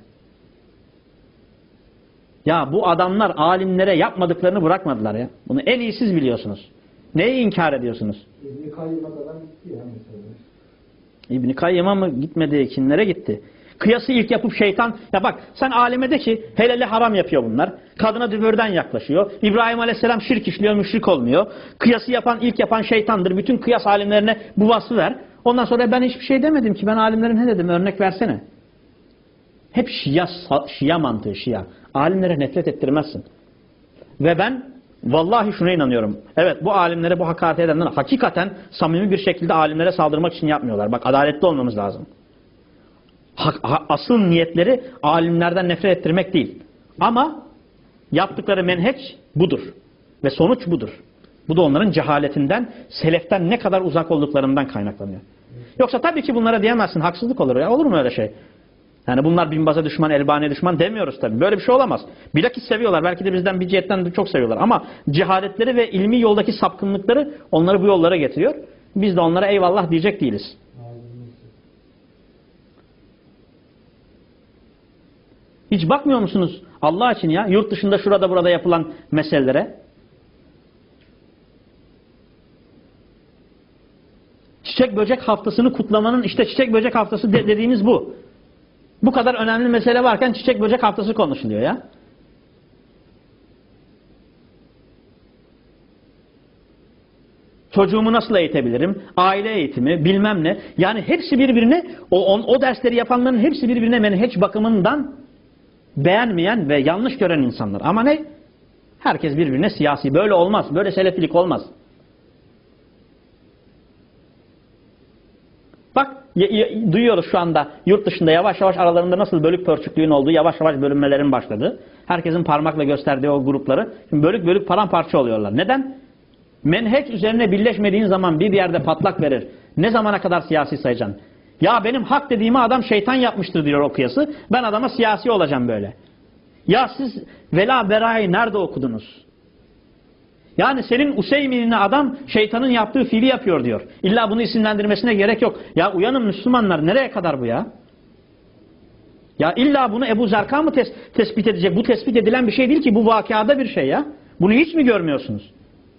Ya bu adamlar alimlere yapmadıklarını bırakmadılar ya. Bunu en iyi siz biliyorsunuz. Neyi inkar ediyorsunuz? İbn-i Kayyım'a kadar gitti ya mesela. İbn-i Kayyım'a mı gitmedi? Kimlere gitti? Kıyası ilk yapıp şeytan... Ya bak sen alime de ki helali haram yapıyor bunlar. Kadına dübürden yaklaşıyor. İbrahim Aleyhisselam şirk işliyor, müşrik olmuyor. Kıyası yapan, ilk yapan şeytandır. Bütün kıyas alimlerine bu vasfı ver. Ondan sonra ben hiçbir şey demedim ki. Ben alimlerin ne dedim? Örnek versene. Hep şia, şia mantığı, şia. Alimlere nefret ettirmezsin. Ve ben vallahi şuna inanıyorum. Evet bu alimlere bu hakaret edenler hakikaten samimi bir şekilde alimlere saldırmak için yapmıyorlar. Bak adaletli olmamız lazım. Ha, ha, asıl niyetleri alimlerden nefret ettirmek değil. Ama yaptıkları menheç budur. Ve sonuç budur. Bu da onların cehaletinden, seleften ne kadar uzak olduklarından kaynaklanıyor. Yoksa tabii ki bunlara diyemezsin. Haksızlık olur ya. Olur mu öyle şey? Yani bunlar Bin Baz'a düşman, Elbani'ye düşman demiyoruz tabii. Böyle bir şey olamaz. Bilakis seviyorlar. Belki de bizden bir cihetten de çok seviyorlar. Ama cehaletleri ve ilmi yoldaki sapkınlıkları onları bu yollara getiriyor. Biz de onlara eyvallah diyecek değiliz. Hiç bakmıyor musunuz Allah için ya? Yurt dışında şurada burada yapılan meselelere. Çiçek böcek haftasını kutlamanın işte çiçek böcek haftası de dediğimiz bu. Bu kadar önemli mesele varken çiçek böcek haftası konuşuluyor ya. Çocuğumu nasıl eğitebilirim? Aile eğitimi, bilmem ne. Yani hepsi birbirine, o, o, o dersleri yapanların hepsi birbirine menheç bakımından beğenmeyen ve yanlış gören insanlar. Ama ne? Herkes birbirine siyasi. Böyle olmaz. Böyle selefilik olmaz. Bak duyuyoruz şu anda yurt dışında yavaş yavaş aralarında nasıl bölük pörçüklüğün olduğu, yavaş yavaş bölünmelerin başladı. Herkesin parmakla gösterdiği o grupları şimdi bölük bölük paramparça oluyorlar. Neden? Menheç üzerine birleşmediğin zaman bir yerde patlak verir. Ne zamana kadar siyasi sayacaksın? Ya benim hak dediğimi adam şeytan yapmıştır diyor o kıyası. Ben adama siyasi olacağım böyle. Ya siz vela berayı nerede okudunuz? Yani senin Useymin'ine adam şeytanın yaptığı fiili yapıyor diyor. İlla bunu isimlendirmesine gerek yok. Ya uyanın Müslümanlar, nereye kadar bu ya? Ya illa bunu Ebu Zerka mı tes tespit edecek? Bu tespit edilen bir şey değil ki, bu vakıada bir şey ya. Bunu hiç mi görmüyorsunuz?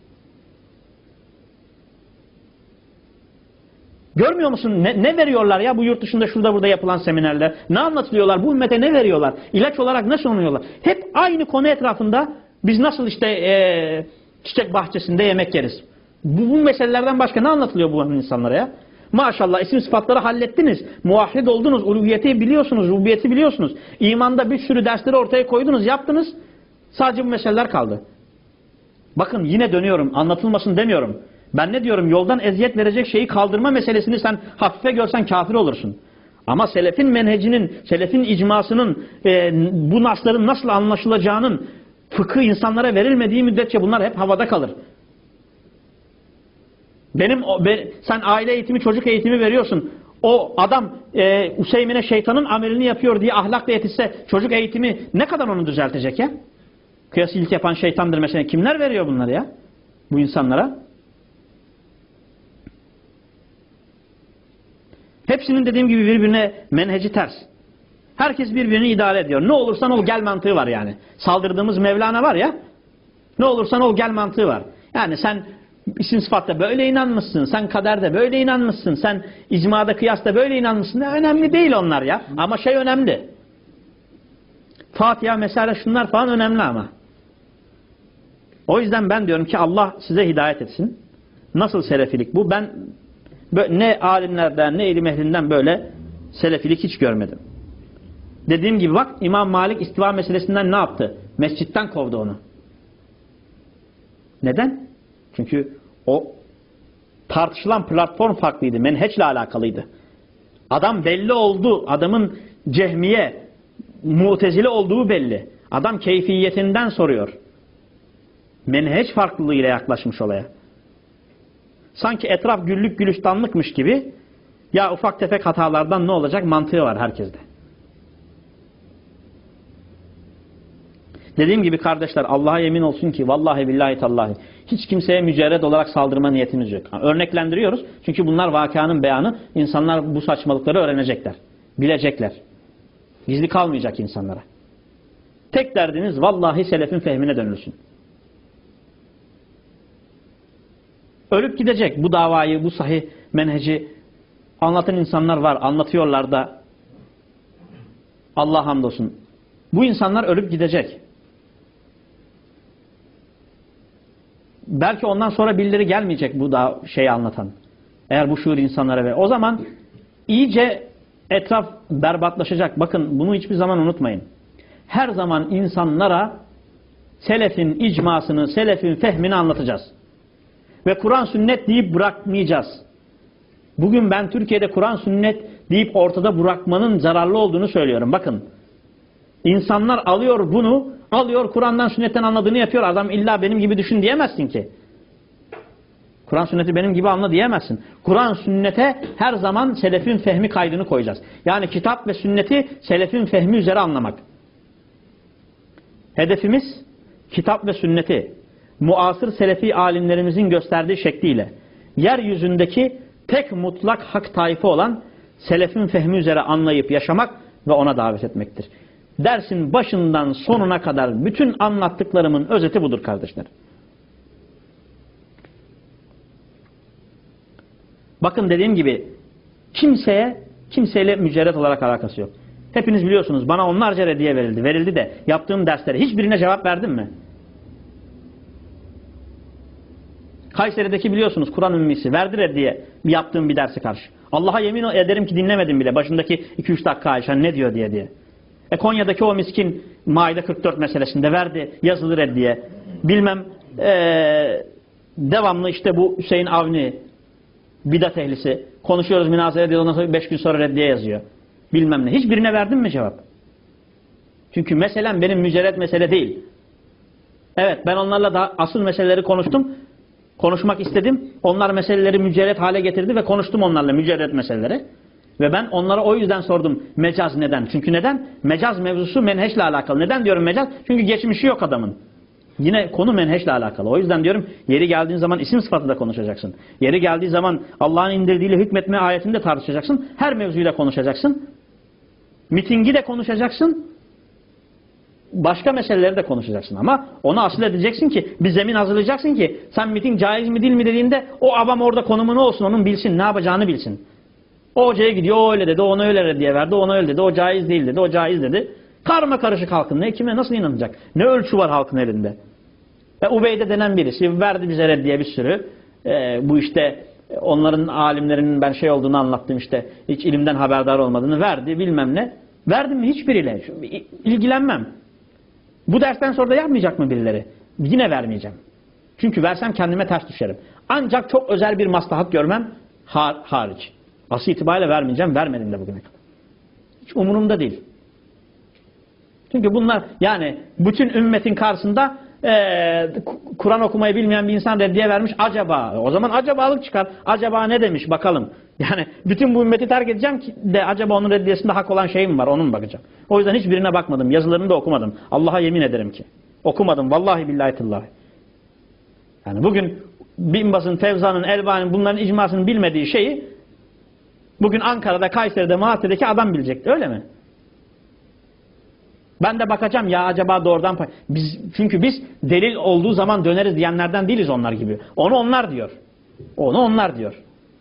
Görmüyor musun? Ne, ne veriyorlar ya bu yurt dışında şurada burada yapılan seminerler? Ne anlatılıyorlar? Bu ümmete ne veriyorlar? İlaç olarak ne sunuyorlar? Hep aynı konu etrafında biz nasıl işte ee, çiçek bahçesinde yemek yeriz. Bu, bu meselelerden başka ne anlatılıyor bu insanlara ya? Maşallah isim sıfatları hallettiniz. Muvahhid oldunuz. Uluhiyeti biliyorsunuz. Rububiyeti biliyorsunuz. İmanda bir sürü dersleri ortaya koydunuz. Yaptınız. Sadece bu meseleler kaldı. Bakın yine dönüyorum. Anlatılmasın demiyorum. Ben ne diyorum? Yoldan eziyet verecek şeyi kaldırma meselesini sen hafife görsen kafir olursun. Ama selefin menhecinin, selefin icmasının, e, bu nasların nasıl anlaşılacağının fıkı insanlara verilmediği müddetçe bunlar hep havada kalır. Benim o, be, sen aile eğitimi, çocuk eğitimi veriyorsun. O adam e, Useymin'e şeytanın amelini yapıyor diye ahlakla yetişse çocuk eğitimi ne kadar onu düzeltecek ya? Kıyası ilk yapan şeytandır mesela. Kimler veriyor bunları ya? Bu insanlara. Hepsinin dediğim gibi birbirine menheci ters. Herkes birbirini idare ediyor. Ne olursan ol gel mantığı var yani. Saldırdığımız Mevlana var ya. Ne olursan ol gel mantığı var. Yani sen isim sıfatta böyle inanmışsın. Sen kaderde böyle inanmışsın. Sen icmada kıyasta böyle inanmışsın. Önemli değil onlar ya. Ama şey önemli. Fatiha mesela şunlar falan önemli ama. O yüzden ben diyorum ki Allah size hidayet etsin. Nasıl selefilik bu? Ben ne alimlerden ne ilim ehlinden böyle selefilik hiç görmedim. Dediğim gibi bak İmam Malik istiva meselesinden ne yaptı? Mescitten kovdu onu. Neden? Çünkü o tartışılan platform farklıydı. Menheçle alakalıydı. Adam belli oldu. Adamın Cehmiye, Mu'tezile olduğu belli. Adam keyfiyetinden soruyor. Menheç farklılığıyla yaklaşmış olaya. Sanki etraf güllük gülistanlıkmış gibi ya ufak tefek hatalardan ne olacak mantığı var herkeste. Dediğim gibi kardeşler, Allah'a yemin olsun ki vallahi billahi tallahi hiç kimseye mücerred olarak saldırma niyetimiz yok. Yani örneklendiriyoruz çünkü bunlar vakanın beyanı. İnsanlar bu saçmalıkları öğrenecekler, bilecekler. Gizli kalmayacak insanlara. Tek derdiniz vallahi selefin fehmine dönülsün. Ölüp gidecek bu davayı, bu sahih menheci anlatan insanlar var, anlatıyorlar da Allah hamdolsun. Bu insanlar ölüp gidecek. Belki ondan sonra birileri gelmeyecek bu da şeyi anlatan. Eğer bu şuur insanlara ve o zaman iyice etraf berbatlaşacak. Bakın bunu hiçbir zaman unutmayın. Her zaman insanlara selefin icmasını, selefin fehmini anlatacağız. Ve Kur'an sünnet deyip bırakmayacağız. Bugün ben Türkiye'de Kur'an sünnet deyip ortada bırakmanın zararlı olduğunu söylüyorum. Bakın. İnsanlar alıyor bunu, alıyor Kur'an'dan sünnetten anladığını yapıyor. Adam illa benim gibi düşün diyemezsin ki. Kur'an sünneti benim gibi anla diyemezsin. Kur'an sünnete her zaman selefin fehmi kaydını koyacağız. Yani kitap ve sünneti selefin fehmi üzere anlamak. Hedefimiz kitap ve sünneti muasır selefi alimlerimizin gösterdiği şekliyle yeryüzündeki tek mutlak hak taife olan selefin fehmi üzere anlayıp yaşamak ve ona davet etmektir. Dersin başından sonuna kadar bütün anlattıklarımın özeti budur kardeşler. Bakın dediğim gibi kimseye, kimseyle mücerret olarak alakası yok. Hepiniz biliyorsunuz bana onlarca reddiye verildi. Verildi de yaptığım derslere hiçbirine cevap verdim mi? Kayseri'deki biliyorsunuz Kur'an ümmisi verdi reddiye yaptığım bir dersi karşı. Allah'a yemin ederim ki dinlemedim bile. Başındaki iki üç dakika Ayşe ne diyor diye diye. E Konya'daki o miskin Maide kırk dört meselesinde verdi yazılı reddiye. Bilmem ee, devamlı işte bu Hüseyin Avni bidat ehlisi konuşuyoruz münazara ediyor ondan sonra beş gün sonra reddiye yazıyor. Bilmem ne. Hiçbirine verdim mi cevap? Çünkü meselem benim mücerred mesele değil. Evet ben onlarla da asıl meseleleri konuştum. Konuşmak istedim. Onlar meseleleri mücerred hale getirdi ve konuştum onlarla mücerred meseleleri. Ve ben onlara o yüzden sordum mecaz neden? Çünkü neden? Mecaz mevzusu menheşle alakalı. Neden diyorum mecaz? Çünkü geçmişi yok adamın. Yine konu menheşle alakalı. O yüzden diyorum yeri geldiğin zaman isim sıfatı da konuşacaksın. Yeri geldiği zaman Allah'ın indirdiğiyle hükmetme ayetini de tartışacaksın. Her mevzuyla konuşacaksın. Mitingi de konuşacaksın. Başka meseleleri de konuşacaksın ama onu asıl edeceksin ki bir zemin hazırlayacaksın ki sen miting caiz mi değil mi dediğinde o avam orada konumu ne olsun onun bilsin ne yapacağını bilsin. O hocaya gidiyor o öyle dedi ona öyle diye verdi ona öyle dedi o caiz değil dedi o caiz dedi. Karma karışık halkın ne kime nasıl inanacak? Ne ölçü var halkın elinde? Ve Ubeyde denen birisi verdi bize reddiye bir sürü. Ee, bu işte onların alimlerinin ben şey olduğunu anlattım işte hiç ilimden haberdar olmadığını verdi bilmem ne. Verdim mi hiçbiriyle? İlgilenmem. Bu dersten sonra da yapmayacak mı birileri? Yine vermeyeceğim. Çünkü versem kendime ters düşerim. Ancak çok özel bir maslahat görmem har hariç. Asıl itibariyle vermeyeceğim. Vermedim de bugüne kadar. Hiç umurumda değil. Çünkü bunlar yani bütün ümmetin karşısında ee, Kur'an okumayı bilmeyen bir insan reddiye vermiş. Acaba. O zaman acabalık çıkar. Acaba ne demiş bakalım. Yani bütün bu ümmeti terk edeceğim ki de acaba onun reddiyesinde hak olan şey mi var? Onun bakacağım. O yüzden hiçbirine bakmadım. Yazılarını da okumadım. Allah'a yemin ederim ki. Okumadım. Vallahi billahi tillahi. Yani bugün Binbaz'ın, Fevza'nın, Elbani'nin bunların icmasını bilmediği şeyi bugün Ankara'da, Kayseri'de, Malatya'daki adam bilecekti. Öyle mi? Ben de bakacağım ya acaba doğrudan biz çünkü biz delil olduğu zaman döneriz diyenlerden değiliz onlar gibi. Onu onlar diyor. Onu onlar diyor.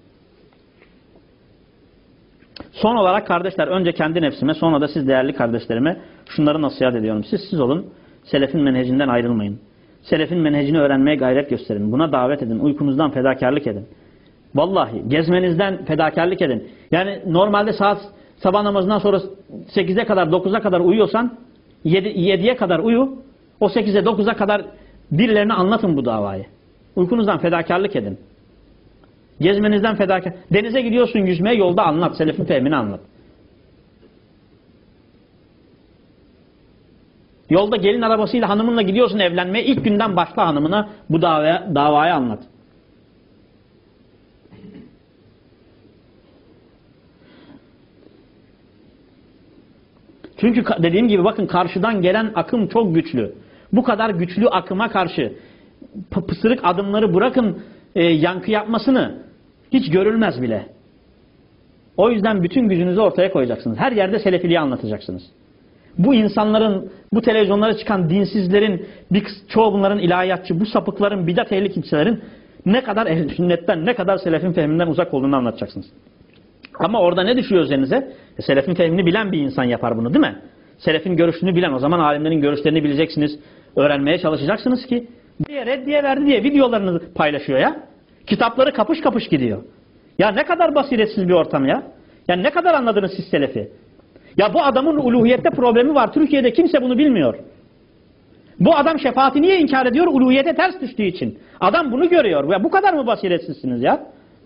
Son olarak kardeşler önce kendi nefsime sonra da siz değerli kardeşlerime şunları nasihat ediyorum. Siz siz olun. Selefin menhecinden ayrılmayın. Selefin menhecini öğrenmeye gayret gösterin. Buna davet edin. Uykunuzdan fedakarlık edin. Vallahi gezmenizden fedakarlık edin. Yani normalde saat sabah namazından sonra sekize kadar dokuza kadar uyuyorsan yediye kadar uyu. O sekize dokuza kadar birilerine anlatın bu davayı. Uykunuzdan fedakarlık edin. Gezmenizden fedakar. Denize gidiyorsun yüzmeye yolda anlat. Selefin fehmini anlat. Yolda gelin arabasıyla hanımınla gidiyorsun evlenmeye. İlk günden başla hanımına bu davaya, davayı anlat. Çünkü dediğim gibi bakın karşıdan gelen akım çok güçlü. Bu kadar güçlü akıma karşı pısırık adımları bırakın e, yankı yapmasını hiç görülmez bile. O yüzden bütün gücünüzü ortaya koyacaksınız. Her yerde selefiliği anlatacaksınız. Bu insanların, bu televizyonlara çıkan dinsizlerin, bir çoğu bunların ilahiyatçı, bu sapıkların, bidat ehli kimselerin ne kadar ehl-i sünnetten, ne kadar selefin fehminden uzak olduğunu anlatacaksınız. Ama orada ne düşüyor üzerinize? E, selefin fehmini bilen bir insan yapar bunu, değil mi? Selefin görüşünü bilen, o zaman alimlerin görüşlerini bileceksiniz, öğrenmeye çalışacaksınız ki diye reddiye verdi diye videolarını paylaşıyor ya. Kitapları kapış kapış gidiyor. Ya ne kadar basiretsiz bir ortam ya. Ya ne kadar anladınız siz selefi? Ya bu adamın uluhiyette problemi var. Türkiye'de kimse bunu bilmiyor. Bu adam şefaati niye inkar ediyor? Uluhiyete ters düştüğü için. Adam bunu görüyor. Ya bu kadar mı basiretsizsiniz ya?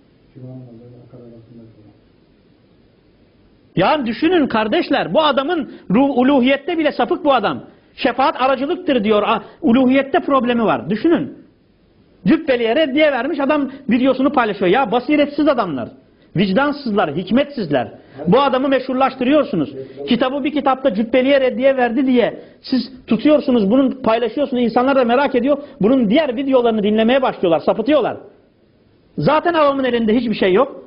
Yani düşünün kardeşler, bu adamın ruh, uluhiyette bile sapık bu adam. Şefaat aracılıktır diyor. Uluhiyette problemi var. Düşünün. Cübbeliye reddiye vermiş adam videosunu paylaşıyor. Ya basiretsiz adamlar. Vicdansızlar, hikmetsizler. Bu adamı meşhurlaştırıyorsunuz. Kitabı bir kitapta Cübbeliye reddiye verdi diye siz tutuyorsunuz, bunu paylaşıyorsunuz. İnsanlar da merak ediyor. Bunun diğer videolarını dinlemeye başlıyorlar, sapıtıyorlar. Zaten avamın elinde hiçbir şey yok.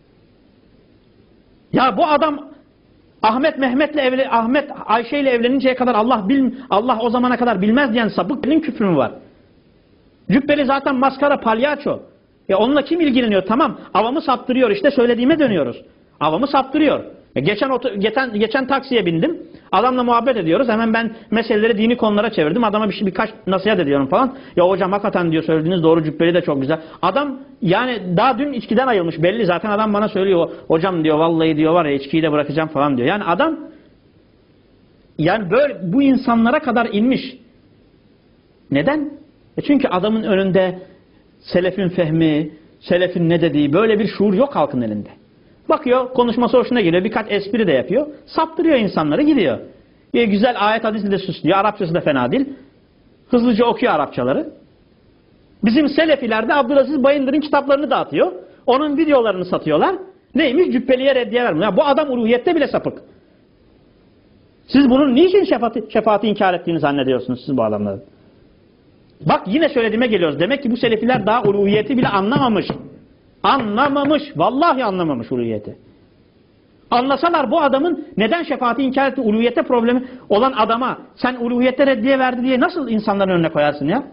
Ya bu adam Ahmet Mehmet'le evli, Ahmet Ayşe ile evleninceye kadar Allah bil, Allah o zamana kadar bilmez diyen sapık küfrü mü var? Cübbeli zaten maskara, palyaço. Ya onunla kim ilgileniyor? Tamam. Avamı saptırıyor. İşte söylediğime dönüyoruz. Avamı saptırıyor. Ya geçen, geçen geçen taksiye bindim. Adamla muhabbet ediyoruz. Hemen ben meseleleri dini konulara çevirdim. Adama bir şey, birkaç nasihat ediyorum falan. Ya hocam hakikaten diyor, söylediğiniz doğru, Cübbeli de çok güzel. Adam yani daha dün içkiden ayılmış belli. Zaten adam bana söylüyor. Hocam diyor vallahi diyor var ya içkiyi de bırakacağım falan diyor. Yani adam yani böyle bu insanlara kadar inmiş. Neden? E çünkü adamın önünde selefin fehmi, selefin ne dediği böyle bir şuur yok halkın elinde. Bakıyor konuşması hoşuna geliyor, birkaç espri de yapıyor, saptırıyor insanları, gidiyor. Bir güzel ayet hadisi de süslüyor, Arapçası da fena değil. Hızlıca okuyor Arapçaları. Bizim selefilerde Abdülaziz Bayındır'ın kitaplarını dağıtıyor. Onun videolarını satıyorlar. Neymiş? Cübbeliye reddiye vermiyor. Ya bu adam uluhiyette bile sapık. Siz bunun niçin şefaati, şefaati inkar ettiğini zannediyorsunuz siz bu adamların? Bak yine söylediğime geliyoruz. Demek ki bu selefiler daha uluhiyeti bile anlamamış. Anlamamış. Vallahi anlamamış uluhiyeti. Anlasalar bu adamın neden şefaati inkar etti, uluhiyete problemi olan adama sen uluhiyete reddiye verdi diye nasıl insanların önüne koyarsın ya?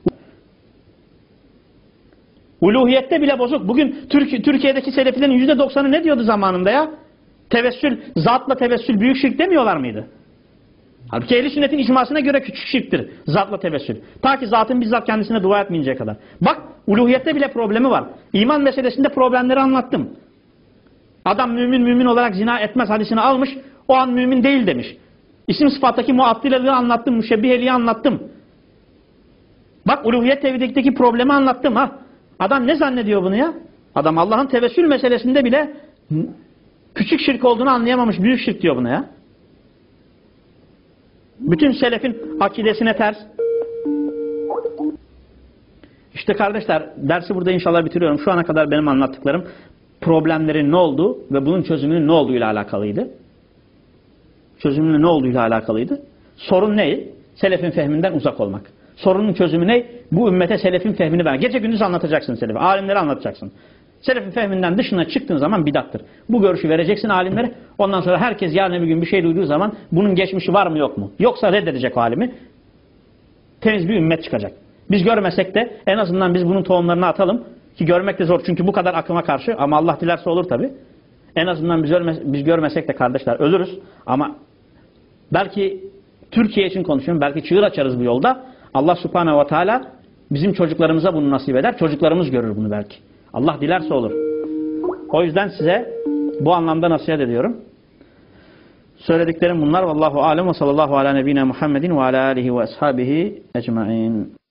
Uluhiyette bile bozuk. Bugün Türk, Türkiye'deki selefilerin yüzde doksanı ne diyordu zamanında ya? Tevessül, zatla tevessül büyük şirk demiyorlar mıydı? Halbuki ehl-i sünnetin icmasına göre küçük şirktir zatla tevessül. Ta ki zatın bizzat kendisine dua etmeyinceye kadar. Bak uluhiyette bile problemi var. İman meselesinde problemleri anlattım. Adam mümin mümin olarak zina etmez hadisini almış, o an mümin değil demiş. İsim sıfattaki muattileliği anlattım, müşebbiheliği anlattım. Bak uluhiyet tevhiddeki problemi anlattım ha. Adam ne zannediyor bunu ya? Adam Allah'ın tevessül meselesinde bile küçük şirk olduğunu anlayamamış, büyük şirk diyor buna ya. Bütün selefin akidesine ters. İşte kardeşler, dersi burada inşallah bitiriyorum. Şu ana kadar benim anlattıklarım problemlerin ne olduğu ve bunun çözümünün ne olduğuyla alakalıydı. Çözümünün ne olduğuyla alakalıydı. Sorun ne? Selefin fehminden uzak olmak. Sorunun çözümü ne? Bu ümmete selefin fehmini ver. Gece gündüz anlatacaksın selefi. Alimleri anlatacaksın. Selefin fehminden dışına çıktığın zaman bidattır. Bu görüşü vereceksin alimlere. Ondan sonra herkes yarın bir gün bir şey duyduğu zaman bunun geçmişi var mı yok mu? Yoksa reddedecek o alimi. Temiz bir ümmet çıkacak. Biz görmesek de en azından biz bunun tohumlarını atalım. Ki görmek de zor çünkü bu kadar akıma karşı, ama Allah dilerse olur tabi. En azından biz, ölme, biz görmesek de kardeşler ölürüz. Ama belki Türkiye için konuşuyorum. Belki çığır açarız bu yolda. Allah Subhanahu ve Teala bizim çocuklarımıza bunu nasip eder. Çocuklarımız görür bunu belki. Allah dilerse olur. O yüzden size bu anlamda nasihat ediyorum. Söylediklerim bunlar. Vallahu alem ve sallallahu ala nebine Muhammedin ve ala alihi ve ashabihi ecmain.